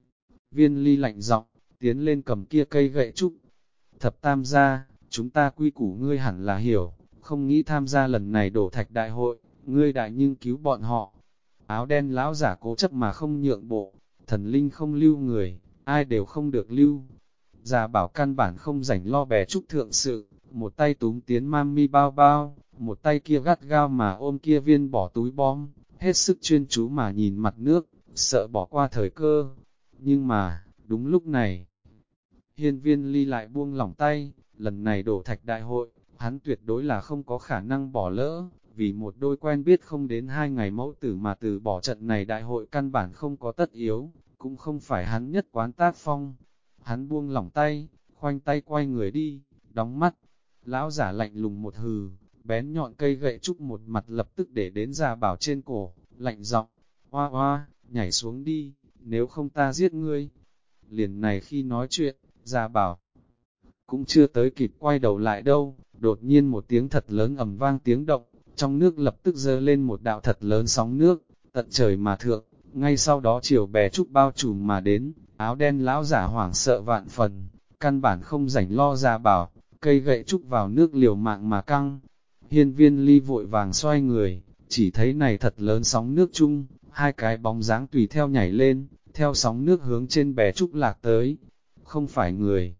Viên Ly lạnh giọng, tiến lên cầm kia cây gậy trúc. Thập tam gia, chúng ta quy củ ngươi hẳn là hiểu, không nghĩ tham gia lần này đổ thạch đại hội, ngươi đại nhưng cứu bọn họ. Áo đen lão giả cố chấp mà không nhượng bộ, thần linh không lưu người, ai đều không được lưu. Gia Bảo căn bản không rảnh lo bè trúc thượng sự, một tay túm tiến mami bao bao, một tay kia gắt gao mà ôm kia viên bỏ túi bom, hết sức chuyên chú mà nhìn mặt nước, sợ bỏ qua thời cơ. Nhưng mà, đúng lúc này, Hiên Viên Ly lại buông lỏng tay, lần này đổ thạch đại hội, hắn tuyệt đối là không có khả năng bỏ lỡ, vì một đôi quen biết không đến 2 ngày mẫu tử mà từ bỏ trận này đại hội căn bản không có tất yếu, cũng không phải hắn nhất quán tác phong. Hắn buông lỏng tay, khoanh tay quay người đi, đóng mắt, lão giả lạnh lùng một hừ, bén nhọn cây gậy trúc một mặt lập tức để đến Gia Bảo trên cổ, lạnh giọng, hoa hoa, nhảy xuống đi, nếu không ta giết ngươi. Liền này khi nói chuyện, Gia Bảo cũng chưa tới kịp quay đầu lại đâu, đột nhiên một tiếng thật lớn ầm vang tiếng động, trong nước lập tức dơ lên một đạo thật lớn sóng nước, tận trời mà thượng, ngay sau đó chiều bè trúc bao trùm mà đến, áo đen lão giả hoảng sợ vạn phần, căn bản không rảnh lo Gia Bảo, cây gậy trúc vào nước liều mạng mà căng. Hiên Viên Ly vội vàng xoay người, chỉ thấy này thật lớn sóng nước chung, hai cái bóng dáng tùy theo nhảy lên, theo sóng nước hướng trên bè trúc lạc tới. Không phải người,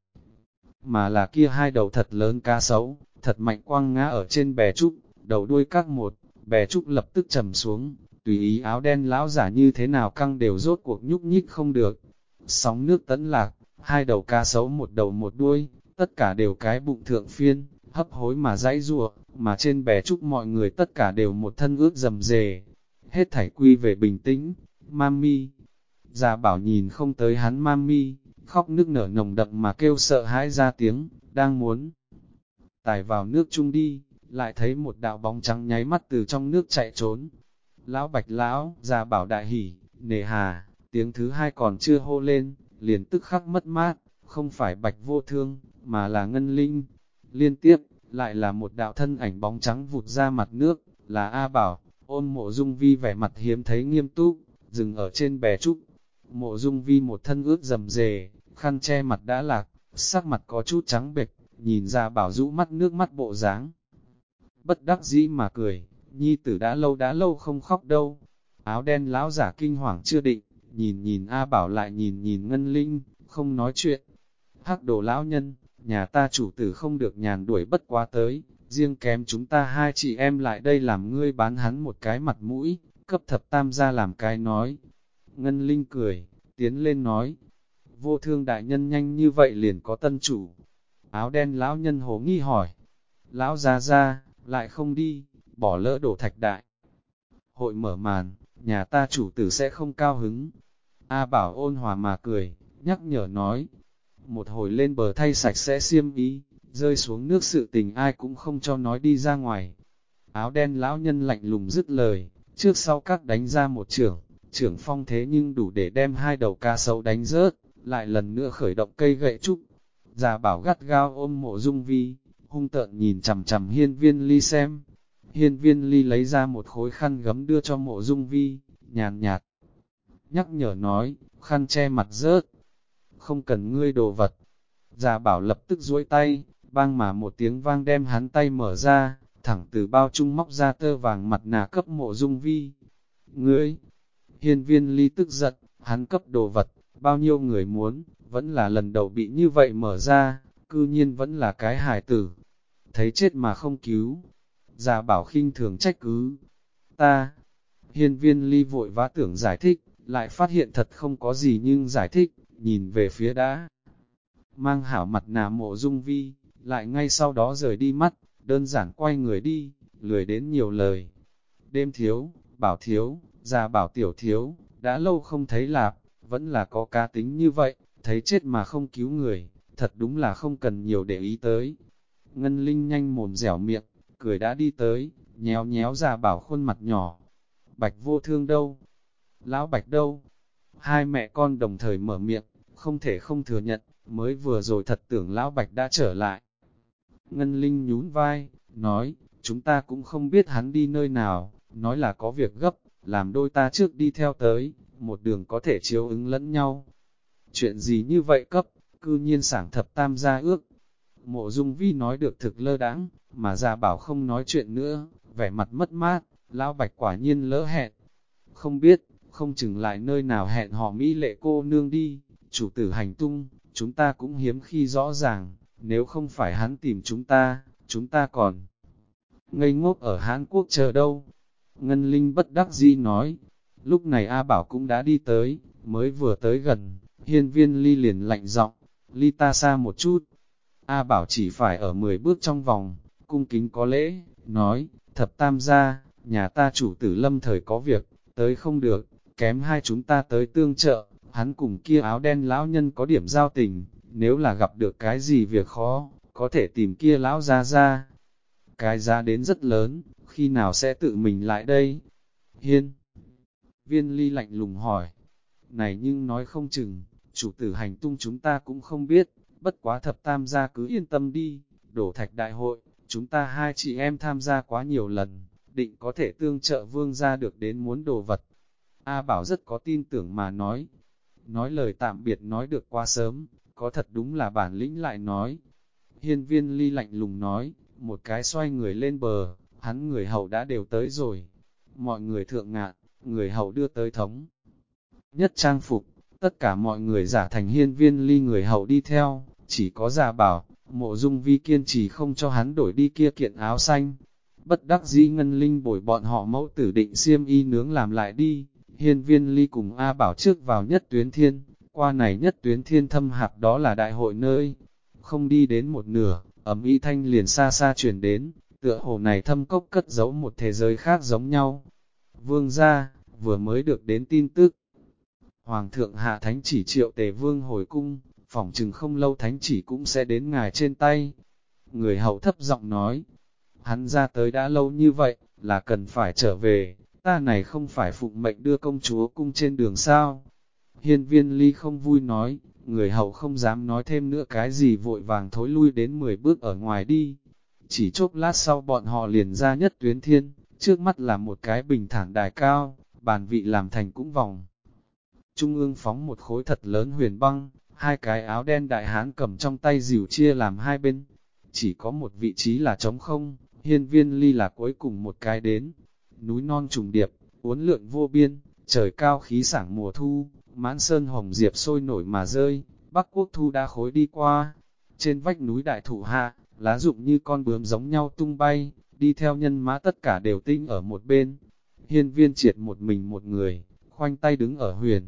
mà là kia hai đầu thật lớn cá sấu, thật mạnh quăng ngã ở trên bè trúc, đầu đuôi các một, bè trúc lập tức trầm xuống, tùy ý áo đen lão giả như thế nào căng đều rốt cuộc nhúc nhích không được. Sóng nước tẫn lạc, hai đầu cá sấu một đầu một đuôi, tất cả đều cái bụng thượng phiên, hấp hối mà dãy rùa, mà trên bè trúc mọi người tất cả đều một thân ướt rầm rề. Hết thảy quy về bình tĩnh, mami. Gia Bảo nhìn không tới hắn mami, khóc nức nở nồng đậm mà kêu sợ hãi ra tiếng, đang muốn tải vào nước chung đi, lại thấy một đạo bóng trắng nháy mắt từ trong nước chạy trốn. Lão Bạch lão, Gia Bảo đại hỉ, nề hà, tiếng thứ hai còn chưa hô lên, liền tức khắc mất mát, không phải Bạch vô thương, mà là Ngân Linh. Liên tiếp, lại là một đạo thân ảnh bóng trắng vụt ra mặt nước, là A Bảo, ôm Mộ Dung Vi vẻ mặt hiếm thấy nghiêm túc, dừng ở trên bè trúc. Mộ Dung Vi một thân ướt rầm rề, khăn che mặt đã lạc, sắc mặt có chút trắng bệch, nhìn ra Bảo rũ mắt nước mắt bộ dáng. Bất đắc dĩ mà cười, nhi tử đã lâu không khóc đâu. Áo đen lão giả kinh hoàng chưa định, nhìn A Bảo lại nhìn Ngân Linh, không nói chuyện. Hắc đồ lão nhân, nhà ta chủ tử không được nhàn đuổi bất quá tới, riêng kém chúng ta hai chị em lại đây làm ngươi bán hắn một cái mặt mũi, cấp thập tam gia làm cái nói. Ngân Linh cười, tiến lên nói, vô thương đại nhân nhanh như vậy liền có tân chủ. Áo đen lão nhân hồ nghi hỏi, lão ra, lại không đi, bỏ lỡ đổ thạch đại. Hội mở màn, nhà ta chủ tử sẽ không cao hứng. A Bảo ôn hòa mà cười, nhắc nhở nói. Một hồi lên bờ thay sạch sẽ xiêm y, rơi xuống nước sự tình ai cũng không cho nói đi ra ngoài. Áo đen lão nhân lạnh lùng dứt lời, trước sau các đánh ra một trưởng phong thế nhưng đủ để đem hai đầu cá sấu đánh rớt, lại lần nữa khởi động cây gậy trúc. Già bảo gắt gao ôm Mộ Dung Vi, hung tợn nhìn chằm chằm Hiên Viên Ly xem. Hiên Viên Ly lấy ra một khối khăn gấm đưa cho Mộ Dung Vi, nhàn nhạt, nhắc nhở nói, khăn che mặt rớt, không cần ngươi đồ vật. Già bảo lập tức duỗi tay, bang mà một tiếng vang đem hắn tay mở ra, thẳng từ bao trung móc ra tơ vàng mặt nạ cấp Mộ Dung Vi. Ngươi! Hiên Viên Ly tức giận, hắn cấp đồ vật, bao nhiêu người muốn, vẫn là lần đầu bị như vậy mở ra, cư nhiên vẫn là cái hài tử. Thấy chết mà không cứu. Già bảo khinh thường trách cứ. Ta! Hiên Viên Ly vội vã tưởng giải thích, lại phát hiện thật không có gì nhưng giải thích, nhìn về phía đã mang hảo mặt nạ Mộ Dung Vi, lại ngay sau đó rời đi mắt, đơn giản quay người đi, lười đến nhiều lời. Đêm thiếu, bảo thiếu, già bảo tiểu thiếu, đã lâu không thấy lạp, vẫn là có cá tính như vậy, thấy chết mà không cứu người, thật đúng là không cần nhiều để ý tới. Ngân Linh nhanh mồm dẻo miệng, cười đã đi tới, nhéo nhéo già bảo khuôn mặt nhỏ. Bạch Vô Thương đâu? Lão Bạch đâu? Hai mẹ con đồng thời mở miệng, không thể không thừa nhận, mới vừa rồi thật tưởng Lão Bạch đã trở lại. Ngân Linh nhún vai, nói, chúng ta cũng không biết hắn đi nơi nào, nói là có việc gấp, làm đôi ta trước đi theo tới, một đường có thể chiếu ứng lẫn nhau. Chuyện gì như vậy cấp, cư nhiên sảng thập tam gia ước. Mộ Dung Vi nói được thực lơ đãng, mà già bảo không nói chuyện nữa, vẻ mặt mất mát, Lão Bạch quả nhiên lỡ hẹn. Không biết, không chừng lại nơi nào hẹn hò mỹ lệ cô nương đi, chủ tử hành tung, chúng ta cũng hiếm khi rõ ràng, nếu không phải hắn tìm chúng ta còn ngây ngốc ở Hán Quốc chờ đâu. Ngân Linh bất đắc dĩ nói, lúc này A Bảo cũng đã đi tới, mới vừa tới gần, Hiên Viên Ly liền lạnh giọng, ly ta xa một chút. A Bảo chỉ phải ở 10 bước trong vòng, cung kính có lễ, nói, thập tam gia, nhà ta chủ tử lâm thời có việc, tới không được, kém hai chúng ta tới tương trợ, hắn cùng kia áo đen lão nhân có điểm giao tình, nếu là gặp được cái gì việc khó, có thể tìm kia lão ra ra. Cái giá đến rất lớn, khi nào sẽ tự mình lại đây? Hiên Viên Ly lạnh lùng hỏi, này nhưng nói không chừng, chủ tử hành tung chúng ta cũng không biết, bất quá thập tam gia cứ yên tâm đi, đổ thạch đại hội, chúng ta hai chị em tham gia quá nhiều lần, định có thể tương trợ vương gia được đến muốn đồ vật. A Bảo rất có tin tưởng mà nói lời tạm biệt nói được quá sớm, có thật đúng là bản lĩnh lại nói. Hiên Viên Ly lạnh lùng nói, một cái xoay người lên bờ, hắn người hầu đã đều tới rồi. Mọi người thượng ngạn, người hầu đưa tới thống nhất trang phục, tất cả mọi người giả thành Hiên Viên Ly người hầu đi theo, chỉ có Già Bảo, Mộ Dung Vi kiên trì không cho hắn đổi đi kia kiện áo xanh. Bất đắc dĩ Ngân Linh bồi bọn họ mẫu tử định xiêm y nướng làm lại đi. Hiên Viên Ly cùng A Bảo trước vào Nhất Tuyến Thiên, qua này Nhất Tuyến Thiên thâm hạp đó là đại hội nơi. Không đi đến một nửa, ầm ĩ thanh liền xa xa truyền đến, tựa hồ này thâm cốc cất giấu một thế giới khác giống nhau. Vương gia, vừa mới được đến tin tức. Hoàng thượng hạ thánh chỉ triệu Tề Vương hồi cung, phỏng chừng không lâu thánh chỉ cũng sẽ đến ngài trên tay. Người hậu thấp giọng nói, hắn ra tới đã lâu như vậy, là cần phải trở về, ta này không phải phụng mệnh đưa công chúa cung trên đường sao. Hiên Viên Ly không vui nói, người hậu không dám nói thêm nữa cái gì vội vàng thối lui đến 10 bước ở ngoài đi. Chỉ chốc lát sau bọn họ liền ra Nhất Tuyến Thiên, trước mắt là một cái bình thản đài cao, bàn vị làm thành cũng vòng. Trung ương phóng một khối thật lớn huyền băng, hai cái áo đen đại hán cầm trong tay dìu chia làm hai bên. Chỉ có một vị trí là trống không, Hiên Viên Ly là cuối cùng một cái đến. Núi non trùng điệp, uốn lượn vô biên, trời cao khí sảng mùa thu, mãn sơn hồng diệp sôi nổi mà rơi, Bắc Quốc thu đã khối đi qua. Trên vách núi đại thụ hạ, lá rụng như con bướm giống nhau tung bay, đi theo nhân mã tất cả đều tinh ở một bên. Hiên Viên Triệt một mình một người, khoanh tay đứng ở huyền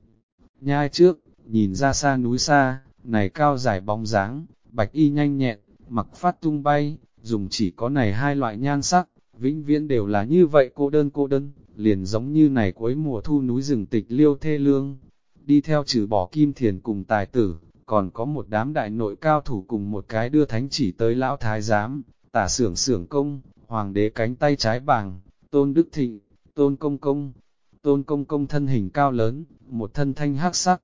nhai trước, nhìn ra xa núi xa, này cao dài bóng dáng, bạch y nhanh nhẹn, mặc phát tung bay, dùng chỉ có này hai loại nhan sắc, vĩnh viễn đều là như vậy cô đơn, liền giống như này cuối mùa thu núi rừng tịch liêu thê lương. đi theo trừ bỏ Kim Thiền cùng tài tử, còn có một đám đại nội cao thủ cùng một cái đưa thánh chỉ tới lão thái giám, tả xưởng xưởng công, hoàng đế cánh tay trái bàng, Tôn Đức Thịnh, Tôn Công Công. Tôn Công Công thân hình cao lớn, một thân thanh hắc sắc.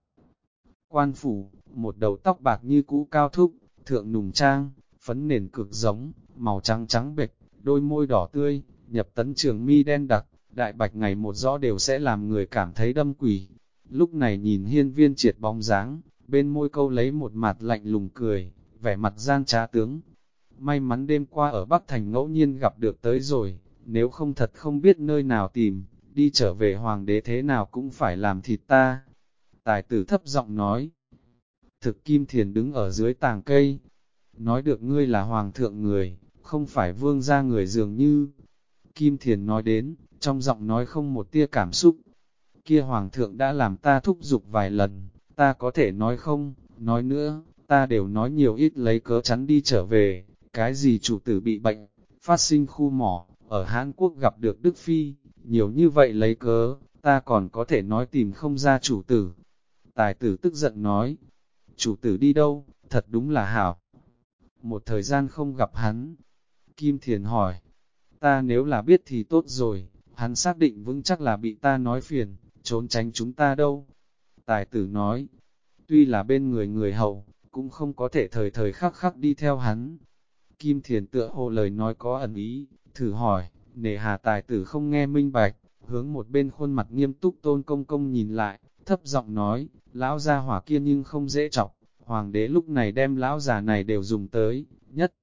Quan phủ, một đầu tóc bạc như cũ cao thúc, thượng nùng trang, phấn nền cực giống, màu trắng trắng bệch, đôi môi đỏ tươi, nhập tấn trường mi đen đặc, đại bạch ngày một rõ đều sẽ làm người cảm thấy đâm quỷ. Lúc này nhìn Hiên Viên Triệt bóng dáng, bên môi câu lấy một mặt lạnh lùng cười, vẻ mặt gian trá tướng. May mắn đêm qua ở Bắc Thành ngẫu nhiên gặp được tới rồi, nếu không thật không biết nơi nào tìm, đi trở về hoàng đế thế nào cũng phải làm thịt ta. Tài tử thấp giọng nói. Thực Kim Thiền đứng ở dưới tàng cây, nói được ngươi là hoàng thượng người, không phải vương gia người dường như. Kim Thiền nói đến, trong giọng nói không một tia cảm xúc. Kia hoàng thượng đã làm ta thúc giục vài lần, ta có thể nói không, nói nữa, ta đều nói nhiều ít lấy cớ chắn đi trở về, cái gì chủ tử bị bệnh, phát sinh khu mỏ, ở Hàn Quốc gặp được Đức Phi, nhiều như vậy lấy cớ, ta còn có thể nói tìm không ra chủ tử. Tài tử tức giận nói, chủ tử đi đâu, thật đúng là hảo. Một thời gian không gặp hắn, Kim Thiền hỏi, ta nếu là biết thì tốt rồi, hắn xác định vững chắc là bị ta nói phiền, trốn tránh chúng ta đâu. Tài tử nói, tuy là bên người người hầu, cũng không có thể thời thời khắc khắc đi theo hắn. Kim Thiền tựa hồ lời nói có ẩn ý, thử hỏi, nề hà tài tử không nghe minh bạch, hướng một bên khuôn mặt nghiêm túc Tôn Công Công nhìn lại, thấp giọng nói, lão gia hỏa kia nhưng không dễ chọc, hoàng đế lúc này đem lão già này đều dùng tới, nhất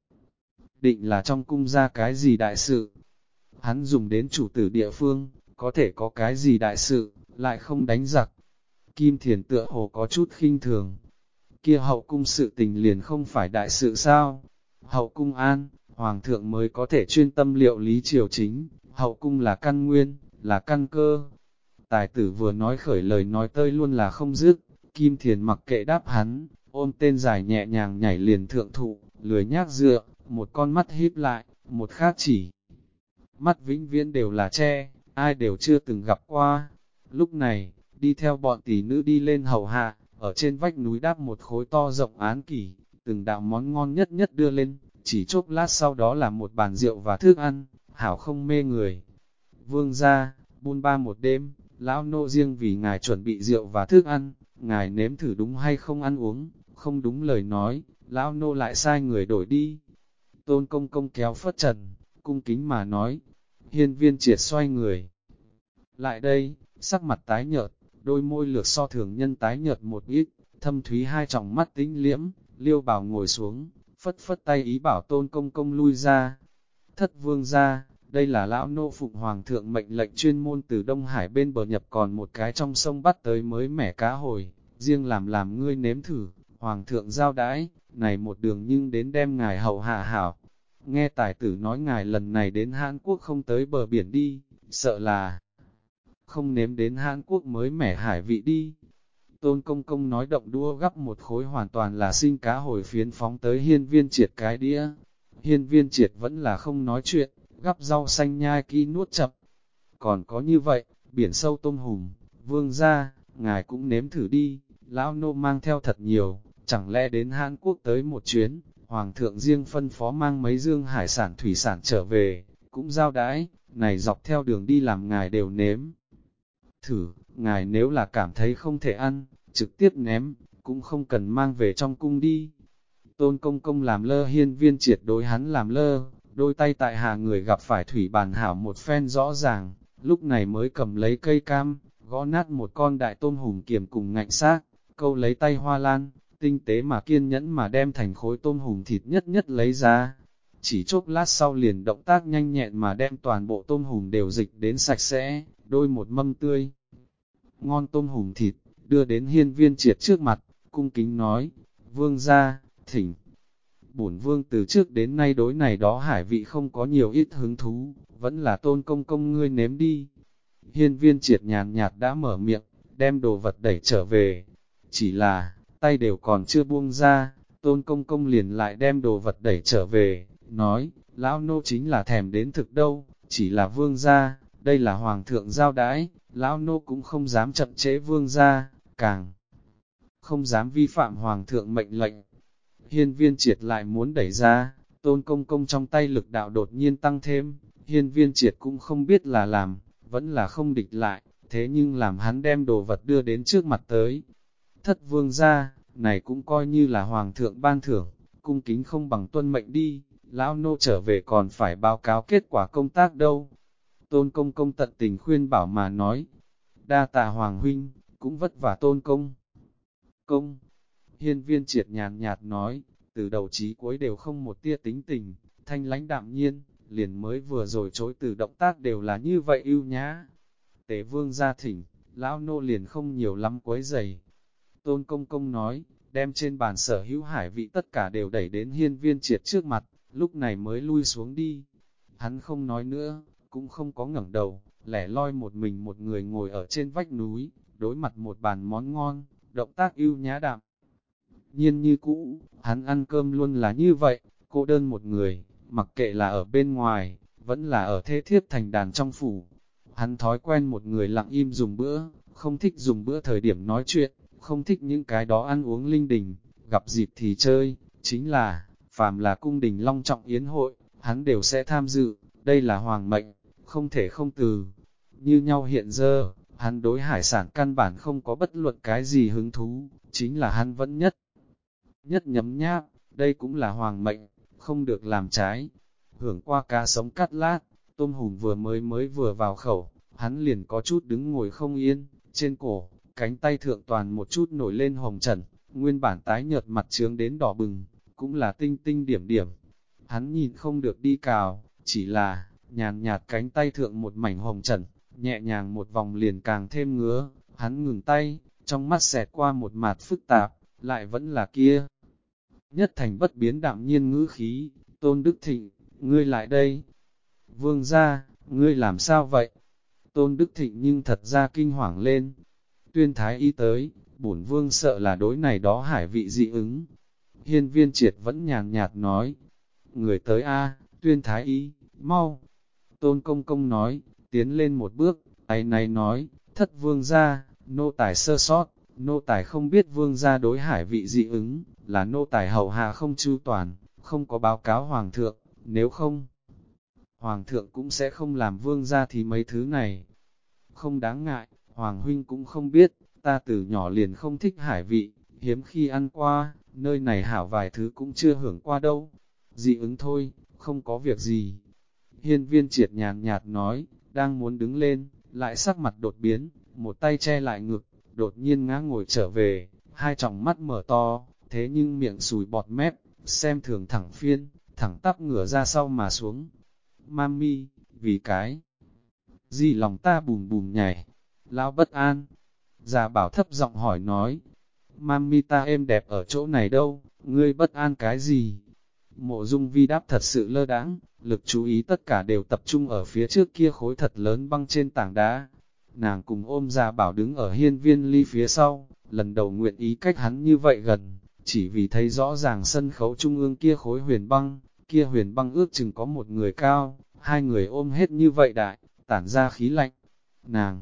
định là trong cung ra cái gì đại sự. Hắn dùng đến chủ tử địa phương, có thể có cái gì đại sự, lại không đánh giặc. Kim Thiền tựa hồ có chút khinh thường. Kia hậu cung sự tình liền không phải đại sự sao? Hậu cung an, hoàng thượng mới có thể chuyên tâm liệu lý triều chính, hậu cung là căn nguyên, là căn cơ. Tài tử vừa nói khởi lời nói tơi luôn là không dứt, Kim Thiền mặc kệ đáp hắn, ôm tên dài nhẹ nhàng nhảy liền thượng thụ, lười nhác dựa, một con mắt híp lại, một khác chỉ. Mắt vĩnh viễn đều là che, ai đều chưa từng gặp qua. Lúc này, đi theo bọn tỷ nữ đi lên hầu hạ, ở trên vách núi đáp một khối to rộng án kỷ, từng đạo món ngon nhất nhất đưa lên, chỉ chốc lát sau đó là một bàn rượu và thức ăn, hảo không mê người. Vương gia, buôn ba một đêm, lão nô riêng vì ngài chuẩn bị rượu và thức ăn, ngài nếm thử đúng hay không ăn uống, không đúng lời nói, lão nô lại sai người đổi đi. Tôn Công Công kéo phất trần, cung kính mà nói, Hiên Viên Triệt xoay người. Lại đây, sắc mặt tái nhợt, đôi môi lược so thường nhân tái nhợt một ít, thâm thúy hai tròng mắt tĩnh liễm, Liêu Bảo ngồi xuống, phất phất tay ý bảo Tôn Công Công lui ra. Thất vương ra, đây là lão nô phụng hoàng thượng mệnh lệnh chuyên môn từ Đông Hải bên bờ nhập còn một cái trong sông bắt tới mới mẻ cá hồi, riêng làm ngươi nếm thử, hoàng thượng giao đãi, này một đường nhưng đến đem ngài hậu hạ hảo. Nghe tài tử nói ngài lần này đến Hàn Quốc không tới bờ biển đi, sợ là không nếm đến Hàn Quốc mới mẻ hải vị đi. Tôn Công Công nói động đũa gắp một khối hoàn toàn là sinh cá hồi phiến phóng tới Hiên Viên Triệt cái đĩa. Hiên Viên Triệt vẫn là không nói chuyện, gắp rau xanh nhai kỹ nuốt chậm. Còn có như vậy, biển sâu tôm hùm, vương gia, ngài cũng nếm thử đi, lão nô mang theo thật nhiều, chẳng lẽ đến Hàn Quốc tới một chuyến, hoàng thượng riêng phân phó mang mấy dương hải sản thủy sản trở về, cũng giao đãi, này dọc theo đường đi làm ngài đều nếm. Thử, ngài nếu là cảm thấy không thể ăn, trực tiếp ném, cũng không cần mang về trong cung đi. Tôn Công Công làm lơ Hiên Viên Triệt đối hắn làm lơ, đôi tay tại hạ người gặp phải thủy bàn hảo một phen rõ ràng, lúc này mới cầm lấy cây cam, gõ nát một con đại tôm hùm kiềm cùng ngạnh xác, câu lấy tay hoa lan, tinh tế mà kiên nhẫn mà đem thành khối tôm hùm thịt nhất nhất lấy ra. Chỉ chốc lát sau liền động tác nhanh nhẹn mà đem toàn bộ tôm hùm đều dịch đến sạch sẽ, đôi một mâm tươi. Ngon tôm hùm thịt, đưa đến Hiên Viên Triệt trước mặt, cung kính nói, vương gia, thỉnh. Bổn vương từ trước đến nay đối này đó hải vị không có nhiều ít hứng thú, vẫn là Tôn Công Công ngươi nếm đi. Hiên Viên Triệt nhàn nhạt đã mở miệng, đem đồ vật đẩy trở về. Chỉ là, tay đều còn chưa buông ra, Tôn Công Công liền lại đem đồ vật đẩy trở về, nói, lão nô chính là thèm đến thực đâu, chỉ là vương gia, đây là hoàng thượng giao đãi, lão nô cũng không dám chậm trễ vương gia, càng không dám vi phạm hoàng thượng mệnh lệnh. Hiên Viên Triệt lại muốn đẩy ra, Tôn Công Công trong tay lực đạo đột nhiên tăng thêm, Hiên Viên Triệt cũng không biết là làm, vẫn là không địch lại, thế nhưng làm hắn đem đồ vật đưa đến trước mặt tới. Thất vương gia, này cũng coi như là hoàng thượng ban thưởng, cung kính không bằng tuân mệnh đi, lão nô trở về còn phải báo cáo kết quả công tác đâu. Tôn Công Công tận tình khuyên bảo mà nói, đa tạ hoàng huynh, cũng vất vả Tôn Công. Hiên Viên Triệt nhàn nhạt nói, từ đầu chí cuối đều không một tia tính tình, thanh lãnh đạm nhiên, liền mới vừa rồi chối từ động tác đều là như vậy ưu nhã. Tế vương gia thỉnh, lão nô liền không nhiều lắm quấy giày. Tôn Công Công nói, đem trên bàn sở hữu hải vị tất cả đều đẩy đến Hiên Viên Triệt trước mặt, lúc này mới lui xuống đi. Hắn không nói nữa, cũng không có ngẩng đầu, lẻ loi một mình một người ngồi ở trên vách núi, đối mặt một bàn món ngon, động tác ưu nhã đạm. Nhiên như cũ, hắn ăn cơm luôn là như vậy, cô đơn một người, mặc kệ là ở bên ngoài, vẫn là ở thế thiếp thành đàn trong phủ. Hắn thói quen một người lặng im dùng bữa, không thích dùng bữa thời điểm nói chuyện, không thích những cái đó ăn uống linh đình, gặp dịp thì chơi, chính là, phàm là cung đình long trọng yến hội, hắn đều sẽ tham dự, đây là hoàng mệnh, không thể không từ. Như nhau hiện giờ, hắn đối hải sản căn bản không có bất luận cái gì hứng thú, chính là hắn vẫn nhất nhấm nháp, đây cũng là hoàng mệnh, không được làm trái. Hưởng qua cá sống cắt lát, tôm hùm vừa vừa vào khẩu, hắn liền có chút đứng ngồi không yên, trên cổ, cánh tay thượng toàn một chút nổi lên hồng trần, nguyên bản tái nhợt mặt trướng đến đỏ bừng, cũng là tinh tinh điểm điểm. Hắn nhìn không được đi cào, chỉ là, nhàn nhạt cánh tay thượng một mảnh hồng trần, nhẹ nhàng một vòng liền càng thêm ngứa, hắn ngừng tay, trong mắt xẹt qua một mạt phức tạp, lại vẫn là kia. Nhất thành bất biến đạm nhiên ngữ khí, Tôn Đức Thịnh, ngươi lại đây. Vương gia, ngươi làm sao vậy? Tôn Đức Thịnh nhưng thật ra kinh hoàng lên. Tuyên Thái Y tới, bổn vương sợ là đối này đó hải vị dị ứng. Hiên Viên Triệt vẫn nhàn nhạt nói. Người tới a, Tuyên Thái Y, mau. Tôn Công Công nói, tiến lên một bước, ấy này nói, thất vương gia, nô tài sơ sót, nô tài không biết vương gia đối hải vị dị ứng, là nô tài hầu hạ không chu toàn, không có báo cáo hoàng thượng, nếu không, hoàng thượng cũng sẽ không làm vương gia thì mấy thứ này. Không đáng ngại, hoàng huynh cũng không biết, ta từ nhỏ liền không thích hải vị, hiếm khi ăn qua, nơi này hảo vài thứ cũng chưa hưởng qua đâu. Dị ứng thôi, không có việc gì. Hiên Viên Triệt nhàn nhạt nói, đang muốn đứng lên, lại sắc mặt đột biến, một tay che lại ngực, đột nhiên ngã ngồi trở về, hai tròng mắt mở to, thế nhưng miệng sùi bọt mép, xem thường thẳng phiên, thẳng tắp ngửa ra sau mà xuống. Mami, vì cái gì lòng ta bùm bùm nhảy, lão bất an. Già Bảo thấp giọng hỏi nói, Mami ta êm đẹp ở chỗ này đâu, ngươi bất an cái gì? Mộ Dung Vi đáp thật sự lơ đãng, lực chú ý tất cả đều tập trung ở phía trước kia khối thật lớn băng trên tảng đá. Nàng cùng ôm Già Bảo đứng ở Hiên Viên Ly phía sau, lần đầu nguyện ý cách hắn như vậy gần, chỉ vì thấy rõ ràng sân khấu trung ương kia khối huyền băng ước chừng có một người cao, hai người ôm hết như vậy đại, tản ra khí lạnh. Nàng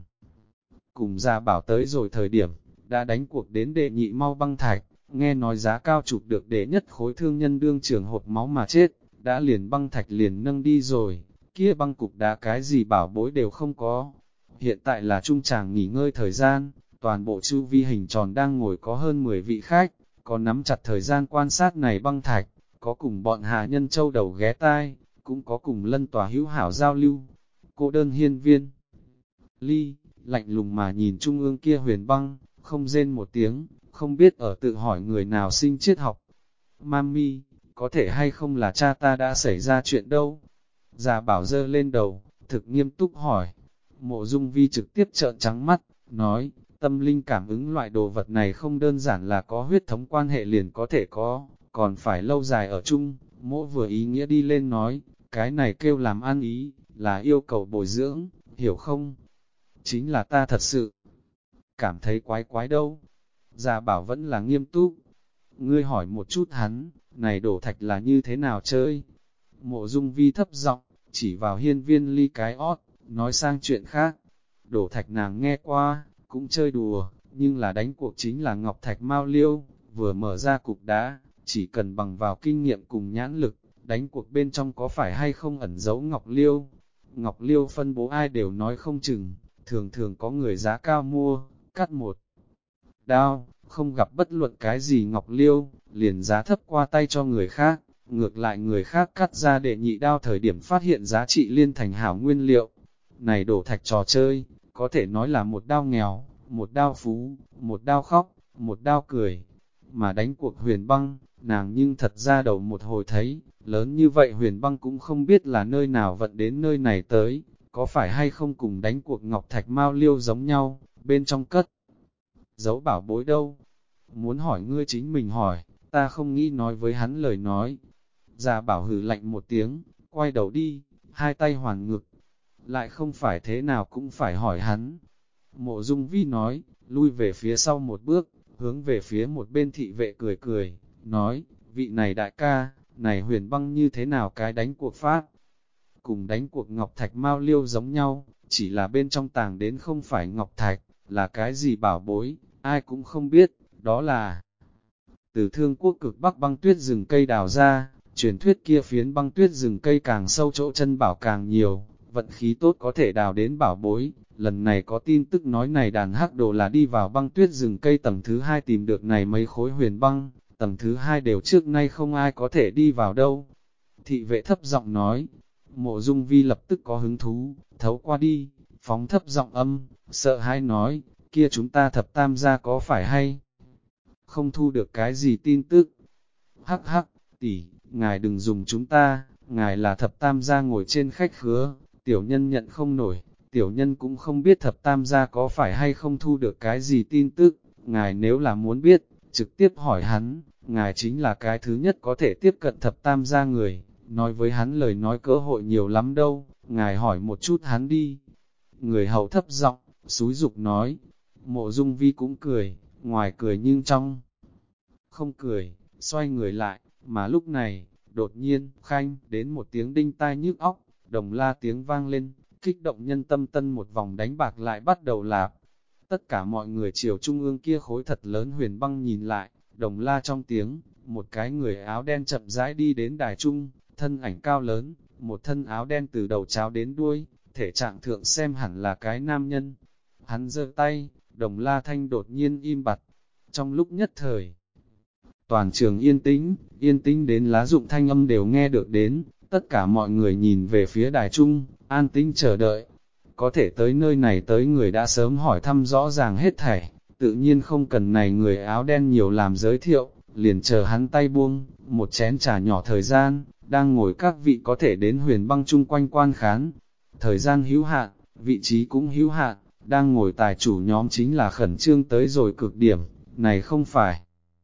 cùng Già Bảo tới rồi thời điểm, đã đánh cuộc đến đệ nhị mau băng thạch, nghe nói giá cao chụp được đệ nhất khối thương nhân đương trường hộp máu mà chết, đã liền băng thạch liền nâng đi rồi, kia băng cục đá cái gì bảo bối đều không có. Hiện tại là trung tràng nghỉ ngơi thời gian, toàn bộ chu vi hình tròn đang ngồi có hơn 10 vị khách, có nắm chặt thời gian quan sát này băng thạch, có cùng bọn hạ nhân châu đầu ghé tai, cũng có cùng lân tòa hữu hảo giao lưu. Cô đơn Hiên Viên Ly, lạnh lùng mà nhìn trung ương kia huyền băng, không rên một tiếng, không biết ở tự hỏi người nào sinh triết học. Mami, có thể hay không là cha ta đã xảy ra chuyện đâu? Già Bảo dơ lên đầu, thực nghiêm túc hỏi. Mộ Dung Vi trực tiếp trợn trắng mắt, nói, tâm linh cảm ứng loại đồ vật này không đơn giản là có huyết thống quan hệ liền có thể có, còn phải lâu dài ở chung. Mộ vừa ý nghĩa đi lên nói, cái này kêu làm ăn ý, là yêu cầu bồi dưỡng, hiểu không? Chính là ta thật sự cảm thấy quái quái đâu. Già Bảo vẫn là nghiêm túc. Ngươi hỏi một chút hắn, này đổ thạch là như thế nào chơi? Mộ Dung Vi thấp giọng, chỉ vào Hiên Viên Ly cái ót, nói sang chuyện khác. Đổ thạch nàng nghe qua, cũng chơi đùa, nhưng là đánh cuộc chính là Ngọc Thạch Mao Liêu, vừa mở ra cục đá, chỉ cần bằng vào kinh nghiệm cùng nhãn lực, đánh cuộc bên trong có phải hay không ẩn giấu Ngọc Liêu. Ngọc Liêu phân bố ai đều nói không chừng, thường thường có người giá cao mua, cắt một đao, không gặp bất luận cái gì Ngọc Liêu, liền giá thấp qua tay cho người khác, ngược lại người khác cắt ra đệ nhị đao thời điểm phát hiện giá trị liên thành hảo nguyên liệu. Này đổ thạch trò chơi, có thể nói là một đao nghèo, một đao phú, một đao khóc, một đao cười. Mà đánh cuộc Huyền Băng, nàng nhưng thật ra đầu một hồi thấy, lớn như vậy Huyền Băng cũng không biết là nơi nào vận đến nơi này tới, có phải hay không cùng đánh cuộc Ngọc Thạch Mao Liêu giống nhau, bên trong cất giấu bảo bối đâu. Muốn hỏi ngươi chính mình hỏi, ta không nghĩ nói với hắn lời nói. Già Bảo hừ lạnh một tiếng, quay đầu đi, hai tay hoàn ngực. Lại không phải thế nào cũng phải hỏi hắn. Mộ Dung Vi nói, lui về phía sau một bước, hướng về phía một bên thị vệ cười cười, nói, vị này đại ca, này Huyền Băng như thế nào cái đánh cuộc pháp? Cùng đánh cuộc Ngọc Thạch Mao Liêu giống nhau, chỉ là bên trong tàng đến không phải Ngọc Thạch, là cái gì bảo bối, ai cũng không biết, đó là từ Thương Quốc cực Bắc băng tuyết rừng cây đào ra, truyền thuyết kia phiến băng tuyết rừng cây càng sâu chỗ chân bảo càng nhiều, vận khí tốt có thể đào đến bảo bối. Lần này có tin tức nói này đàn hắc đồ là đi vào băng tuyết rừng cây tầng thứ 2 tìm được này mấy khối huyền băng, tầng thứ 2 đều trước nay không ai có thể đi vào đâu. Thị vệ thấp giọng nói, Mộ Dung Vi lập tức có hứng thú, thấu qua đi, phóng thấp giọng âm, sợ hãi nói, kia chúng ta thập tam gia có phải hay không thu được cái gì tin tức. Hắc hắc, tỷ, ngài đừng dùng chúng ta, ngài là thập tam gia ngồi trên khách khứa, tiểu nhân nhận không nổi, tiểu nhân cũng không biết thập tam gia có phải hay không thu được cái gì tin tức, ngài nếu là muốn biết, trực tiếp hỏi hắn, ngài chính là cái thứ nhất có thể tiếp cận thập tam gia người, nói với hắn lời nói cơ hội nhiều lắm đâu, ngài hỏi một chút hắn đi. Người hầu thấp giọng, xúi dục nói, Mộ Dung Vi cũng cười, ngoài cười nhưng trong không cười, xoay người lại, mà lúc này, đột nhiên, khanh, đến một tiếng đinh tai nhức óc, đồng la tiếng vang lên, kích động nhân tâm tân một vòng đánh bạc lại bắt đầu lạp. Tất cả mọi người chiều trung ương kia khối thật lớn Huyền Băng nhìn lại, đồng la trong tiếng, một cái người áo đen chậm rãi đi đến đài trung, thân ảnh cao lớn, một thân áo đen từ đầu cháo đến đuôi, thể trạng thượng xem hẳn là cái nam nhân. Hắn giơ tay, đồng la thanh đột nhiên im bặt. Trong lúc nhất thời, toàn trường yên tĩnh đến lá rụng thanh âm đều nghe được đến, tất cả mọi người nhìn về phía đài trung, an tĩnh chờ đợi. Có thể tới nơi này tới người đã sớm hỏi thăm rõ ràng hết thảy, tự nhiên không cần này người áo đen nhiều làm giới thiệu, liền chờ hắn tay buông, một chén trà nhỏ thời gian, đang ngồi các vị có thể đến Huyền Băng chung quanh quan khán. Thời gian hữu hạn, vị trí cũng hữu hạn, đang ngồi tài chủ nhóm chính là khẩn trương tới rồi cực điểm, này không phải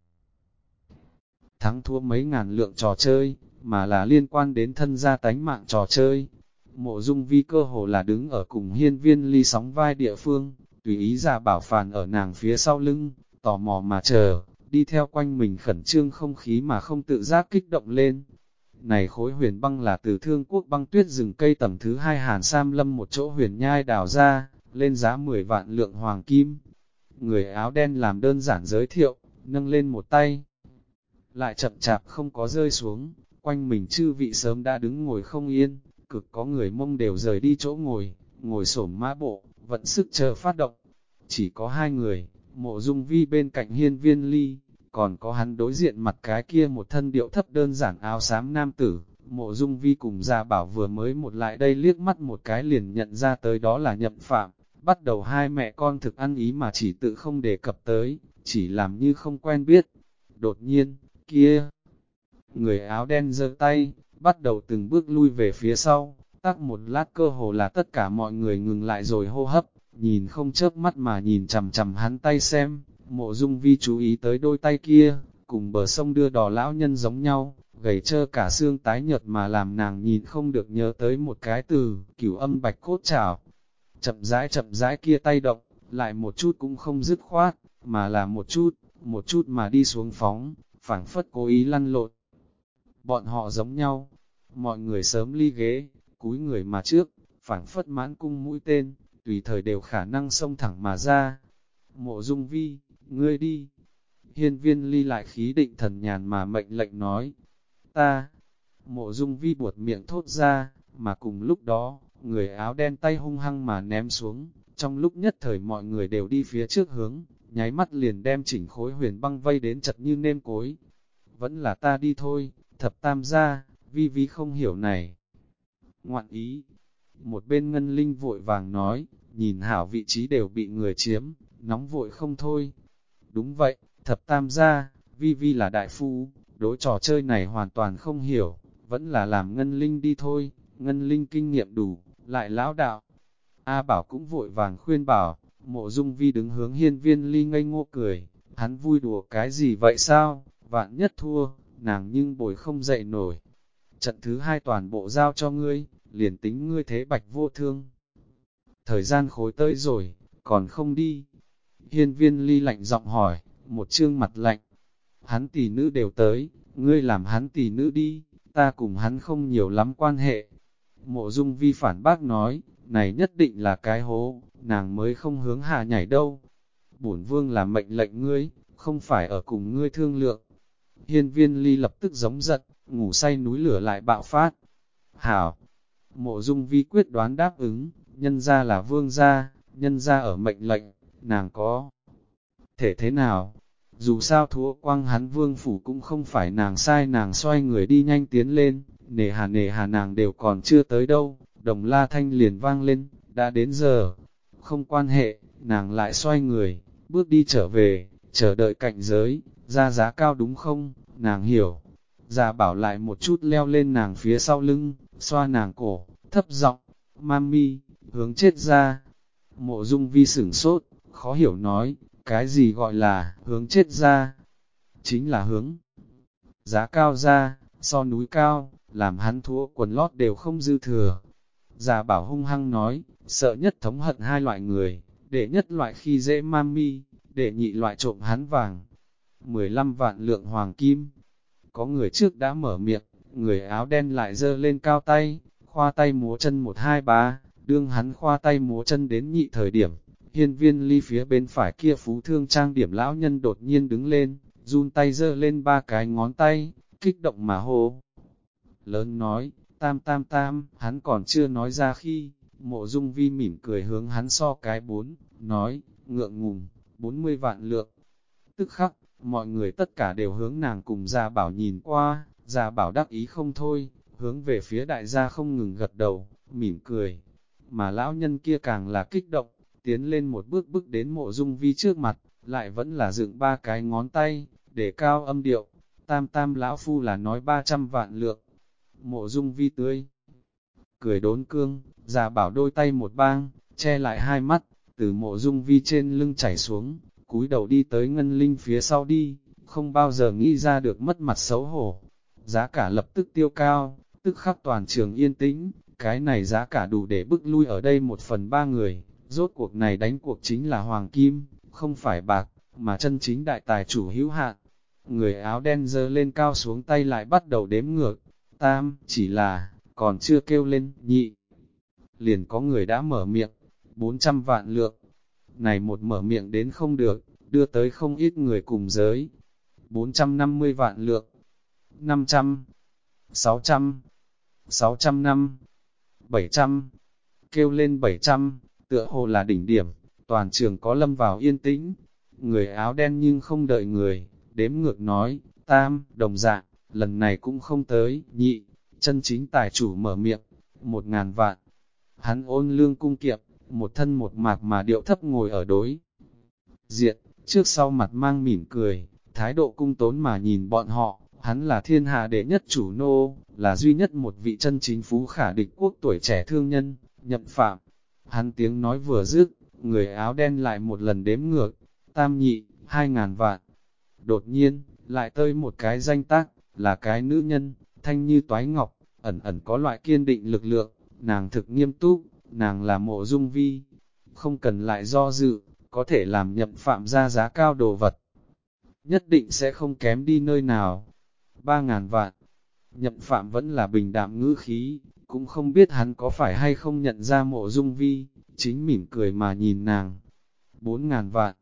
thắng thua mấy ngàn lượng trò chơi, mà là liên quan đến thân gia tánh mạng trò chơi. Mộ Dung Vi cơ hồ là đứng ở cùng Hiên Viên Ly sóng vai địa phương, tùy ý Già Bảo Phàn ở nàng phía sau lưng, tò mò mà chờ, đi theo quanh mình khẩn trương không khí mà không tự giác kích động lên. Này khối huyền băng là từ Thương Quốc băng tuyết rừng cây tầng thứ 2 Hàn Sam Lâm một chỗ huyền nhai đào ra, lên giá 10 vạn lượng hoàng kim. Người áo đen làm đơn giản giới thiệu, nâng lên một tay, lại chậm chạp không có rơi xuống, quanh mình chư vị sớm đã đứng ngồi không yên, cực có người mông đều rời đi chỗ ngồi, ngồi xổm mã bộ, vận sức chờ phát động. Chỉ có hai người, Mộ Dung Vi bên cạnh Hiên Viên Ly, còn có hắn đối diện mặt cái kia một thân điệu thấp đơn giản áo xám nam tử. Mộ Dung Vi cùng Gia Bảo vừa mới một lại đây liếc mắt một cái liền nhận ra tới đó là Nhậm Phạm, bắt đầu hai mẹ con thực ăn ý mà chỉ tự không đề cập tới, chỉ làm như không quen biết. Đột nhiên, kia, người áo đen giơ tay, bắt đầu từng bước lui về phía sau, tắc một lát cơ hồ là tất cả mọi người ngừng lại rồi hô hấp, nhìn không chớp mắt mà nhìn chằm chằm hắn tay xem. Mộ Dung Vi chú ý tới đôi tay kia, cùng bờ sông đưa đò lão nhân giống nhau, gầy trơ cả xương tái nhợt mà làm nàng nhìn không được nhớ tới một cái từ, cửu âm bạch cốt chảo. Chậm rãi kia tay động, lại một chút cũng không dứt khoát, mà là một chút mà đi xuống phóng, phảng phất cố ý lăn lộn. Bọn họ giống nhau, mọi người sớm ly ghế, cúi người mà trước, phảng phất mãn cung mũi tên, tùy thời đều khả năng xông thẳng mà ra. Mộ Dung Vi, ngươi đi. Hiên Viên Ly lại khí định thần nhàn mà mệnh lệnh nói. Ta, Mộ Dung Vi buột miệng thốt ra, mà cùng lúc đó, người áo đen tay hung hăng mà ném xuống, trong lúc nhất thời mọi người đều đi phía trước hướng, nháy mắt liền đem chỉnh khối huyền băng vây đến chật như nêm cối. Vẫn là ta đi thôi, thập tam gia, Vi Vi không hiểu này. Ngoạn ý, một bên ngân linh vội vàng nói, nhìn hảo vị trí đều bị người chiếm, nóng vội không thôi. Đúng vậy, thập tam gia, Vi Vi là đại phu, đối trò chơi này hoàn toàn không hiểu, vẫn là làm ngân linh đi thôi, ngân linh kinh nghiệm đủ, lại lão đạo. A Bảo cũng vội vàng khuyên bảo, Mộ Dung Vi đứng hướng Hiên Viên Ly ngây ngô cười, hắn vui đùa cái gì vậy sao, vạn nhất thua, nàng nhưng bồi không dậy nổi. Trận thứ hai toàn bộ giao cho ngươi, liền tính ngươi thế bạch vô thương. Thời gian khối tới rồi, còn không đi. Hiên Viên Ly lạnh giọng hỏi, một trương mặt lạnh. Hắn tỷ nữ đều tới, ngươi làm hắn tỷ nữ đi, ta cùng hắn không nhiều lắm quan hệ. Mộ Dung Vi phản bác nói, này nhất định là cái hố, nàng mới không hướng hạ nhảy đâu. Bổn vương là mệnh lệnh ngươi, không phải ở cùng ngươi thương lượng. Hiên Viên Ly lập tức giống giận, ngủ say núi lửa lại bạo phát. Hảo! Mộ Dung Vi quyết đoán đáp ứng, nhân ra là vương gia, nhân ra ở mệnh lệnh, nàng có thể thế nào? Dù sao thua quang hắn vương phủ cũng không phải nàng sai, nàng xoay người đi nhanh tiến lên, nề hà nàng đều còn chưa tới đâu, đồng la thanh liền vang lên, đã đến giờ, không quan hệ, nàng lại xoay người, bước đi trở về, chờ đợi cạnh giới, ra giá cao đúng không, nàng hiểu. Già bảo lại một chút leo lên nàng phía sau lưng, xoa nàng cổ, thấp giọng, mami, hướng chết ra. Mộ Dung Vi sửng sốt, khó hiểu nói, cái gì gọi là hướng chết ra? Chính là hướng giá cao ra, so núi cao, làm hắn thua quần lót đều không dư thừa. Già bảo hung hăng nói, sợ nhất thống hận hai loại người, để nhất loại khi dễ mami, để nhị loại trộm hắn vàng. 15 vạn lượng hoàng kim. Có người trước đã mở miệng, người áo đen lại giơ lên cao tay, khoa tay múa chân 1 2 3, đương hắn khoa tay múa chân đến nhị thời điểm. Hiên Viên Ly phía bên phải kia phú thương trang điểm lão nhân đột nhiên đứng lên, run tay giơ lên 3 cái ngón tay, kích động mà hô. Lớn nói, tam tam tam, hắn còn chưa nói ra khi, Mộ Dung Vi mỉm cười hướng hắn so cái 4, nói, ngượng ngùng, 40 vạn lượng. Tức khắc, mọi người tất cả đều hướng nàng cùng Gia Bảo nhìn qua, Gia Bảo đắc ý không thôi, hướng về phía đại gia không ngừng gật đầu, mỉm cười. Mà lão nhân kia càng là kích động, tiến lên một bước đến Mộ Dung Vi trước mặt, lại vẫn là dựng 3 cái ngón tay, để cao âm điệu. Tam tam lão phu là nói 300 vạn lượng. Mộ Dung Vi tươi cười đốn cương, Gia Bảo đôi tay một bang, che lại hai mắt, từ Mộ Dung Vi trên lưng chảy xuống, cúi đầu đi tới Ngân Linh phía sau đi, không bao giờ nghĩ ra được mất mặt xấu hổ. Giá cả lập tức tiêu cao, tức khắc toàn trường yên tĩnh, cái này giá cả đủ để bức lui ở đây 1/3 người, rốt cuộc này đánh cuộc chính là hoàng kim, không phải bạc, mà chân chính đại tài chủ hữu hạn. Người áo đen giơ lên cao xuống tay lại bắt đầu đếm ngược, tam, chỉ là, còn chưa kêu lên, nhị. Liền có người đã mở miệng, 400 vạn lượng. Này một mở miệng đến không được, đưa tới không ít người cùng giới. 450 vạn lượng, 500, 600, 600 năm, 700, kêu lên 700, tựa hồ là đỉnh điểm, toàn trường có lâm vào yên tĩnh. Người áo đen nhưng không đợi người, đếm ngược nói, tam, đồng dạng, lần này cũng không tới, nhị, chân chính tài chủ mở miệng, 1000 vạn. Hắn ôn lương cung kiệm, một thân một mạc mà điệu thấp ngồi ở đối diện, trước sau mặt mang mỉm cười, thái độ cung tốn mà nhìn bọn họ, hắn là thiên hạ đệ nhất chủ nô, là duy nhất một vị chân chính phú khả địch quốc tuổi trẻ thương nhân, Nhậm Phạm. Hắn tiếng nói vừa dứt, người áo đen lại một lần đếm ngược, tam nhị, 2000 vạn. Đột nhiên, lại tới một cái danh tác, là cái nữ nhân, thanh như toái ngọc, ẩn ẩn có loại kiên định lực lượng, nàng thực nghiêm túc, nàng là Mộ Dung Vi. Không cần lại do dự, có thể làm Nhậm Phạm ra giá cao đồ vật. Nhất định sẽ không kém đi nơi nào. 3000 vạn. Nhậm Phạm vẫn là bình đạm ngữ khí, cũng không biết hắn có phải hay không nhận ra Mộ Dung Vi, chính mỉm cười mà nhìn nàng. 4000 vạn.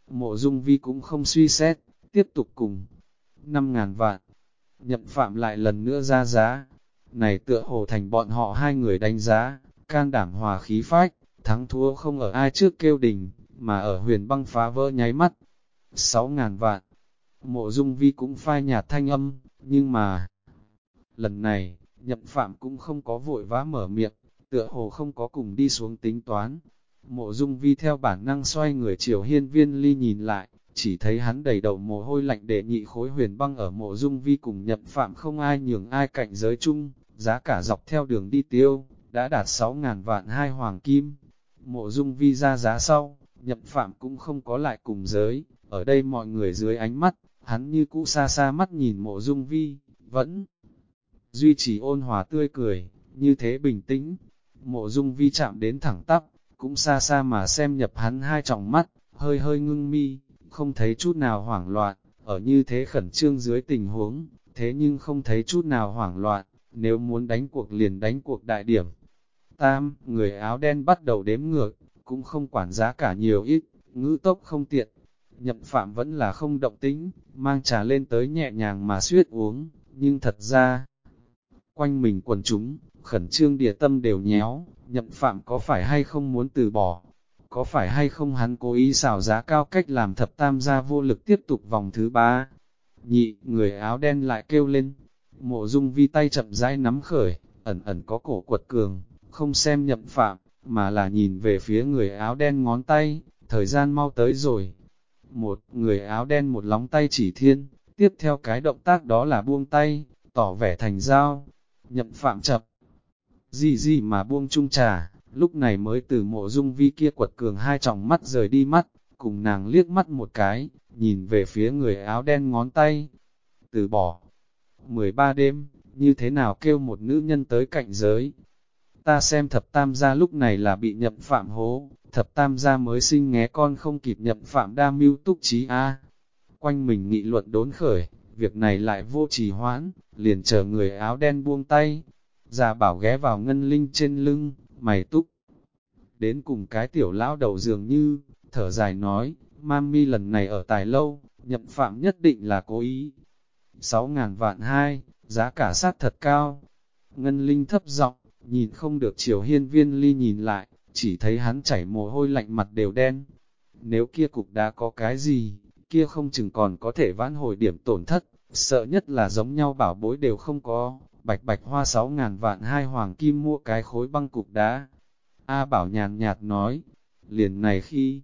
Mộ Dung Vi cũng không suy xét, tiếp tục cùng. 5.000 vạn. Nhậm Phạm lại lần nữa ra giá. Này tựa hồ thành bọn họ hai người đánh giá, can đảm hòa khí phách, thắng thua không ở ai trước kêu đình, mà ở Huyền Băng phá vỡ nháy mắt. 6.000 vạn. Mộ Dung Vi cũng phai nhạt thanh âm, nhưng mà lần này, Nhậm Phạm cũng không có vội vã mở miệng, tựa hồ không có cùng đi xuống tính toán. Mộ Dung Vi theo bản năng xoay người chiều Hiên Viên Ly nhìn lại, chỉ thấy hắn đầy đầu mồ hôi lạnh để nhị khối Huyền Băng ở Mộ Dung Vi cùng Nhậm Phạm không ai nhường ai cạnh giới chung, giá cả dọc theo đường đi tiêu, đã đạt 6.000 vạn 2 hoàng kim. Mộ Dung Vi ra giá sau, Nhậm Phạm cũng không có lại cùng giới, ở đây mọi người dưới ánh mắt, hắn như cũ xa xa mắt nhìn Mộ Dung Vi, vẫn duy trì ôn hòa tươi cười, như thế bình tĩnh. Mộ Dung Vi chạm đến thẳng tắp, cũng xa xa mà xem nhập hắn hai tròng mắt, hơi hơi ngưng mi, không thấy chút nào hoảng loạn, ở như thế khẩn trương dưới tình huống, thế nhưng không thấy chút nào hoảng loạn, nếu muốn đánh cuộc liền đánh cuộc đại điểm. Tam, người áo đen bắt đầu đếm ngược, cũng không quản giá cả nhiều ít, ngữ tốc không tiện. Nhậm Phạm vẫn là không động tĩnh, mang trà lên tới nhẹ nhàng mà suýt uống, nhưng thật ra, quanh mình quần chúng, khẩn trương địa tâm đều nhéo, Nhậm Phạm có phải hay không muốn từ bỏ, có phải hay không hắn cố ý xào giá cao cách làm thập tam gia vô lực tiếp tục vòng thứ ba. Nhị, người áo đen lại kêu lên, Mộ Dung Vi tay chậm rãi nắm khởi, ẩn ẩn có cổ quật cường, không xem Nhậm Phạm, mà là nhìn về phía người áo đen ngón tay, thời gian mau tới rồi. Một, người áo đen một lóng tay chỉ thiên, tiếp theo cái động tác đó là buông tay, tỏ vẻ thành dao. Nhậm Phạm chập, gì mà buông chung trà, lúc này mới từ Mộ Dung Vi kia quật cường hai tròng mắt rời đi mắt, cùng nàng liếc mắt một cái, nhìn về phía người áo đen ngón tay. Từ bỏ. 13 đêm, như thế nào kêu một nữ nhân tới cạnh giới. Ta xem thập tam gia lúc này là bị Nhậm Phạm hố, thập tam gia mới sinh nghé con không kịp Nhậm Phạm đa mưu túc trí a. Quanh mình nghị luận đốn khởi, việc này lại vô trì hoãn, liền chờ người áo đen buông tay. Già bảo ghé vào Ngân Linh trên lưng, mày túc. Đến cùng cái tiểu lão đầu dường như, thở dài nói, Mami lần này ở tài lâu, Nhậm Phạm nhất định là cố ý. 6.000 vạn 2, giá cả sát thật cao. Ngân Linh thấp giọng, nhìn không được chiều Hiên Viên Ly nhìn lại, chỉ thấy hắn chảy mồ hôi lạnh mặt đều đen. Nếu kia cục đá có cái gì, kia không chừng còn có thể vãn hồi điểm tổn thất, sợ nhất là giống nhau bảo bối đều không có, bạch bạch hoa 6.000 vạn 2 hoàng kim mua cái khối băng cục đá. A Bảo nhàn nhạt nói, liền này khi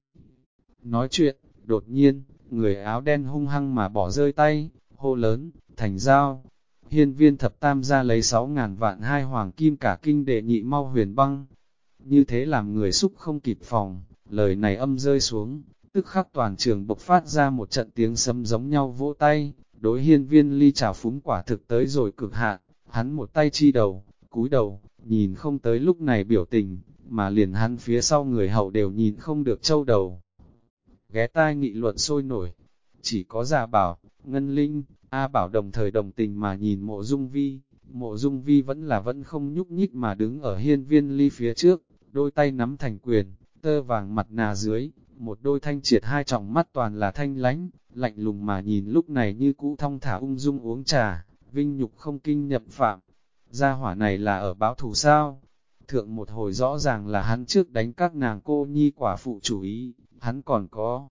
nói chuyện, đột nhiên, người áo đen hung hăng mà bỏ rơi tay, hô lớn, thành giao. Hiên Viên thập tam ra lấy 6.000 vạn 2 hoàng kim cả kinh đệ nhị mau huyền băng. Như thế làm người xúc không kịp phòng, lời này âm rơi xuống, tức khắc toàn trường bộc phát ra một trận tiếng sấm giống nhau vỗ tay, đối Hiên Viên Ly trào phúng quả thực tới rồi cực hạn, hắn một tay chi đầu, cúi đầu, nhìn không tới lúc này biểu tình, mà liền hắn phía sau người hậu đều nhìn không được châu đầu. Ghé tai nghị luận sôi nổi, chỉ có Già Bảo, Ngân Linh, A Bảo đồng thời đồng tình mà nhìn Mộ Dung Vi. Mộ Dung Vi vẫn không nhúc nhích mà đứng ở Hiên Viên Ly phía trước, đôi tay nắm thành quyền, tơ vàng mặt nà dưới, một đôi thanh triệt hai tròng mắt toàn là thanh lánh, lạnh lùng mà nhìn lúc này như cũ thong thả ung dung uống trà, vinh nhục không kinh Nhậm Phạm. Gia hỏa này là ở báo thù sao? Thượng một hồi rõ ràng là hắn trước đánh các nàng cô nhi quả phụ chủ ý, hắn còn có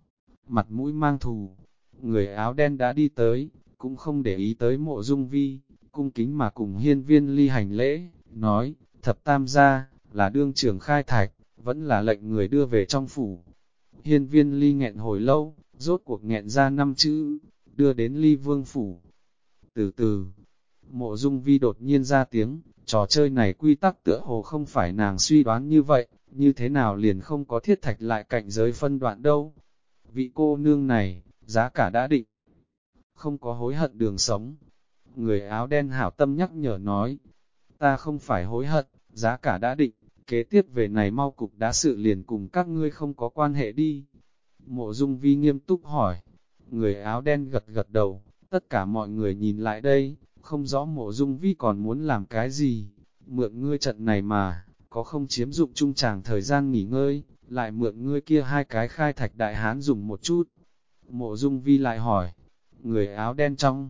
mặt mũi mang thù. Người áo đen đã đi tới, cũng không để ý tới Mộ Dung Vi, cung kính mà cùng Hiên Viên Ly hành lễ, nói, thập tam gia, là đương trưởng khai thạch, vẫn là lệnh người đưa về trong phủ. Hiên Viên Ly nghẹn hồi lâu, rốt cuộc nghẹn ra 5 chữ, đưa đến Ly Vương phủ. Từ từ, Mộ Dung Vi đột nhiên ra tiếng, trò chơi này quy tắc tựa hồ không phải nàng suy đoán như vậy, như thế nào liền không có thiết thạch lại cạnh giới phân đoạn đâu. Vị cô nương này, giá cả đã định, không có hối hận đường sống. Người áo đen hảo tâm nhắc nhở nói, ta không phải hối hận, giá cả đã định, kế tiếp về này mau cục đá sự liền cùng các ngươi không có quan hệ đi. Mộ Dung Vi nghiêm túc hỏi, người áo đen gật gật đầu, tất cả mọi người nhìn lại đây, không rõ Mộ Dung Vi còn muốn làm cái gì, mượn ngươi trận này mà, có không chiếm dụng chung chàng thời gian nghỉ ngơi, lại mượn ngươi kia hai cái khai thạch đại hán dùng một chút. Mộ Dung Vi lại hỏi, người áo đen trong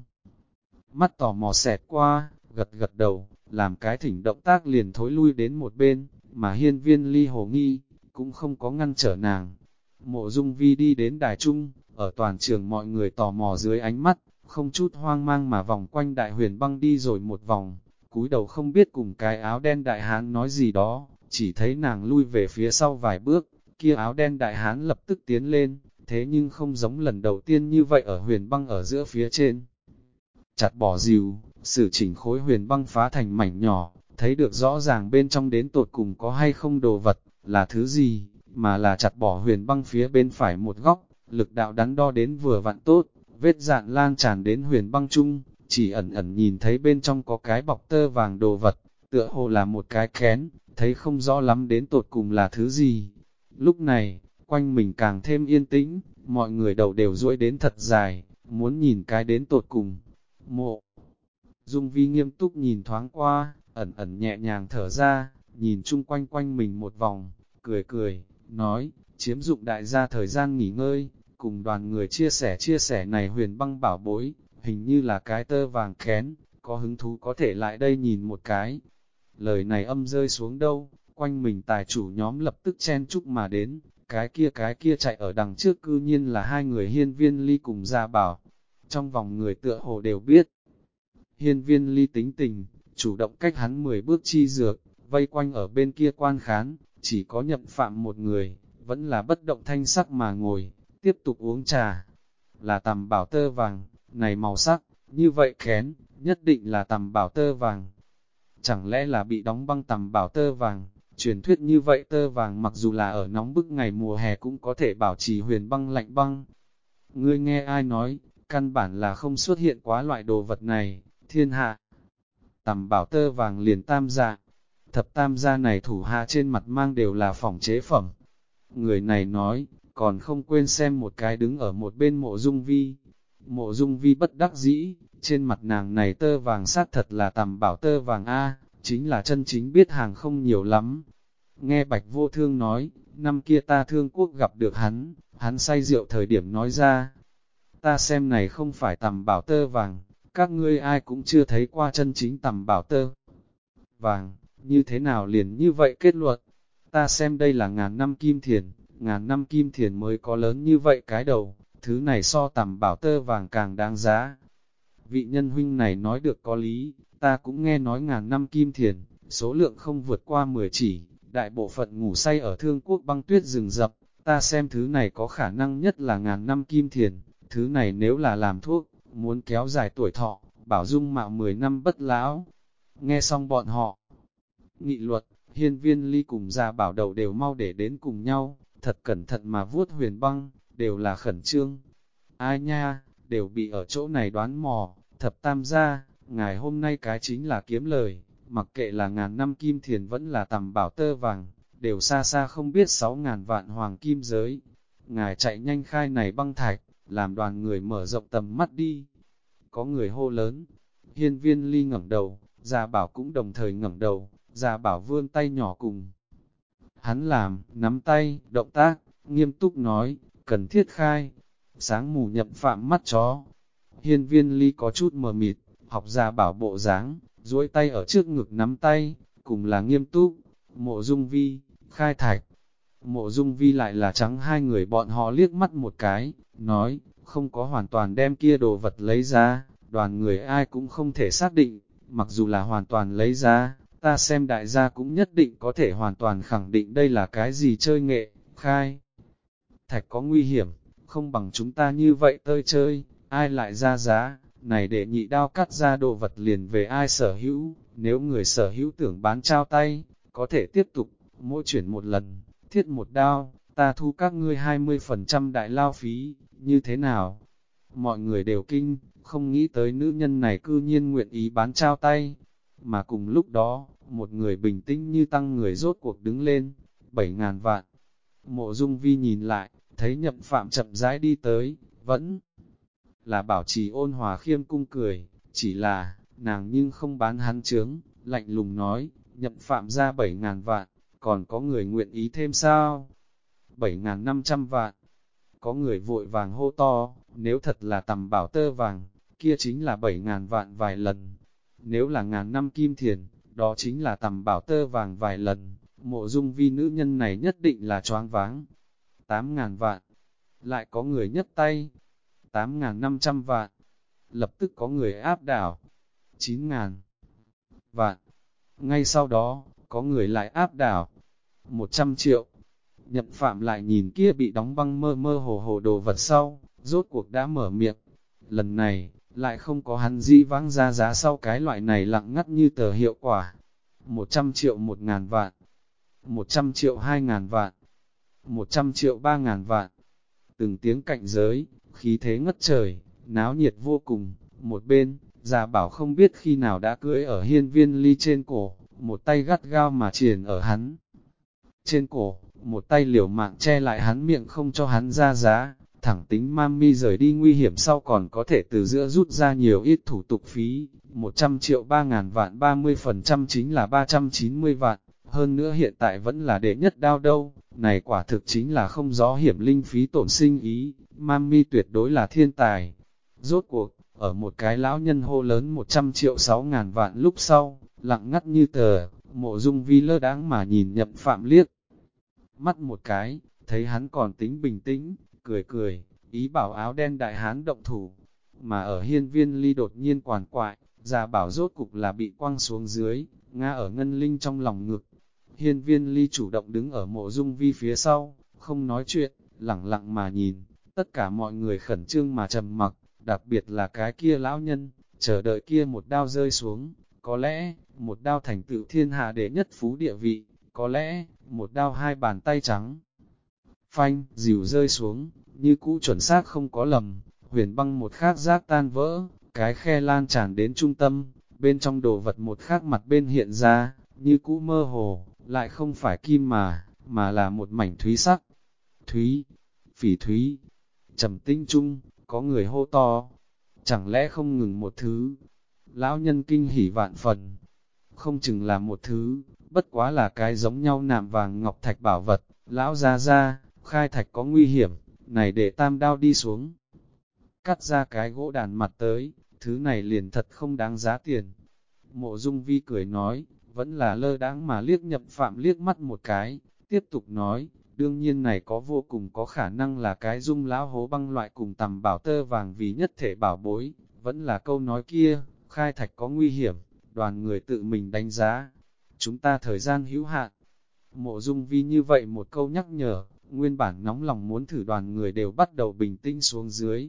mắt tò mò xẹt qua, gật gật đầu, làm cái thỉnh động tác liền thối lui đến một bên, mà Hiên Viên Ly hồ nghi, cũng không có ngăn trở nàng. Mộ Dung Vi đi đến đài trung, ở toàn trường mọi người tò mò dưới ánh mắt, không chút hoang mang mà vòng quanh đại huyền băng đi rồi một vòng, cúi đầu không biết cùng cái áo đen đại hán nói gì đó, chỉ thấy nàng lui về phía sau vài bước, kia áo đen đại hán lập tức tiến lên, thế nhưng không giống lần đầu tiên như vậy ở huyền băng ở giữa phía trên. Chặt bỏ rìu, xử chỉnh khối huyền băng phá thành mảnh nhỏ, thấy được rõ ràng bên trong đến tột cùng có hay không đồ vật, là thứ gì, mà là chặt bỏ huyền băng phía bên phải một góc, lực đạo đắn đo đến vừa vặn tốt, vết dạn lan tràn đến huyền băng chung, chỉ ẩn ẩn nhìn thấy bên trong có cái bọc tơ vàng đồ vật, tựa hồ là một cái kén, thấy không rõ lắm đến tột cùng là thứ gì. Lúc này, quanh mình càng thêm yên tĩnh, mọi người đầu đều duỗi đến thật dài, muốn nhìn cái đến tột cùng. Mộ Dung Vi nghiêm túc nhìn thoáng qua, ẩn ẩn nhẹ nhàng thở ra, nhìn chung quanh quanh mình một vòng, cười cười, nói, chiếm dụng đại gia thời gian nghỉ ngơi, cùng đoàn người chia sẻ này huyền băng bảo bối, hình như là cái tơ vàng kén, có hứng thú có thể lại đây nhìn một cái. Lời này âm rơi xuống đâu, quanh mình tài chủ nhóm lập tức chen chúc mà đến, cái kia chạy ở đằng trước cư nhiên là hai người Hiên Viên Ly cùng Gia Bảo. Trong vòng người tựa hồ đều biết, Hiên Viên Ly tính tình, chủ động cách hắn 10 bước chi dược, vây quanh ở bên kia quan khán, chỉ có Nhậm Phạm một người, vẫn là bất động thanh sắc mà ngồi, tiếp tục uống trà. Là tầm bảo tơ vàng, này màu sắc, như vậy kén, nhất định là tầm bảo tơ vàng. Chẳng lẽ là bị đóng băng tầm bảo tơ vàng, truyền thuyết như vậy tơ vàng mặc dù là ở nóng bức ngày mùa hè cũng có thể bảo trì huyền băng lạnh băng. Ngươi nghe ai nói, căn bản là không xuất hiện quá loại đồ vật này, thiên hạ. Tầm bảo tơ vàng liền tam gia, thập tam gia này thủ hạ trên mặt mang đều là phỏng chế phẩm. Người này nói, còn không quên xem một cái đứng ở một bên Mộ Dung Vi. Mộ Dung Vi bất đắc dĩ, trên mặt nàng này tơ vàng sát thật là tầm bảo tơ vàng A, chính là chân chính biết hàng không nhiều lắm. Nghe Bạch Vô Thương nói, năm kia ta Thương Quốc gặp được hắn say rượu thời điểm nói ra. Ta xem này không phải tầm bảo tơ vàng, các ngươi ai cũng chưa thấy qua chân chính tầm bảo tơ vàng, như thế nào liền như vậy kết luận. Ta xem đây là ngàn năm kim thiền mới có lớn như vậy cái đầu, thứ này so tầm bảo tơ vàng càng đáng giá. Vị nhân huynh này nói được có lý, ta cũng nghe nói ngàn năm kim thiền, số lượng không vượt qua 10 chỉ, đại bộ phận ngủ say ở Thương Quốc băng tuyết rừng rập, ta xem thứ này có khả năng nhất là ngàn năm kim thiền, thứ này nếu là làm thuốc, muốn kéo dài tuổi thọ, bảo dung mạo 10 năm bất lão. Nghe xong bọn họ nghị luật, Hiên Viên Ly cùng Gia Bảo đầu đều mau để đến cùng nhau, thật cẩn thận mà vuốt huyền băng, đều là khẩn trương. Ai nha, đều bị ở chỗ này đoán mò, thập tam gia, ngài hôm nay cái chính là kiếm lời, mặc kệ là ngàn năm kim thiền vẫn là tầm bảo tơ vàng, đều xa xa không biết 6.000 vạn hoàng kim giới. Ngài chạy nhanh khai này băng thạch, làm đoàn người mở rộng tầm mắt đi. Có người hô lớn, Hiên Viên Ly ngẩng đầu, Gia Bảo cũng đồng thời ngẩng đầu, Gia Bảo vươn tay nhỏ cùng. Hắn làm, nắm tay, động tác, nghiêm túc nói, cần thiết khai. Sáng mù Nhậm Phạm mắt chó. Hiên Viên Ly có chút mờ mịt, học Gia Bảo bộ dáng, duỗi tay ở trước ngực nắm tay, cùng là nghiêm túc. Mộ Dung Vi, khai thạch. Mộ Dung Vi lại là trắng hai người bọn họ liếc mắt một cái, nói, không có hoàn toàn đem kia đồ vật lấy ra, đoàn người ai cũng không thể xác định, mặc dù là hoàn toàn lấy ra, ta xem đại gia cũng nhất định có thể hoàn toàn khẳng định đây là cái gì chơi nghệ, khai. Thạch có nguy hiểm, không bằng chúng ta như vậy tơi chơi, ai lại ra giá, này để nhị đao cắt ra đồ vật liền về ai sở hữu, nếu người sở hữu tưởng bán trao tay, có thể tiếp tục, mỗi chuyển một lần, thiết một đao, ta thu các ngươi 20% đại lao phí, như thế nào? Mọi người đều kinh, không nghĩ tới nữ nhân này cư nhiên nguyện ý bán trao tay, mà cùng lúc đó, một người bình tĩnh như tăng người rốt cuộc đứng lên, 7.000 vạn. Mộ Dung Vi nhìn lại, thấy Nhậm Phạm chậm rãi đi tới, vẫn là bảo trì ôn hòa khiêm cung cười, chỉ là, nàng nhưng không bán hắn chướng, lạnh lùng nói, Nhậm Phạm ra 7.000 vạn, còn có người nguyện ý thêm sao? 7.500 vạn. Có người vội vàng hô to, nếu thật là tầm bảo tơ vàng, kia chính là 7.000 vạn vài lần. Nếu là ngàn năm kim thiền, đó chính là tầm bảo tơ vàng vài lần. Mộ Dung Vi nữ nhân này nhất định là choáng váng. 8.000 vạn. Lại có người nhấc tay. 8.500 vạn. Lập tức có người áp đảo. 9.000 vạn. Ngay sau đó, có người lại áp đảo. 100 triệu. Nhậm Phạm lại nhìn kia bị đóng băng mơ mơ hồ hồ đồ vật sau, rốt cuộc đã mở miệng. Lần này, lại không có hắn dĩ vãng ra giá sau cái loại này lặng ngắt như tờ hiệu quả. 100 triệu 1.000 vạn. 100 triệu 2.000 vạn. 100 triệu 3.000 vạn. Từng tiếng cạnh giới, khí thế ngất trời, náo nhiệt vô cùng. Một bên, Gia Bảo không biết khi nào đã cưỡi ở Hiên Viên Ly trên cổ, một tay gắt gao mà triền ở hắn trên cổ, một tay liều mạng che lại hắn miệng không cho hắn ra giá, thẳng tính Mami rời đi nguy hiểm sau còn có thể từ giữa rút ra nhiều ít thủ tục phí, 100 triệu 3.000 vạn 30% chính là 390 vạn, hơn nữa hiện tại vẫn là đệ nhất đao đâu, này quả thực chính là không gió hiểm linh phí tổn sinh ý, Mami tuyệt đối là thiên tài. Rốt cuộc, ở một cái lão nhân hô lớn 100 triệu 6.000 vạn lúc sau, lặng ngắt như tờ, Mộ Dung Vi lơ đáng mà nhìn Nhậm Phạm liếc mắt một cái, thấy hắn còn tính bình tĩnh, cười cười, ý bảo áo đen đại hán động thủ. Mà ở Hiên Viên Ly đột nhiên quản quại, Gia Bảo rốt cục là bị quăng xuống dưới, ngã ở Ngân Linh trong lòng ngực. Hiên Viên Ly chủ động đứng ở Mộ Dung Vi phía sau, không nói chuyện, lẳng lặng mà nhìn, tất cả mọi người khẩn trương mà trầm mặc, đặc biệt là cái kia lão nhân, chờ đợi kia một đao rơi xuống, có lẽ, một đao thành tựu thiên hạ đệ nhất phú địa vị, có lẽ, một đao hai bàn tay trắng. Phanh, dìu rơi xuống, như cũ chuẩn xác không có lầm, huyền băng một khác giác tan vỡ, cái khe lan tràn đến trung tâm, bên trong đồ vật một khác mặt bên hiện ra, như cũ mơ hồ, lại không phải kim mà là một mảnh thúy sắc. Thúy, phỉ thúy, trầm tinh trung, có người hô to, chẳng lẽ không ngừng một thứ. Lão nhân kinh hỉ vạn phần, không chừng là một thứ, bất quá là cái giống nhau nạm vàng ngọc thạch bảo vật. Lão ra, khai thạch có nguy hiểm, này để tam đao đi xuống. Cắt ra cái gỗ đàn mặt tới, thứ này liền thật không đáng giá tiền. Mộ Dung Vi cười nói, vẫn là lơ đãng mà liếc Nhậm Phạm liếc mắt một cái, tiếp tục nói, đương nhiên này có vô cùng có khả năng là cái dung lão hố băng loại cùng tầm bảo tơ vàng vì nhất thể bảo bối, vẫn là câu nói kia, khai thạch có nguy hiểm, đoàn người tự mình đánh giá. Chúng ta thời gian hữu hạn. Mộ Dung Vi như vậy một câu nhắc nhở, nguyên bản nóng lòng muốn thử đoàn người đều bắt đầu bình tĩnh xuống dưới.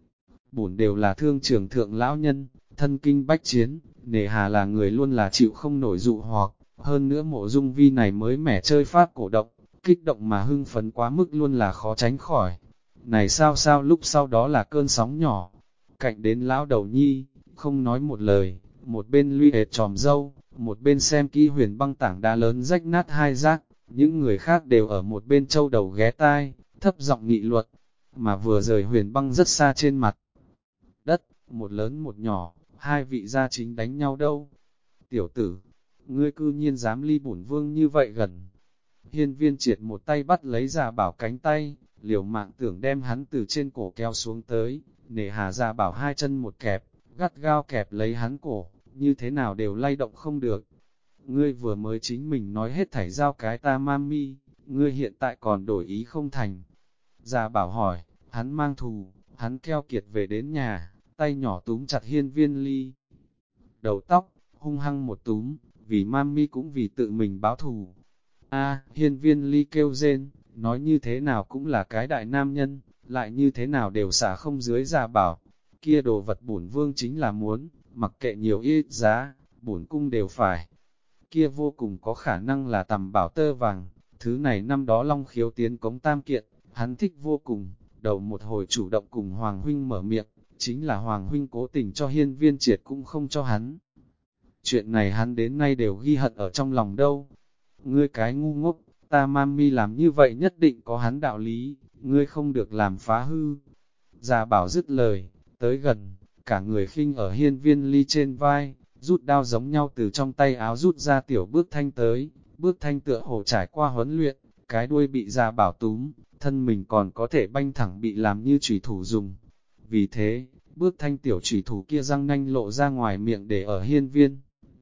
Bổn đều là thương trường thượng lão nhân, thân kinh bách chiến, nề hà là người luôn là chịu không nổi dụ hoặc, hơn nữa Mộ Dung Vi này mới mẻ chơi pháp cổ động, kích động mà hưng phấn quá mức luôn là khó tránh khỏi. Này sao lúc sau đó là cơn sóng nhỏ, cạnh đến lão đầu nhi, không nói một lời, một bên luy hệt tròm dâu, một bên xem kỹ huyền băng tảng đá lớn rách nát hai rác, những người khác đều ở một bên châu đầu ghé tai, thấp giọng nghị luận, mà vừa rời huyền băng rất xa trên mặt đất, một lớn một nhỏ, hai vị gia chính đánh nhau đâu. Tiểu tử, ngươi cư nhiên dám ly bổn vương như vậy gần. Hiên Viên Triệt một tay bắt lấy Gia Bảo cánh tay, liều mạng tưởng đem hắn từ trên cổ kéo xuống tới, nể hà Gia Bảo hai chân một kẹp, gắt gao kẹp lấy hắn cổ, như thế nào đều lay động không được. Ngươi vừa mới chính mình nói hết thảy giao cái ta mami, ngươi hiện tại còn đổi ý không thành. Gia Bảo hỏi, hắn mang thù, hắn keo kiệt về đến nhà, tay nhỏ túm chặt Hiên Viên Ly. Đầu tóc, hung hăng một túm, vì mami cũng vì tự mình báo thù. Hiên Viên Ly kêu rên, nói như thế nào cũng là cái đại nam nhân, lại như thế nào đều xả không dưới Gia Bảo. Kia đồ vật bổn vương chính là muốn, mặc kệ nhiều ít giá, bổn cung đều phải. Kia vô cùng có khả năng là tầm bảo tơ vàng, thứ này năm đó Long Khiếu tiến cống tam kiện, hắn thích vô cùng, đầu một hồi chủ động cùng Hoàng Huynh mở miệng, chính là Hoàng Huynh cố tình cho Hiên Viên Triệt cũng không cho hắn. Chuyện này hắn đến nay đều ghi hận ở trong lòng đâu. Ngươi cái ngu ngốc, ta mami làm như vậy nhất định có hắn đạo lý, ngươi không được làm phá hư. Gia Bảo dứt lời, tới gần, cả người khinh ở Hiên Viên Ly trên vai, rút đao giống nhau từ trong tay áo rút ra tiểu bước thanh tới, bước thanh tựa hồ trải qua huấn luyện, cái đuôi bị Gia Bảo túm, thân mình còn có thể banh thẳng bị làm như chủy thủ dùng. Vì thế, bước thanh tiểu chủy thủ kia răng nanh lộ ra ngoài miệng để ở Hiên Viên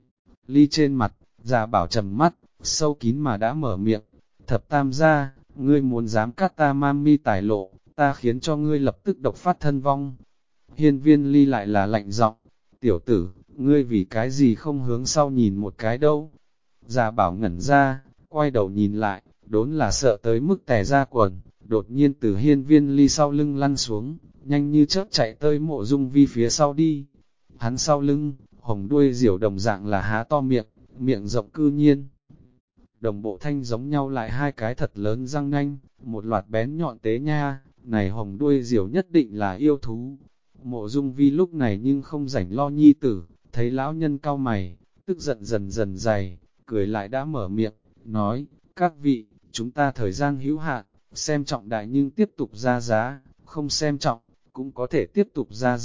Ly trên mặt. Gia Bảo trầm mắt, sâu kín mà đã mở miệng, thập tam gia, ngươi muốn dám cắt ta mami tài lộ, ta khiến cho ngươi lập tức độc phát thân vong. Hiên Viên Ly lại là lạnh giọng, tiểu tử, ngươi vì cái gì không hướng sau nhìn một cái đâu. Gia Bảo ngẩn ra, quay đầu nhìn lại, đốn là sợ tới mức tè ra quần, đột nhiên từ Hiên Viên Ly sau lưng lăn xuống, nhanh như chớp chạy tới Mộ Dung Vi phía sau đi. Hắn sau lưng, hồng đuôi diều đồng dạng là há to miệng, miệng rộng cư nhiên. Đồng bộ thanh giống nhau lại hai cái thật lớn răng nanh, một loạt bén nhọn tế nha, này hồng đuôi diều nhất định là yêu thú. Mộ Dung Vi lúc này nhưng không rảnh lo nhi tử, thấy lão nhân cau mày, tức giận dần dần dày, cười lại đã mở miệng, nói, các vị, chúng ta thời gian hữu hạn, xem trọng đại nhưng tiếp tục ra giá, không xem trọng, cũng có thể tiếp tục ra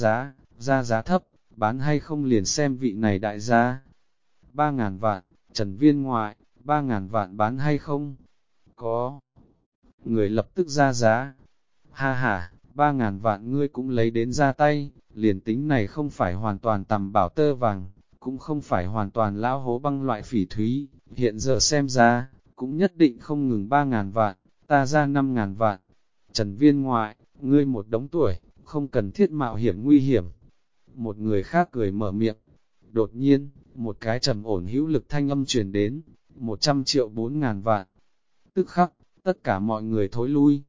giá thấp, bán hay không liền xem vị này đại gia. 3.000 vạn, Trần Viên ngoại, 3.000 vạn bán hay không? Có. Người lập tức ra giá. Ha ha, 3.000 vạn ngươi cũng lấy đến ra tay, liền tính này không phải hoàn toàn tầm bảo tơ vàng, cũng không phải hoàn toàn lão hố băng loại phỉ thúy, hiện giờ xem ra, cũng nhất định không ngừng 3.000 vạn, ta ra 5.000 vạn. Trần Viên ngoại, ngươi một đống tuổi, không cần thiết mạo hiểm nguy hiểm. Một người khác cười mở miệng. Đột nhiên, một cái trầm ổn hữu lực thanh âm truyền đến, 100 triệu 4.000 vạn. Tức khắc, tất cả mọi người thối lui.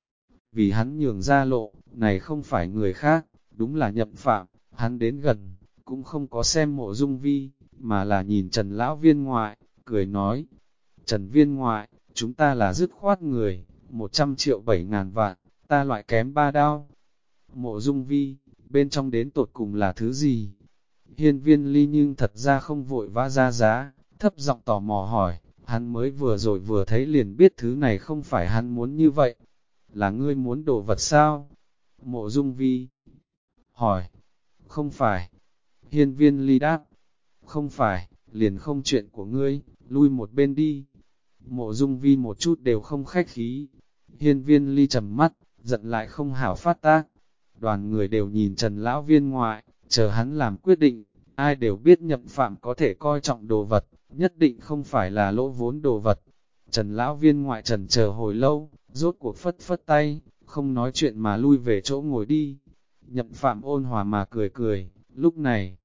Vì hắn nhường ra lộ, này không phải người khác, đúng là Nhậm Phạm, hắn đến gần, cũng không có xem Mộ Dung Vi, mà là nhìn Trần Lão Viên ngoại, cười nói, Trần Viên ngoại, chúng ta là dứt khoát người, 100 triệu 7.000 vạn, ta loại kém 3 đao. Mộ Dung Vi, bên trong đến tột cùng là thứ gì? Hiên Viên Ly nhưng thật ra không vội vã ra giá, thấp giọng tò mò hỏi, hắn mới vừa rồi vừa thấy liền biết thứ này không phải hắn muốn như vậy. Là ngươi muốn đồ vật sao? Mộ Dung Vi hỏi, không phải. Hiên Viên Ly đáp, không phải, liền không chuyện của ngươi, lui một bên đi. Mộ Dung Vi một chút đều không khách khí. Hiên Viên Ly trầm mắt, giận lại không hảo phát tác. Đoàn người đều nhìn Trần Lão Viên ngoại, chờ hắn làm quyết định, ai đều biết Nhậm Phạm có thể coi trọng đồ vật, nhất định không phải là lỗ vốn đồ vật. Trần Lão Viên ngoại trần chờ hồi lâu, rốt cuộc phất phất tay, không nói chuyện mà lui về chỗ ngồi đi. Nhậm Phạm ôn hòa mà cười cười, lúc này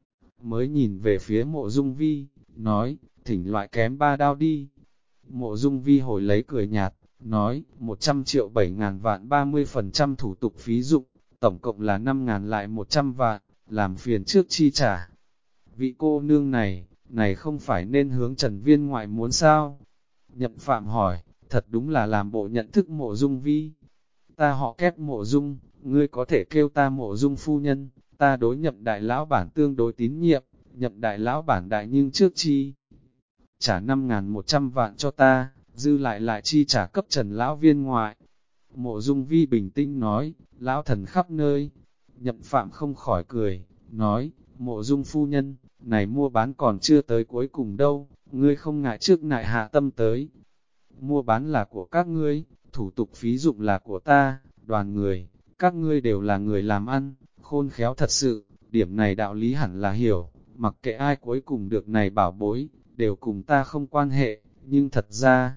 mới nhìn về phía Mộ Dung Vi, nói, thỉnh loại kém 3 đao đi. Mộ Dung Vi hồi lấy cười nhạt, nói, 100 triệu 7.000 vạn 30% thủ tục phí dụng, tổng cộng là 5.000 lại 100 vạn, làm phiền trước chi trả. Vị cô nương này không phải nên hướng Trần Viên ngoại muốn sao? Nhậm Phạm hỏi, thật đúng là làm bộ nhận thức Mộ Dung Vi. Ta họ Kép Mộ Dung, ngươi có thể kêu ta Mộ Dung phu nhân, ta đối Nhậm đại lão bản tương đối tín nhiệm, Nhậm đại lão bản đại nhưng trước chi trả 5.100 vạn cho ta, dư lại chi trả cấp Trần Lão Viên ngoại. Mộ Dung Vi bình tĩnh nói, lão thần khắp nơi. Nhậm Phạm không khỏi cười, nói, Mộ Dung phu nhân, này mua bán còn chưa tới cuối cùng đâu, ngươi không ngại trước nại hạ tâm tới. Mua bán là của các ngươi, thủ tục phí dụng là của ta, đoàn người, các ngươi đều là người làm ăn, khôn khéo thật sự, điểm này đạo lý hẳn là hiểu, mặc kệ ai cuối cùng được này bảo bối, đều cùng ta không quan hệ, nhưng thật ra,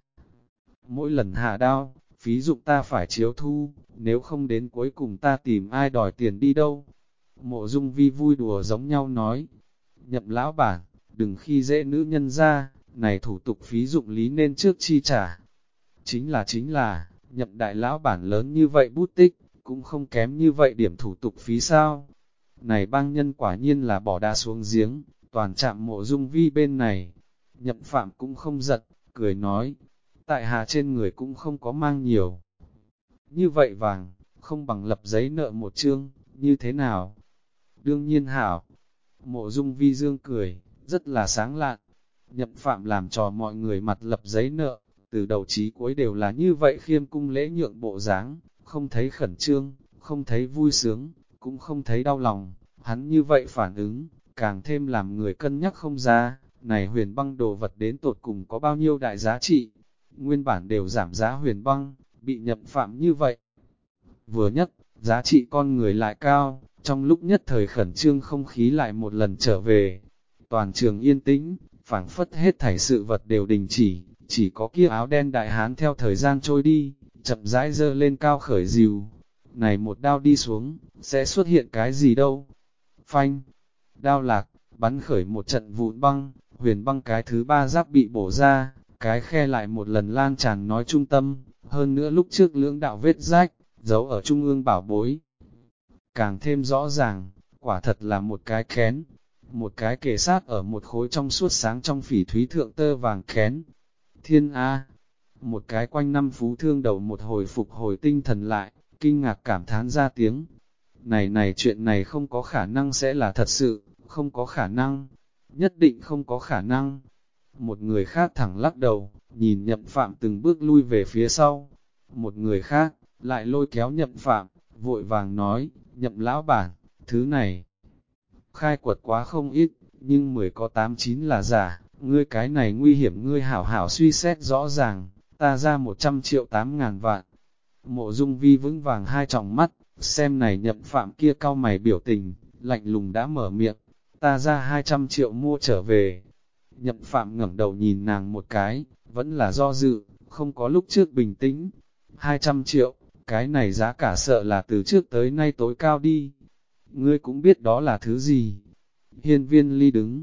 mỗi lần hạ đao, phí dụng ta phải chiếu thu, nếu không đến cuối cùng ta tìm ai đòi tiền đi đâu. Mộ Dung Vi vui đùa giống nhau nói, Nhậm lão bản, đừng khi dễ nữ nhân ra, này thủ tục phí dụng lý nên trước chi trả. Chính là, Nhậm đại lão bản lớn như vậy bút tích, cũng không kém như vậy điểm thủ tục phí sao. Này bang nhân quả nhiên là bỏ đá xuống giếng, toàn chạm Mộ Dung Vi bên này. Nhậm Phạm cũng không giận, cười nói, tại hạ trên người cũng không có mang nhiều. Như vậy vàng, không bằng lập giấy nợ một chương, như thế nào? Đương nhiên hảo. Mộ Dung Vi dương cười, rất là sáng lạn. Nhậm Phạm làm trò mọi người mặt lập giấy nợ, từ đầu chí cuối đều là như vậy khiêm cung lễ nhượng bộ dáng, không thấy khẩn trương, không thấy vui sướng, cũng không thấy đau lòng. Hắn như vậy phản ứng, càng thêm làm người cân nhắc không ra, này huyền băng đồ vật đến tột cùng có bao nhiêu đại giá trị. nguyên bản đều giảm giá huyền băng, bị Nhậm Phạm như vậy. Vừa nhất, giá trị con người lại cao, trong lúc nhất thời khẩn trương không khí lại một lần trở về. Toàn trường yên tĩnh, phảng phất hết thảy sự vật đều đình chỉ có kia áo đen đại hán theo thời gian trôi đi, chậm rãi dơ lên cao khởi dìu. Này một đao đi xuống, sẽ xuất hiện cái gì đâu? Phanh, đao lạc, bắn khởi một trận vụn băng, huyền băng cái thứ ba giáp bị bổ ra, cái khe lại một lần lan tràn nói trung tâm, hơn nữa lúc trước lưỡng đạo vết rách, giấu ở trung ương bảo bối. Càng thêm rõ ràng, quả thật là một cái kén, một cái kề sát ở một khối trong suốt sáng trong phỉ thúy thượng tơ vàng kén. Thiên A, một cái quanh năm phú thương đầu một hồi phục hồi tinh thần lại, kinh ngạc cảm thán ra tiếng. Này chuyện này không có khả năng sẽ là thật sự, không có khả năng, nhất định không có khả năng. Một người khác thẳng lắc đầu, nhìn Nhậm Phạm từng bước lui về phía sau. Một người khác, lại lôi kéo Nhậm Phạm, vội vàng nói, Nhậm lão bản, thứ này khai quật quá không ít, nhưng 10 có 8 9 là giả, ngươi cái này nguy hiểm, ngươi hảo hảo suy xét rõ ràng, ta ra 100 triệu 8.000 vạn. Mộ Dung Vi vững vàng hai tròng mắt, xem này Nhậm Phạm kia cau mày biểu tình, lạnh lùng đã mở miệng, ta ra 200 triệu mua trở về. Nhậm Phạm ngẩng đầu nhìn nàng một cái, vẫn là do dự, không có lúc trước bình tĩnh. 200 triệu, cái này giá cả sợ là từ trước tới nay tối cao đi. Ngươi cũng biết đó là thứ gì. Hiên Viên Ly đứng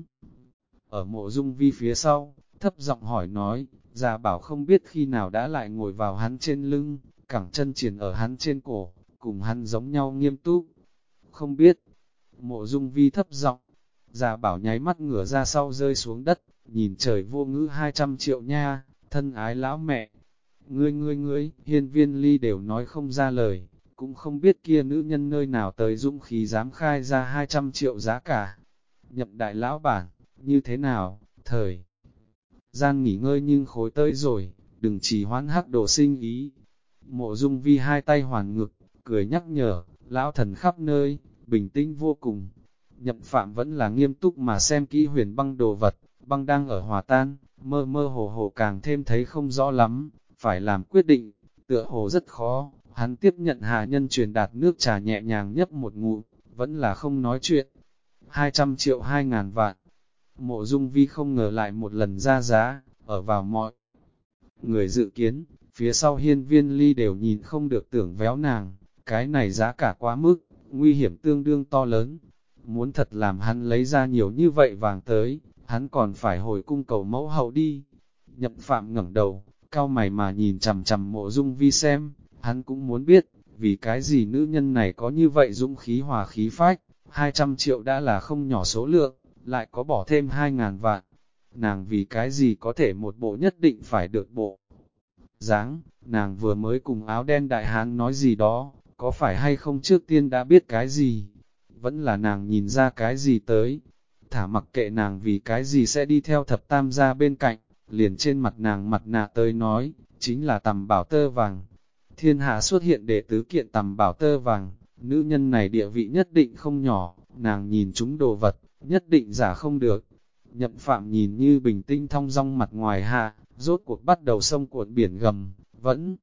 ở Mộ Dung Vi phía sau, thấp giọng hỏi nói, Gia Bảo không biết khi nào đã lại ngồi vào hắn trên lưng, cẳng chân triển ở hắn trên cổ, cùng hắn giống nhau nghiêm túc. Không biết. Mộ Dung Vi thấp giọng. Gia Bảo nháy mắt ngửa ra sau rơi xuống đất, nhìn trời vô ngữ 200 triệu nha, thân ái lão mẹ. Ngươi, Hiên Viên Ly đều nói không ra lời, cũng không biết kia nữ nhân nơi nào tới dũng khí dám khai ra 200 triệu giá cả. Nhậm đại lão bản, như thế nào, thời gian nghỉ ngơi nhưng khối tới rồi, đừng chỉ hoãn hắc đồ sinh ý. Mộ Dung Vi hai tay hoàn ngực, cười nhắc nhở, lão thần khắp nơi, bình tĩnh vô cùng. Nhậm Phạm vẫn là nghiêm túc mà xem kỹ huyền băng đồ vật, băng đang ở hòa tan, mơ mơ hồ hồ càng thêm thấy không rõ lắm, phải làm quyết định, tựa hồ rất khó. Hắn tiếp nhận hạ nhân truyền đạt nước trà nhẹ nhàng nhấp một ngụm, vẫn là không nói chuyện. 200 triệu 2.000 vạn. Mộ Dung Vi không ngờ lại một lần ra giá, ở vào mọi người dự kiến, phía sau Hiên Viên Ly đều nhìn không được tưởng véo nàng, cái này giá cả quá mức, nguy hiểm tương đương to lớn. Muốn thật làm hắn lấy ra nhiều như vậy vàng tới, hắn còn phải hồi cung cầu mẫu hậu đi. Nhậm Phạm ngẩng đầu, cau mày mà nhìn chằm chằm Mộ Dung Vi xem, hắn cũng muốn biết, vì cái gì nữ nhân này có như vậy dũng khí hòa khí phách, 200 triệu đã là không nhỏ số lượng, lại có bỏ thêm 2.000 vạn. Nàng vì cái gì có thể một bộ nhất định phải được bộ dáng, nàng vừa mới cùng áo đen đại hán nói gì đó, có phải hay không trước tiên đã biết cái gì, vẫn là nàng nhìn ra cái gì tới. Thả mặc kệ nàng vì cái gì sẽ đi theo thập tam gia bên cạnh, liền trên mặt nàng mặt nạ tới nói, chính là tầm bảo tơ vàng. Thiên hạ xuất hiện đệ tứ kiện tầm bảo tơ vàng, nữ nhân này địa vị nhất định không nhỏ, nàng nhìn chúng đồ vật, nhất định giả không được. Nhậm Phạm nhìn như bình tĩnh thong dong mặt ngoài hạ, rốt cuộc bắt đầu sông cuộn biển gầm, vẫn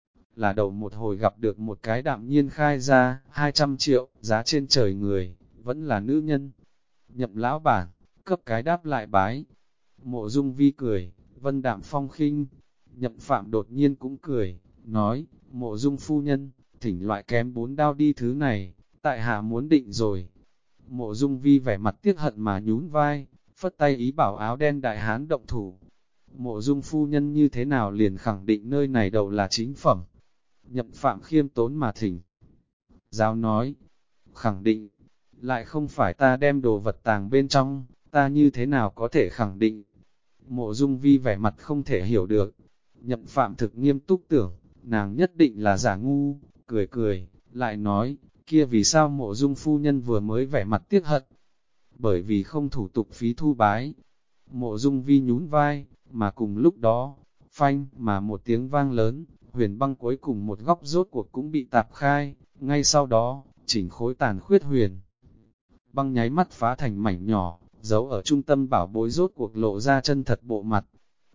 là đầu một hồi gặp được một cái đạm nhiên khai ra, 200 triệu, giá trên trời người, vẫn là nữ nhân. Nhậm lão bản, cấp cái đáp lại bái. Mộ Dung Vi cười, vân đạm phong khinh. Nhậm Phạm đột nhiên cũng cười, nói, Mộ Dung phu nhân, thỉnh loại kém 4 đao đi thứ này, tại hạ muốn định rồi. Mộ Dung Vi vẻ mặt tiếc hận mà nhún vai, phất tay ý bảo áo đen đại hán động thủ. Mộ Dung phu nhân như thế nào liền khẳng định nơi này đầu là chính phẩm. Nhậm Phạm khiêm tốn mà thỉnh. Giáo nói, khẳng định, lại không phải ta đem đồ vật tàng bên trong, ta như thế nào có thể khẳng định. Mộ Dung Vi vẻ mặt không thể hiểu được. Nhậm Phạm thực nghiêm túc tưởng, nàng nhất định là giả ngu, cười, lại nói, kia vì sao Mộ Dung phu nhân vừa mới vẻ mặt tiếc hận? Bởi vì không thủ tục phí thu bái. Mộ Dung Vi nhún vai, mà cùng lúc đó, phanh mà một tiếng vang lớn, huyền băng cuối cùng một góc rốt cuộc cũng bị tạp khai, ngay sau đó, chỉnh khối tàn khuyết huyền. Băng nháy mắt phá thành mảnh nhỏ, giấu ở trung tâm bảo bối rốt cuộc lộ ra chân thật bộ mặt.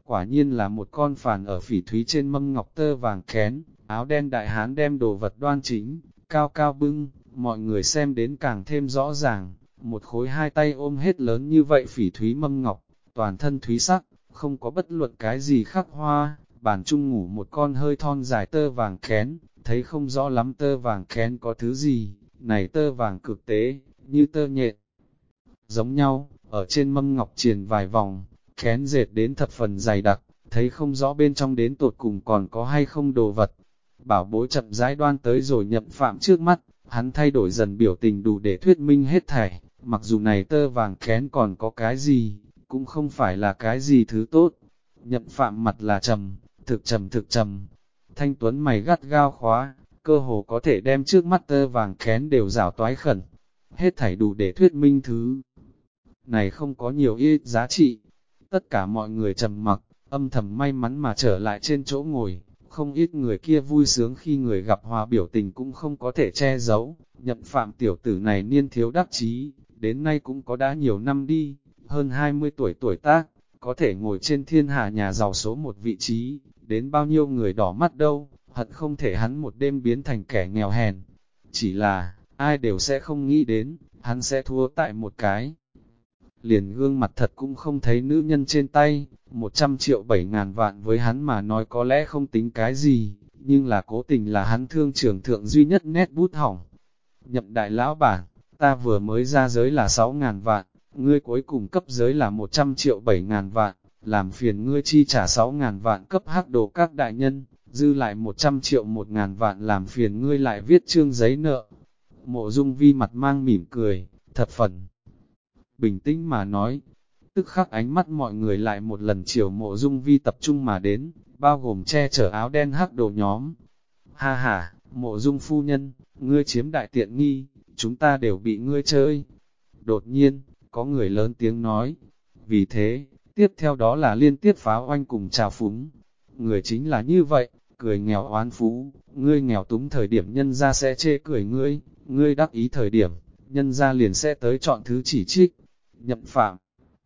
Quả nhiên là một con phàn ở phỉ thúy trên mâm ngọc tơ vàng kén, áo đen đại hán đem đồ vật đoan chính, cao cao bưng, mọi người xem đến càng thêm rõ ràng, một khối hai tay ôm hết lớn như vậy phỉ thúy mâm ngọc, toàn thân thúy sắc, không có bất luận cái gì khắc hoa, bàn chung ngủ một con hơi thon dài tơ vàng kén, thấy không rõ lắm tơ vàng kén có thứ gì, này tơ vàng cực tế, như tơ nhện. Giống nhau, ở trên mâm ngọc triền vài vòng, kén dệt đến thập phần dày đặc, thấy không rõ bên trong đến tột cùng còn có hay không đồ vật. Bảo bối chậm rãi đoan tới rồi Nhậm Phạm trước mắt, hắn thay đổi dần biểu tình đủ để thuyết minh hết thảy, mặc dù này tơ vàng kén còn có cái gì, cũng không phải là cái gì thứ tốt. Nhậm Phạm mặt là trầm, thực trầm, thanh tuấn mày gắt gao khóa, cơ hồ có thể đem trước mắt tơ vàng kén đều rảo toái khẩn. Hết thảy đủ để thuyết minh thứ này không có nhiều ít giá trị. Tất cả mọi người trầm mặc, âm thầm may mắn mà trở lại trên chỗ ngồi, không ít người kia vui sướng khi người gặp hòa biểu tình cũng không có thể che giấu. Nhậm Phạm tiểu tử này niên thiếu đắc chí, đến nay cũng có đã nhiều năm đi, hơn 20 tuổi tuổi tác, có thể ngồi trên thiên hạ nhà giàu số một vị trí, đến bao nhiêu người đỏ mắt đâu, hận không thể hắn một đêm biến thành kẻ nghèo hèn. Chỉ là, ai đều sẽ không nghĩ đến, hắn sẽ thua tại một cái. Liền gương mặt thật cũng không thấy nữ nhân trên tay, 100 triệu 7.000 vạn với hắn mà nói có lẽ không tính cái gì, nhưng là cố tình là hắn thương trưởng thượng duy nhất nét bút hỏng. Nhậm đại lão bản, ta vừa mới ra giới là 6.000 vạn, ngươi cuối cùng cấp giới là 100 triệu 7.000 vạn, làm phiền ngươi chi trả 6.000 vạn cấp hắc đồ các đại nhân, dư lại 100 triệu 1.000 vạn làm phiền ngươi lại viết chương giấy nợ. Mộ Dung Vi mặt mang mỉm cười, thập phần bình tĩnh mà nói, tức khắc ánh mắt mọi người lại một lần chiều Mộ Dung Vi tập trung mà đến, bao gồm che chở áo đen hắc đồ nhóm. Ha ha, Mộ Dung phu nhân, ngươi chiếm đại tiện nghi, chúng ta đều bị ngươi chơi. Đột nhiên, có người lớn tiếng nói, vì thế, tiếp theo đó là liên tiếp pháo oanh cùng trào phúng. Người chính là như vậy, cười nghèo oán phú, ngươi nghèo túng thời điểm nhân ra sẽ chê cười ngươi đắc ý thời điểm, nhân ra liền sẽ tới chọn thứ chỉ trích. Nhậm Phạm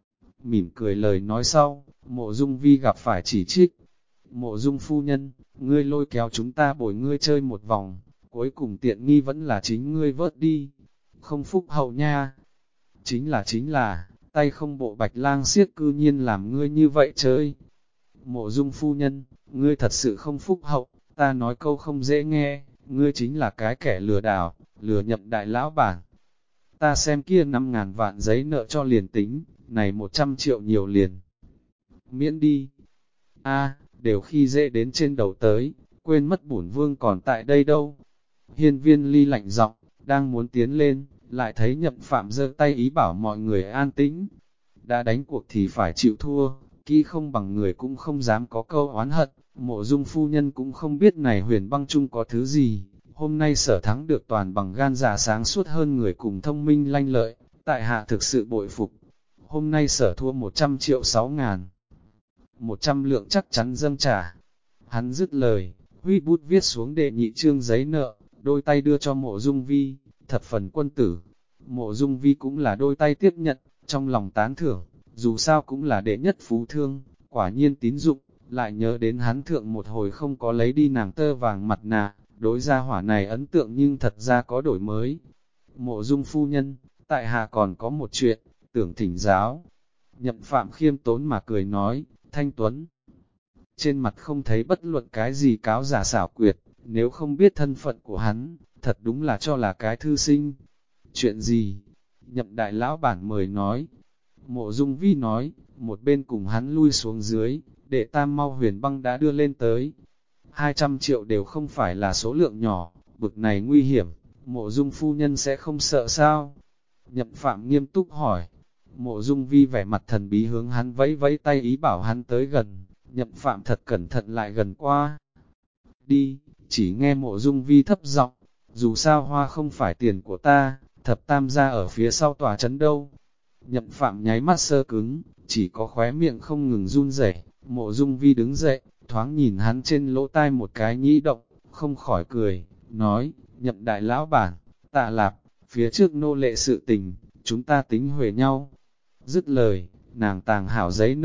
mỉm cười lời nói sau, Mộ Dung Vi gặp phải chỉ trích. Mộ Dung phu nhân, ngươi lôi kéo chúng ta bồi ngươi chơi một vòng, cuối cùng tiện nghi vẫn là chính ngươi vớt đi. Không phúc hậu nha. Chính là, tay không bộ bạch lang siết cư nhiên làm ngươi như vậy chơi. Mộ Dung phu nhân, ngươi thật sự không phúc hậu, ta nói câu không dễ nghe, ngươi chính là cái kẻ lừa đảo, lừa Nhậm đại lão bản. Ta xem kia 5.000 vạn giấy nợ cho liền tính, này 100 triệu nhiều liền. Miễn đi. A, đều khi dễ đến trên đầu tới, quên mất bổn vương còn tại đây đâu. Hiên Viên Ly lạnh giọng, đang muốn tiến lên, lại thấy Nhậm Phạm giơ tay ý bảo mọi người an tĩnh. Đã đánh cuộc thì phải chịu thua, kỹ không bằng người cũng không dám có câu oán hận. Mộ Dung phu nhân cũng không biết này huyền băng chung có thứ gì. Hôm nay Sở thắng được toàn bằng gan dạ sáng suốt hơn người cùng thông minh lanh lợi, tại hạ thực sự bội phục. Hôm nay Sở thua 100 triệu 6.000. 100 lượng chắc chắn dâng trả. Hắn dứt lời, huy bút viết xuống đệ nhị chương giấy nợ, đôi tay đưa cho Mộ Dung Vi, thập phần quân tử. Mộ Dung Vi cũng là đôi tay tiếp nhận, trong lòng tán thưởng, dù sao cũng là đệ nhất phú thương, quả nhiên tín dụng, lại nhớ đến hắn thượng một hồi không có lấy đi nàng tơ vàng mặt nạ, đối gia hỏa này ấn tượng nhưng thật ra có đổi mới. Mộ Dung phu nhân, tại hạ còn có một chuyện, tưởng thỉnh giáo. Nhậm Phạm khiêm tốn mà cười nói, thanh tuấn. Trên mặt không thấy bất luận cái gì cáo giả xảo quyệt, nếu không biết thân phận của hắn, thật đúng là cho là cái thư sinh. Chuyện gì? Nhậm đại lão bản mời nói. Mộ Dung Vi nói, một bên cùng hắn lui xuống dưới, để tam mau huyền băng đã đưa lên tới. 200 triệu đều không phải là số lượng nhỏ, bực này nguy hiểm, Mộ Dung phu nhân sẽ không sợ sao? Nhậm Phạm nghiêm túc hỏi. Mộ Dung Vi vẻ mặt thần bí hướng hắn vẫy vẫy tay ý bảo hắn tới gần. Nhậm Phạm thật cẩn thận lại gần qua. Đi, chỉ nghe Mộ Dung Vi thấp giọng, dù sao hoa không phải tiền của ta, thập tam gia ở phía sau tòa trấn đâu. Nhậm Phạm nháy mắt sơ cứng, chỉ có khóe miệng không ngừng run rẩy. Mộ Dung Vi đứng dậy, thoáng nhìn hắn trên lỗ tai một cái nhĩ động, không khỏi cười, nói, Nhậm đại lão bản, tạ lạp, phía trước nô lệ sự tình, chúng ta tính huề nhau. Dứt lời, nàng tàng hảo giấy nợ,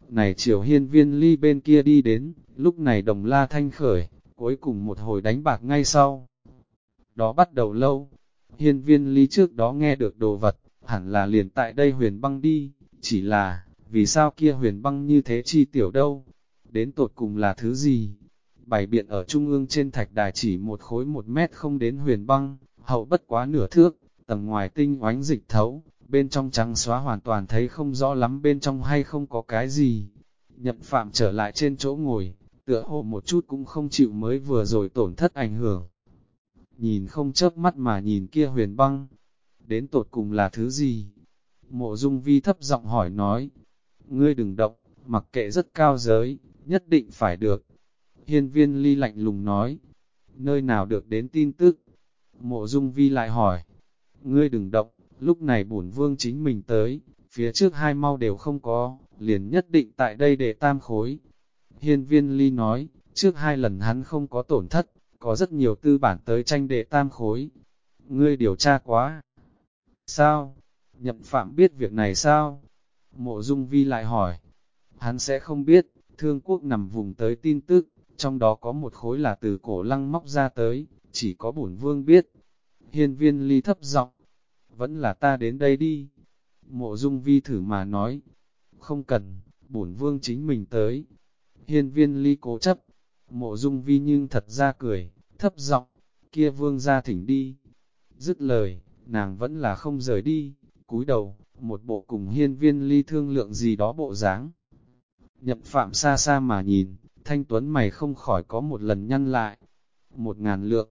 Này chiều hiên viên ly bên kia đi đến, lúc này đồng la thanh khởi, cuối cùng một hồi đánh bạc ngay sau. Đó bắt đầu lâu, hiên viên ly trước đó nghe được đồ vật, hẳn là liền tại đây huyền băng đi, chỉ là, vì sao kia huyền băng như thế chi tiểu đâu, đến tột cùng là thứ gì? Bày biện ở trung ương trên thạch đài chỉ một khối 1 mét không đến huyền băng, hậu bất quá nửa thước, tầng ngoài tinh oánh dịch thấu, bên trong trắng xóa hoàn toàn thấy không rõ lắm bên trong hay không có cái gì. Nhậm Phạm trở lại trên chỗ ngồi, tựa hồ một chút cũng không chịu mới vừa rồi tổn thất ảnh hưởng. Nhìn không chớp mắt mà nhìn kia huyền băng, đến tột cùng là thứ gì? Mộ Dung Vi thấp giọng hỏi nói, ngươi đừng động, mặc kệ rất cao giới, nhất định phải được. Hiên viên ly lạnh lùng nói, nơi nào được đến tin tức? Mộ Dung Vi lại hỏi, ngươi đừng động, lúc này bổn vương chính mình tới, phía trước 2 mau đều không có, liền nhất định tại đây để tam khối. Hiên viên ly nói, trước 2 lần hắn không có tổn thất, có rất nhiều tư bản tới tranh đệ tam khối. Ngươi điều tra quá. Sao? Nhậm Phạm biết việc này sao? Mộ Dung Vi lại hỏi. Hắn sẽ không biết, Thương Quốc nằm vùng tới tin tức, trong đó có một khối là từ cổ lăng móc ra tới, chỉ có bổn vương biết. Hiên viên ly thấp giọng, vẫn là ta đến đây đi. Mộ Dung Vi thử mà nói, không cần, bổn vương chính mình tới. Hiên viên ly cố chấp, Mộ Dung Vi nhưng thật ra cười, thấp giọng, kia vương ra thỉnh đi. Dứt lời, nàng vẫn là không rời đi, cúi đầu, một bộ cùng hiên viên ly thương lượng gì đó bộ dáng. Nhậm Phạm xa xa mà nhìn, thanh tuấn mày không khỏi có một lần nhăn lại. 1.000 lượng,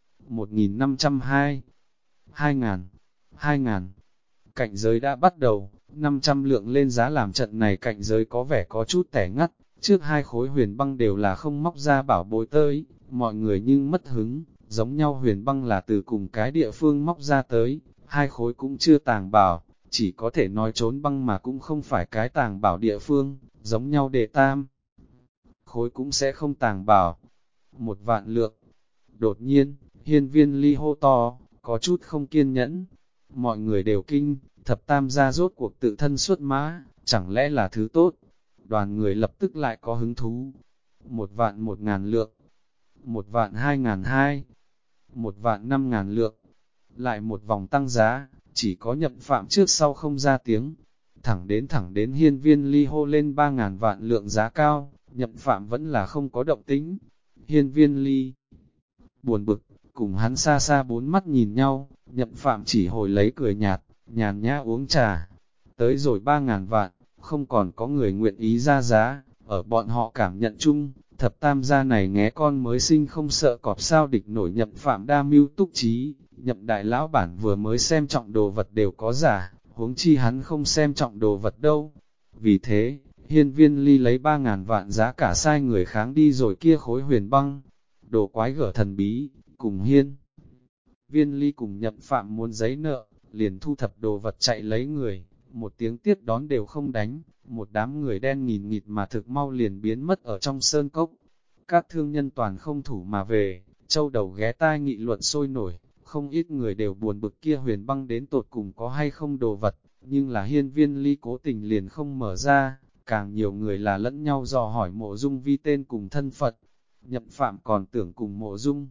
1.502, 2.000, 2.000. Cạnh giới đã bắt đầu, 500 lượng lên giá làm trận này cạnh giới có vẻ có chút tẻ ngắt. Trước 2 khối huyền băng đều là không móc ra bảo bối tới, mọi người nhưng mất hứng, giống nhau huyền băng là từ cùng cái địa phương móc ra tới, 2 khối cũng chưa tàng bảo, chỉ có thể nói trốn băng mà cũng không phải cái tàng bảo địa phương, giống nhau đệ tam. Khối cũng sẽ không tàng bảo. 1.000 lượng. Đột nhiên, hiên viên ly hô to, có chút không kiên nhẫn. Mọi người đều kinh, thập tam gia rốt cuộc tự thân xuất mã, chẳng lẽ là thứ tốt? Đoàn người lập tức lại có hứng thú. 1.000 1.000 lượng, 1.000 2.200, 1.000 5.000 lượng. Lại một vòng tăng giá, chỉ có Nhậm Phạm trước sau không ra tiếng. Thẳng đến hiên viên ly hô lên 3.000 vạn lượng giá cao, Nhậm Phạm vẫn là không có động tính. Hiên viên ly buồn bực, cùng hắn xa xa 4 mắt nhìn nhau, Nhậm Phạm chỉ hồi lấy cười nhạt, nhàn nhã uống trà. Tới rồi 3.000 vạn, không còn có người nguyện ý ra giá, ở bọn họ cảm nhận chung, thập tam gia này nghé con mới sinh không sợ cọp sao địch nổi. Nhậm Phạm đa mưu túc trí, Nhậm đại lão bản vừa mới xem trọng đồ vật đều có giả, huống chi hắn không xem trọng đồ vật đâu. Vì thế, hiên viên ly lấy 3.000 vạn giá cả sai người kháng đi rồi kia khối huyền băng. Đồ quái gở thần bí, cùng hiên viên ly cùng Nhậm Phạm muốn giấy nợ, liền thu thập đồ vật chạy lấy người, một tiếng tiếp đón đều không đánh, một đám người đen nghìn nghịt mà thực mau liền biến mất ở trong sơn cốc. Các thương nhân toàn không thủ mà về, châu đầu ghé tai nghị luận sôi nổi, không ít người đều buồn bực kia huyền băng đến tột cùng có hay không đồ vật, nhưng là hiên viên ly cố tình liền không mở ra, càng nhiều người là lẫn nhau dò hỏi Mộ Dung Vi tên cùng thân phận. Nhậm Phạm còn tưởng cùng Mộ Dung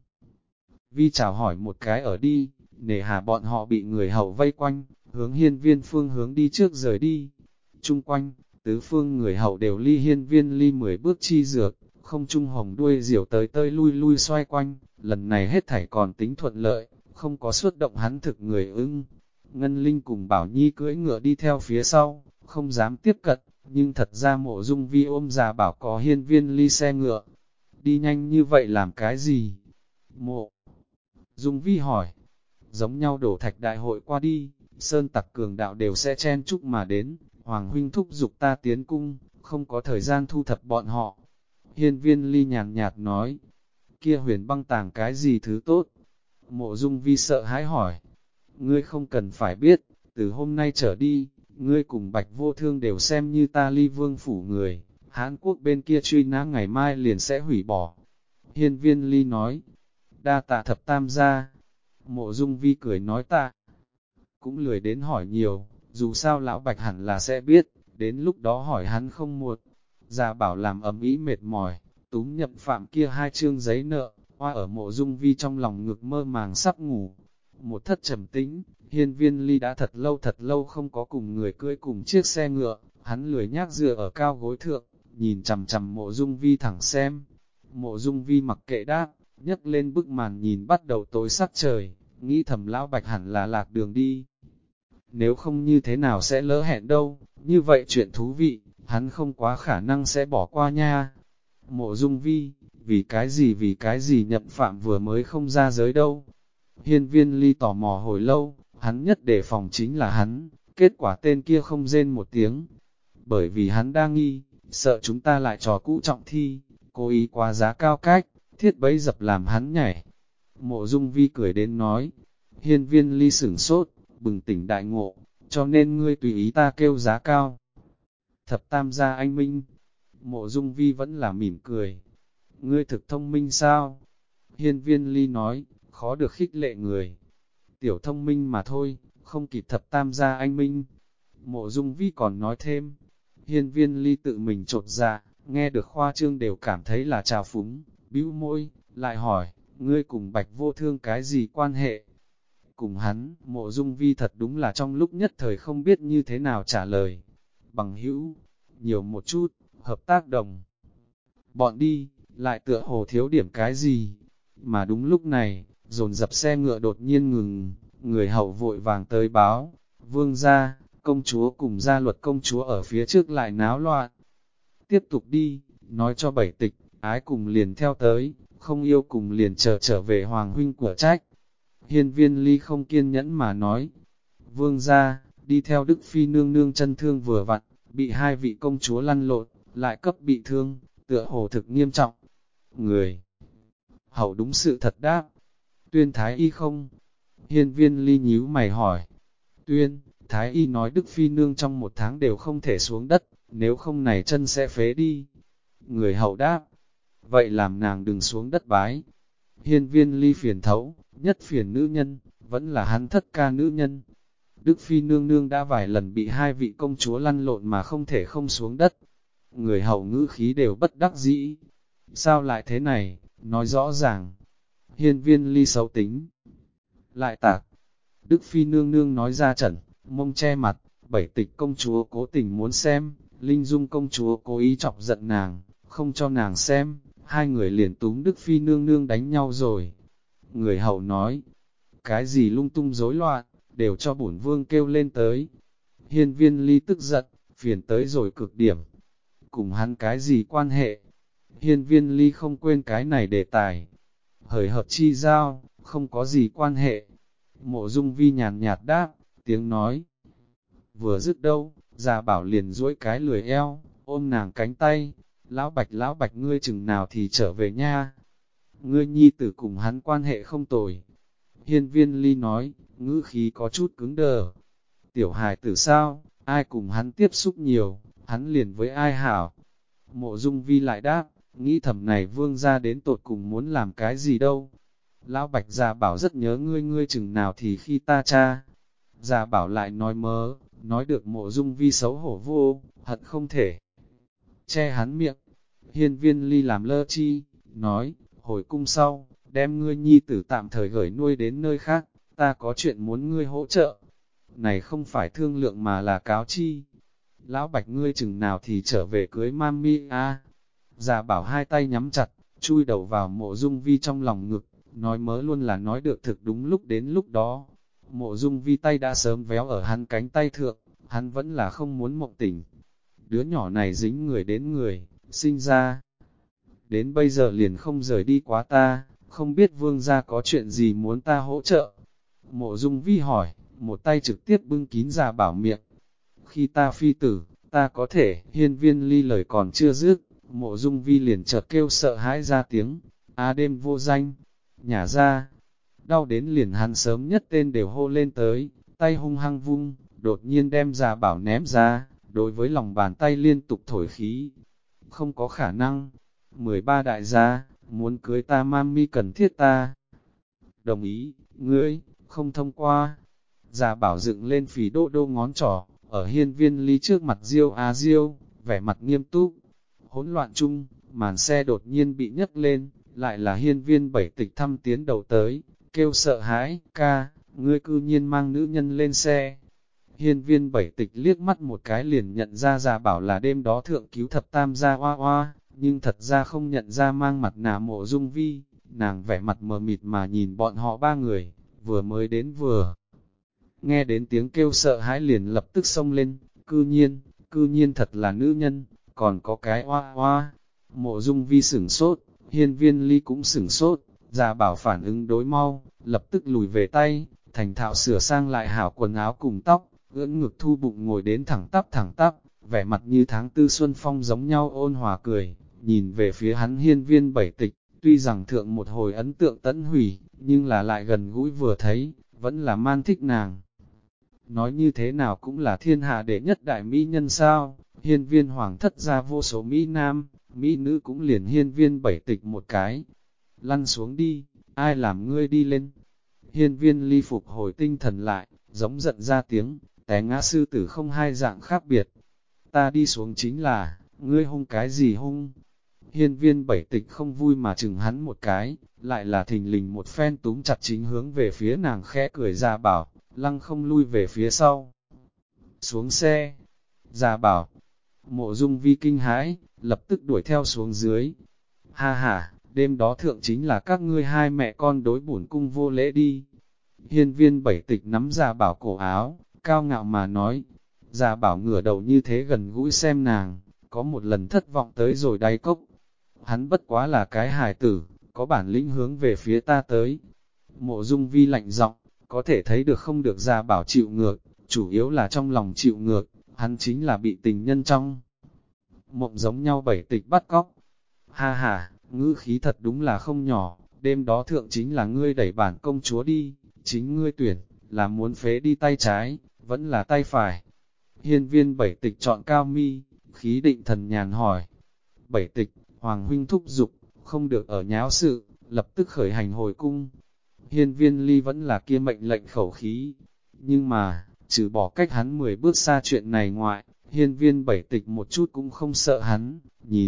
Vi chào hỏi một cái ở đi, nể hà bọn họ bị người hậu vây quanh, hướng hiên viên phương hướng đi trước rời đi. Trung quanh, tứ phương người hậu đều ly hiên viên ly 10 bước chi dược, không trung hồng đuôi diều tới tơi lui lui xoay quanh, lần này hết thảy còn tính thuận lợi, không có xuất động hắn thực người ưng. Ngân Linh cùng Bảo Nhi cưỡi ngựa đi theo phía sau, không dám tiếp cận, nhưng thật ra Mộ Dung Vi ôm già bảo có hiên viên ly xe ngựa. Đi nhanh như vậy làm cái gì? Mộ Dung Vi hỏi. Giống nhau đổ thạch đại hội qua đi, sơn tặc cường đạo đều sẽ chen chúc mà đến, Hoàng huynh thúc giục ta tiến cung, không có thời gian thu thập bọn họ. Hiên viên ly nhàn nhạt nói, kia huyền băng tàng cái gì thứ tốt? Mộ Dung Vi sợ hãi hỏi, ngươi không cần phải biết, từ hôm nay trở đi, ngươi cùng Bạch Vô Thương đều xem như ta Ly Vương phủ người, Hán Quốc bên kia truy nã ngày mai liền sẽ hủy bỏ. Hiên viên ly nói, đa tạ thập tam gia. Mộ Dung Vi cười nói tạ. Cũng lười đến hỏi nhiều, dù sao lão Bạch hẳn là sẽ biết, đến lúc đó hỏi hắn không muộn. Gia Bảo làm ầm ĩ mệt mỏi, túm Nhậm Phạm kia 2 chương giấy nợ, hoa ở Mộ Dung Vi trong lòng ngực mơ màng sắp ngủ. Một thất trầm tĩnh, Hiên Viên Ly đã thật lâu không có cùng người cưỡi cùng chiếc xe ngựa, hắn lười nhác dựa ở cao gối thượng, nhìn chằm chằm Mộ Dung Vi thẳng xem. Mộ Dung Vi mặc kệ đáp, nhấc lên bức màn nhìn bắt đầu tối sắc trời, nghĩ thầm lão Bạch hẳn là lạc đường đi. Nếu không như thế nào sẽ lỡ hẹn đâu, như vậy chuyện thú vị, hắn không quá khả năng sẽ bỏ qua nha. Mộ Dung Vi, vì cái gì Nhậm Phạm vừa mới không ra giới đâu. Hiên Viên Ly tò mò hồi lâu, hắn nhất đề phòng chính là hắn, kết quả tên kia không rên một tiếng. Bởi vì hắn đang nghi, sợ chúng ta lại trò cũ trọng thi, cố ý quá giá cao cách, thiết bẫy dập làm hắn nhảy. Mộ Dung Vi cười đến nói, Hiên Viên Ly sửng sốt, bừng tỉnh đại ngộ, cho nên ngươi tùy ý ta kêu giá cao. Thập tam gia anh minh, Mộ Dung Vi vẫn là mỉm cười. Ngươi thực thông minh sao? Hiên Viên Ly nói, khó được khích lệ người. Tiểu thông minh mà thôi, không kịp thập tam gia anh minh. Mộ Dung Vi còn nói thêm. Hiên Viên Ly tự mình chột dạ, nghe được khoa trương đều cảm thấy là trào phúng, bĩu môi, lại hỏi, ngươi cùng Bạch Vô Thương cái gì quan hệ? Cùng hắn, Mộ Dung Vi thật đúng là trong lúc nhất thời không biết như thế nào trả lời. Bằng hữu, nhiều một chút, hợp tác đồng. Bọn đi, lại tựa hồ thiếu điểm cái gì. Mà đúng lúc này, dồn dập xe ngựa đột nhiên ngừng, người hậu vội vàng tới báo. Vương gia, công chúa cùng gia luật công chúa ở phía trước lại náo loạn. Tiếp tục đi, nói cho bảy tịch, ái cùng liền theo tới, không yêu cùng liền trở về hoàng huynh của trách. Hiên Viên Ly không kiên nhẫn mà nói. Vương gia, đi theo Đức Phi nương nương chân thương vừa vặn, bị 2 vị công chúa lăn lộn, lại cấp bị thương, tựa hồ thực nghiêm trọng. Người hậu đúng sự thật đáp. Tuyên Thái Y không? Hiên Viên Ly nhíu mày hỏi. Tuyên, Thái Y nói Đức Phi nương trong 1 tháng đều không thể xuống đất, nếu không này chân sẽ phế đi. Người hậu đáp. Vậy làm nàng đừng xuống đất bái. Hiên Viên Ly phiền thấu, nhất phiền nữ nhân, vẫn là hắn thất ca nữ nhân. Đức Phi nương nương đã vài lần bị 2 vị công chúa lăn lộn mà không thể không xuống đất. Người hậu ngữ khí đều bất đắc dĩ. Sao lại thế này, nói rõ ràng. Hiên Viên Ly xấu tính. Lại tạc. Đức Phi nương nương nói ra trận, mông che mặt, bảy tịch công chúa cố tình muốn xem, Linh Dung công chúa cố ý chọc giận nàng, không cho nàng xem, 2 người liền túm Đức Phi nương nương đánh nhau rồi. Người hậu nói, cái gì lung tung rối loạn, đều cho bổn vương kêu lên tới. Hiên Viên Ly tức giận, phiền tới rồi cực điểm. Cùng hắn cái gì quan hệ? Hiên Viên Ly không quên cái này đề tài. Hời hợt chi giao, không có gì quan hệ. Mộ Dung Vi nhàn nhạt đáp, tiếng nói. Vừa dứt đâu, Gia Bảo liền duỗi cái lười eo, ôm nàng cánh tay. Lão Bạch ngươi chừng nào thì trở về nha. Ngươi nhi tử cùng hắn quan hệ không tồi. Hiên Viên Ly nói, ngữ khí có chút cứng đờ. Tiểu hài tử sao, ai cùng hắn tiếp xúc nhiều, hắn liền với ai hảo. Mộ Dung Vi lại đáp, nghĩ thầm này vương ra đến tột cùng muốn làm cái gì đâu. Lão Bạch Gia Bảo rất nhớ ngươi chừng nào thì khi ta cha. Gia Bảo lại nói mớ, nói được Mộ Dung Vi xấu hổ vô, hận không thể che hắn miệng. Hiên Viên Ly làm lơ chi, nói, hồi cung sau, đem ngươi nhi tử tạm thời gửi nuôi đến nơi khác, ta có chuyện muốn ngươi hỗ trợ. Này không phải thương lượng mà là cáo chi. Lão Bạch ngươi chừng nào thì trở về cưới mami a. Gia Bảo 2 tay nhắm chặt, chui đầu vào Mộ Dung Vi trong lòng ngực, nói mớ luôn là nói được thực đúng lúc đến lúc đó. Mộ Dung Vi tay đã sớm véo ở hắn cánh tay thượng, hắn vẫn là không muốn mộng tỉnh. Đứa nhỏ này dính người đến người, sinh ra. Đến bây giờ liền không rời đi quá ta, không biết vương gia có chuyện gì muốn ta hỗ trợ. Mộ Dung Vi hỏi, một tay trực tiếp bưng kín Gia Bảo miệng. Khi ta phi tử, ta có thể, Hiên Viên Ly lời còn chưa dứt, Mộ Dung Vi liền chợt kêu sợ hãi ra tiếng, đêm vô danh, nhả ra, đau đến liền hắn sớm nhất tên đều hô lên tới, tay hung hăng vung, đột nhiên đem Gia Bảo ném ra, đối với lòng bàn tay liên tục thổi khí. Không có khả năng, 13 đại gia, muốn cưới ta mami cần thiết ta. Đồng ý, ngươi, không thông qua. Gia Bảo dựng lên phì đô ngón trỏ, ở Hiên Viên Ly trước mặt diêu a diêu, vẻ mặt nghiêm túc. Hỗn loạn chung, màn xe đột nhiên bị nhấc lên, lại là hiên viên bảy tịch thăm tiến đầu tới, kêu sợ hãi, ca, ngươi cư nhiên mang nữ nhân lên xe. Hiên viên bảy tịch liếc mắt một cái liền nhận ra Gia Bảo là đêm đó thượng cứu thập tam gia Hoa Hoa, nhưng thật ra không nhận ra mang mặt nạ Mộ Dung Vi, nàng vẻ mặt mờ mịt mà nhìn bọn họ ba người, vừa mới đến vừa. Nghe đến tiếng kêu sợ hãi liền lập tức xông lên, cư nhiên thật là nữ nhân, còn có cái Hoa Hoa. Mộ Dung Vi sửng sốt, hiên viên ly cũng sửng sốt, Gia Bảo phản ứng đối mau, lập tức lùi về tay, thành thạo sửa sang lại hảo quần áo cùng tóc, ưỡn ngực thu bụng ngồi đến thẳng tắp, vẻ mặt như tháng tư xuân phong giống nhau ôn hòa cười, nhìn về phía hắn hiên viên bảy tịch, tuy rằng thượng một hồi ấn tượng tẫn hủy, nhưng là lại gần gũi vừa thấy, vẫn là man thích nàng. Nói như thế nào cũng là thiên hạ đệ nhất đại mỹ nhân sao, hiên viên hoàng thất ra vô số mỹ nam, mỹ nữ cũng liền hiên viên bảy tịch một cái. Lăn xuống đi, ai làm ngươi đi lên. Hiên viên ly phục hồi tinh thần lại, giống giận ra tiếng, té ngã sư tử không hai dạng khác biệt. Ta đi xuống chính là, ngươi hung cái gì hung? Hiên viên bảy tịch không vui mà chừng hắn một cái, lại là thình lình một phen túm chặt chính hướng về phía nàng khẽ cười Gia Bảo, lăng không lui về phía sau. Xuống xe, Gia Bảo, Mộ Dung Vi kinh hãi, lập tức đuổi theo xuống dưới. Ha ha, đêm đó thượng chính là các ngươi hai mẹ con đối bổn cung vô lễ đi. Hiên viên bảy tịch nắm Gia Bảo cổ áo, cao ngạo mà nói. Gia Bảo ngửa đầu như thế gần gũi xem nàng, có một lần thất vọng tới rồi đáy cốc. Hắn bất quá là cái hài tử, có bản lĩnh hướng về phía ta tới. Mộ Dung Vi lạnh giọng, có thể thấy được không được Gia Bảo chịu ngược, chủ yếu là trong lòng chịu ngược, hắn chính là bị tình nhân trong mộng giống nhau bảy tịch bắt cóc. Ha ha, ngữ khí thật đúng là không nhỏ, đêm đó thượng chính là ngươi đẩy bản công chúa đi, chính ngươi tuyển, là muốn phế đi tay trái, vẫn là tay phải. Hiên viên bảy tịch chọn cao mi, khí định thần nhàn hỏi. Bảy tịch, Hoàng huynh thúc giục, không được ở nháo sự, lập tức khởi hành hồi cung. Hiên viên ly vẫn là kia mệnh lệnh khẩu khí, nhưng mà, trừ bỏ cách hắn 10 bước xa chuyện này ngoại, hiên viên bảy tịch một chút cũng không sợ hắn,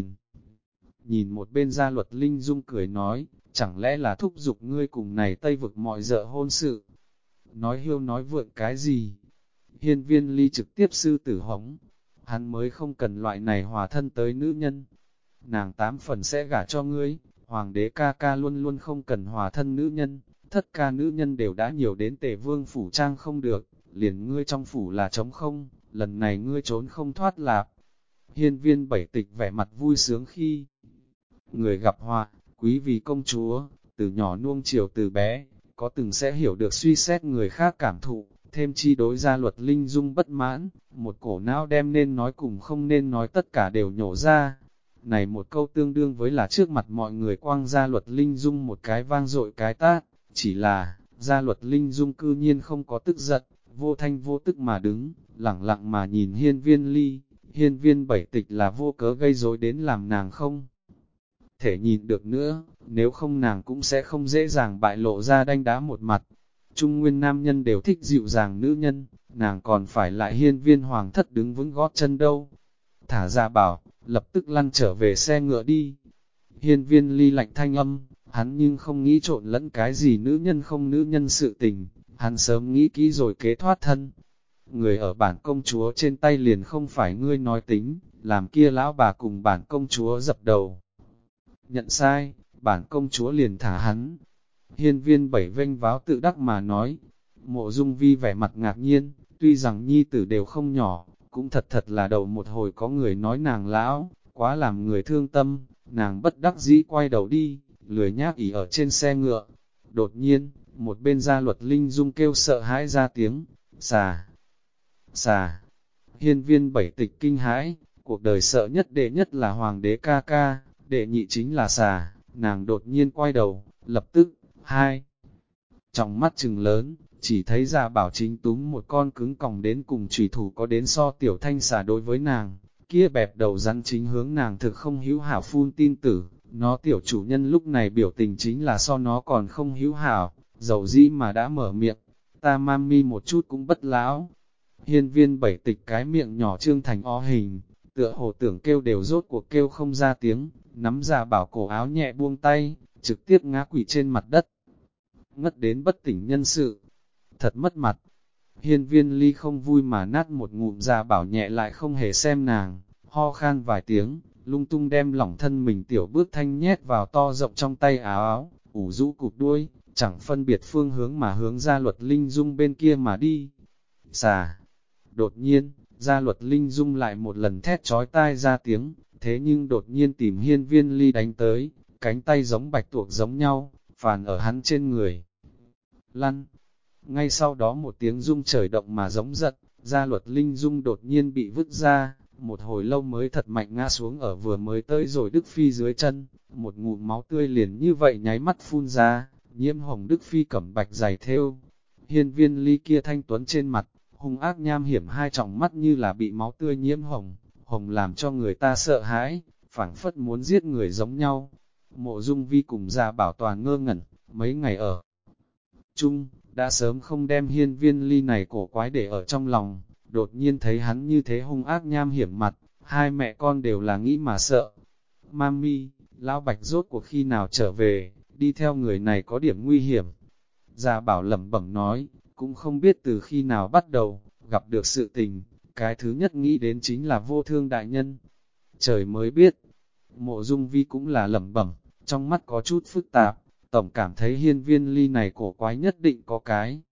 nhìn một bên Gia Luật Linh Dung cười nói, chẳng lẽ là thúc giục ngươi cùng này Tây vực mọi dợ hôn sự. Nói hiêu nói vượn cái gì? Hiên viên ly trực tiếp sư tử hống, hắn mới không cần loại này hòa thân tới nữ nhân. Nàng 8 phần sẽ gả cho ngươi, hoàng đế ca ca luôn luôn không cần hòa thân nữ nhân, thất ca nữ nhân đều đã nhiều đến Tề Vương phủ trang không được, liền ngươi trong phủ là trống không, lần này ngươi trốn không thoát lạp. Hiên viên bảy tịch vẻ mặt vui sướng khi người gặp họa, quý vì công chúa, từ nhỏ nuông chiều từ bé, có từng sẽ hiểu được suy xét người khác cảm thụ, thêm chi đối Gia Luật Linh Dung bất mãn, một cổ não đem nên nói cùng không nên nói tất cả đều nhổ ra. Này một câu tương đương với là trước mặt mọi người quang Gia Luật Linh Dung một cái vang dội cái tát, chỉ là, Gia Luật Linh Dung cư nhiên không có tức giận, vô thanh vô tức mà đứng, lẳng lặng mà nhìn hiên viên ly, hiên viên bảy tịch là vô cớ gây rối đến làm nàng không thể nhìn được nữa, nếu không nàng cũng sẽ không dễ dàng bại lộ ra đanh đá một mặt. Trung nguyên nam nhân đều thích dịu dàng nữ nhân, nàng còn phải lại hiên viên hoàng thất đứng vững gót chân đâu. Thả Gia Bảo, lập tức lăn trở về xe ngựa đi. Hiên viên ly lạnh thanh âm, hắn nhưng không nghĩ trộn lẫn cái gì nữ nhân không nữ nhân sự tình, hắn sớm nghĩ kỹ rồi kế thoát thân. Người ở bản công chúa trên tay liền không phải ngươi nói tính, làm kia lão bà cùng bản công chúa dập đầu. Nhận sai, bản công chúa liền thả hắn. Hiên viên bảy vênh váo tự đắc mà nói. Mộ Dung Vi vẻ mặt ngạc nhiên, tuy rằng nhi tử đều không nhỏ, cũng thật là đầu một hồi có người nói nàng lão, quá làm người thương tâm, nàng bất đắc dĩ quay đầu đi, lười nhác ỉ ở trên xe ngựa. Đột nhiên, một bên Gia Luật Linh Dung kêu sợ hãi ra tiếng, xà, xà. Hiên viên bảy tịch kinh hãi, cuộc đời sợ nhất đệ nhất là hoàng đế ca ca, đệ nhị chính là xà, nàng đột nhiên quay đầu, lập tức, hai. Trong mắt trừng lớn, chỉ thấy Gia Bảo chính túm một con cứng còng đến cùng chủy thủ có đến so tiểu thanh xà đối với nàng, kia bẹp đầu rắn chính hướng nàng thực không hữu hảo phun tin tử, nó tiểu chủ nhân lúc này biểu tình chính là so nó còn không hữu hảo, dầu dĩ mà đã mở miệng, ta mami một chút cũng bất lão. Hiên viên bảy tịch cái miệng nhỏ trương thành o hình, tựa hồ tưởng kêu đều rốt cuộc kêu không ra tiếng, nắm Gia Bảo cổ áo nhẹ buông tay, trực tiếp ngã quỵ trên mặt đất, ngất đến bất tỉnh nhân sự. Thật mất mặt. Hiên Viên Ly không vui mà nát một ngụm. Gia Bảo nhẹ lại không hề xem nàng, ho khan vài tiếng, lung tung đem lỏng thân mình tiểu bước thanh nhét vào to rộng trong tay áo, ủ rũ cụp đuôi, chẳng phân biệt phương hướng mà hướng Gia Luật Linh Dung bên kia mà đi. Xà! Đột nhiên, Gia Luật Linh Dung lại một lần thét chói tai ra tiếng, thế nhưng đột nhiên tìm Hiên Viên Ly đánh tới, cánh tay giống bạch tuộc giống nhau, phàn ở hắn trên người. Lăn! Ngay sau đó một tiếng rung trời động mà giống giận, Gia Luật Linh Dung đột nhiên bị vứt ra, một hồi lâu mới thật mạnh ngã xuống ở vừa mới tới rồi Đức Phi dưới chân, một ngụm máu tươi liền như vậy nháy mắt phun ra, nhiễm hồng Đức Phi cẩm bạch dày thêu. Hiên Viên Ly kia thanh tuấn trên mặt, hung ác nham hiểm hai tròng mắt như là bị máu tươi nhiễm hồng, hồng làm cho người ta sợ hãi, phảng phất muốn giết người giống nhau. Mộ Dung Vi cùng Gia Bảo toàn ngơ ngẩn, mấy ngày ở chung, đã sớm không đem Hiên Viên Ly này cổ quái để ở trong lòng, đột nhiên thấy hắn như thế hung ác nham hiểm mặt, hai mẹ con đều là nghĩ mà sợ. Mami, Lão Bạch rốt cuộc khi nào trở về, đi theo người này có điểm nguy hiểm. Gia Bảo lẩm bẩm nói, cũng không biết từ khi nào bắt đầu, gặp được sự tình, cái thứ nhất nghĩ đến chính là Vô Thương đại nhân. Trời mới biết, Mộ Dung Vi cũng là lẩm bẩm, trong mắt có chút phức tạp, tổng cảm thấy Hiên Viên Ly này cổ quái nhất định có cái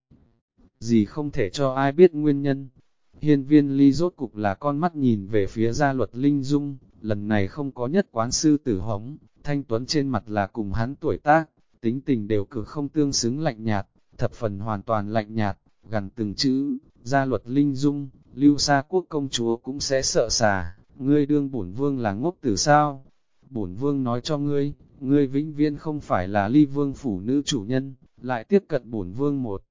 gì không thể cho ai biết nguyên nhân. Hiên Viên Ly rốt cục là con mắt nhìn về phía Gia Luật Linh Dung, lần này không có nhất quán sư tử hống, thanh tuấn trên mặt là cùng hắn tuổi tác, tính tình đều cực không tương xứng lạnh nhạt, thập phần hoàn toàn lạnh nhạt, gần từng chữ, Gia Luật Linh Dung, Lưu Sa Quốc công chúa cũng sẽ sợ sà, ngươi đương bổn vương là ngốc tử sao? Bổn vương nói cho ngươi, ngươi vĩnh viễn không phải là Ly Vương phủ nữ chủ nhân, lại tiếp cận bổn vương một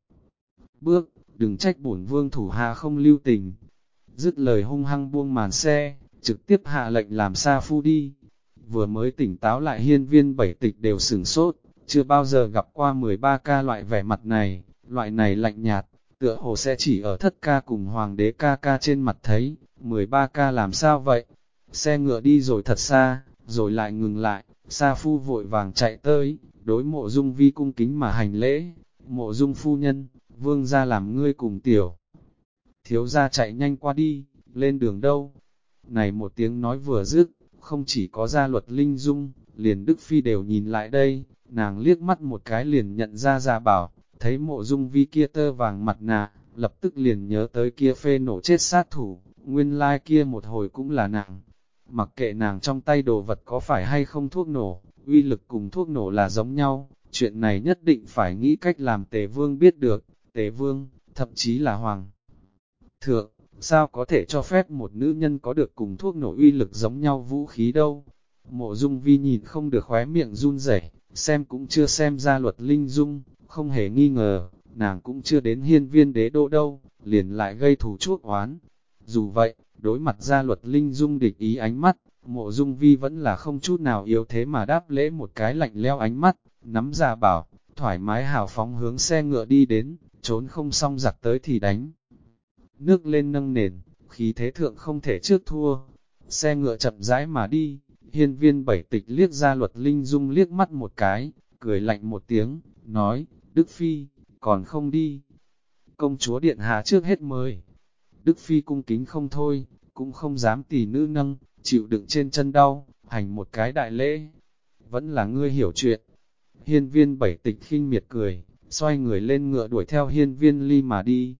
bước, đừng trách bổn vương thủ hạ không lưu tình. Dứt lời hung hăng buông màn xe, trực tiếp hạ lệnh làm Sa Phu đi. Vừa mới tỉnh táo lại Hiên Viên Bảy Tịch đều sửng sốt, chưa bao giờ gặp qua 13 ca loại vẻ mặt này, loại này lạnh nhạt, tựa hồ sẽ chỉ ở Thất ca cùng Hoàng đế ca ca trên mặt thấy. 13 ca làm sao vậy? Xe ngựa đi rồi thật xa, rồi lại ngừng lại, Sa Phu vội vàng chạy tới, đối Mộ Dung Vi cung kính mà hành lễ. Mộ Dung phu nhân, vương gia làm ngươi cùng tiểu thiếu gia chạy nhanh qua đi, lên đường đâu? Này một tiếng nói vừa dứt, không chỉ có Gia Luật Linh Dung, liền Đức Phi đều nhìn lại đây, nàng liếc mắt một cái liền nhận ra Gia Bảo, thấy Mộ Dung Vi kia tơ vàng mặt nạ, lập tức liền nhớ tới kia phê nổ chết sát thủ, nguyên lai kia một hồi cũng là nàng. Mặc kệ nàng trong tay đồ vật có phải hay không thuốc nổ, uy lực cùng thuốc nổ là giống nhau, chuyện này nhất định phải nghĩ cách làm Tề Vương biết được. Tề Vương, thậm chí là Hoàng thượng, sao có thể cho phép một nữ nhân có được cùng thuốc nổ uy lực giống nhau vũ khí đâu? Mộ Dung Vi nhìn không được khóe miệng run rẩy, xem cũng chưa xem Gia Luật Linh Dung, không hề nghi ngờ, nàng cũng chưa đến Hiên Viên đế đô đâu, liền lại gây thù chuốc oán. Dù vậy, đối mặt Gia Luật Linh Dung địch ý ánh mắt, Mộ Dung Vi vẫn là không chút nào yếu thế mà đáp lễ một cái lạnh leo ánh mắt, nắm Gia Bảo, thoải mái hào phóng hướng xe ngựa đi đến, trốn không xong giặc tới thì đánh. Nước lên nâng nền, khí thế thượng không thể trước thua. Xe ngựa chậm rãi mà đi, Hiên Viên Bảy Tịch liếc Gia Luật Linh Dung liếc mắt một cái, cười lạnh một tiếng, nói, Đức Phi, còn không đi. Công chúa điện hạ trước hết mời. Đức Phi cung kính không thôi, cũng không dám tỉ nữ nâng, chịu đựng trên chân đau, hành một cái đại lễ. Vẫn là ngươi hiểu chuyện. Hiên Viên Bảy Tịch khinh miệt cười, xoay người lên ngựa đuổi theo Hiên Viên Ly mà đi.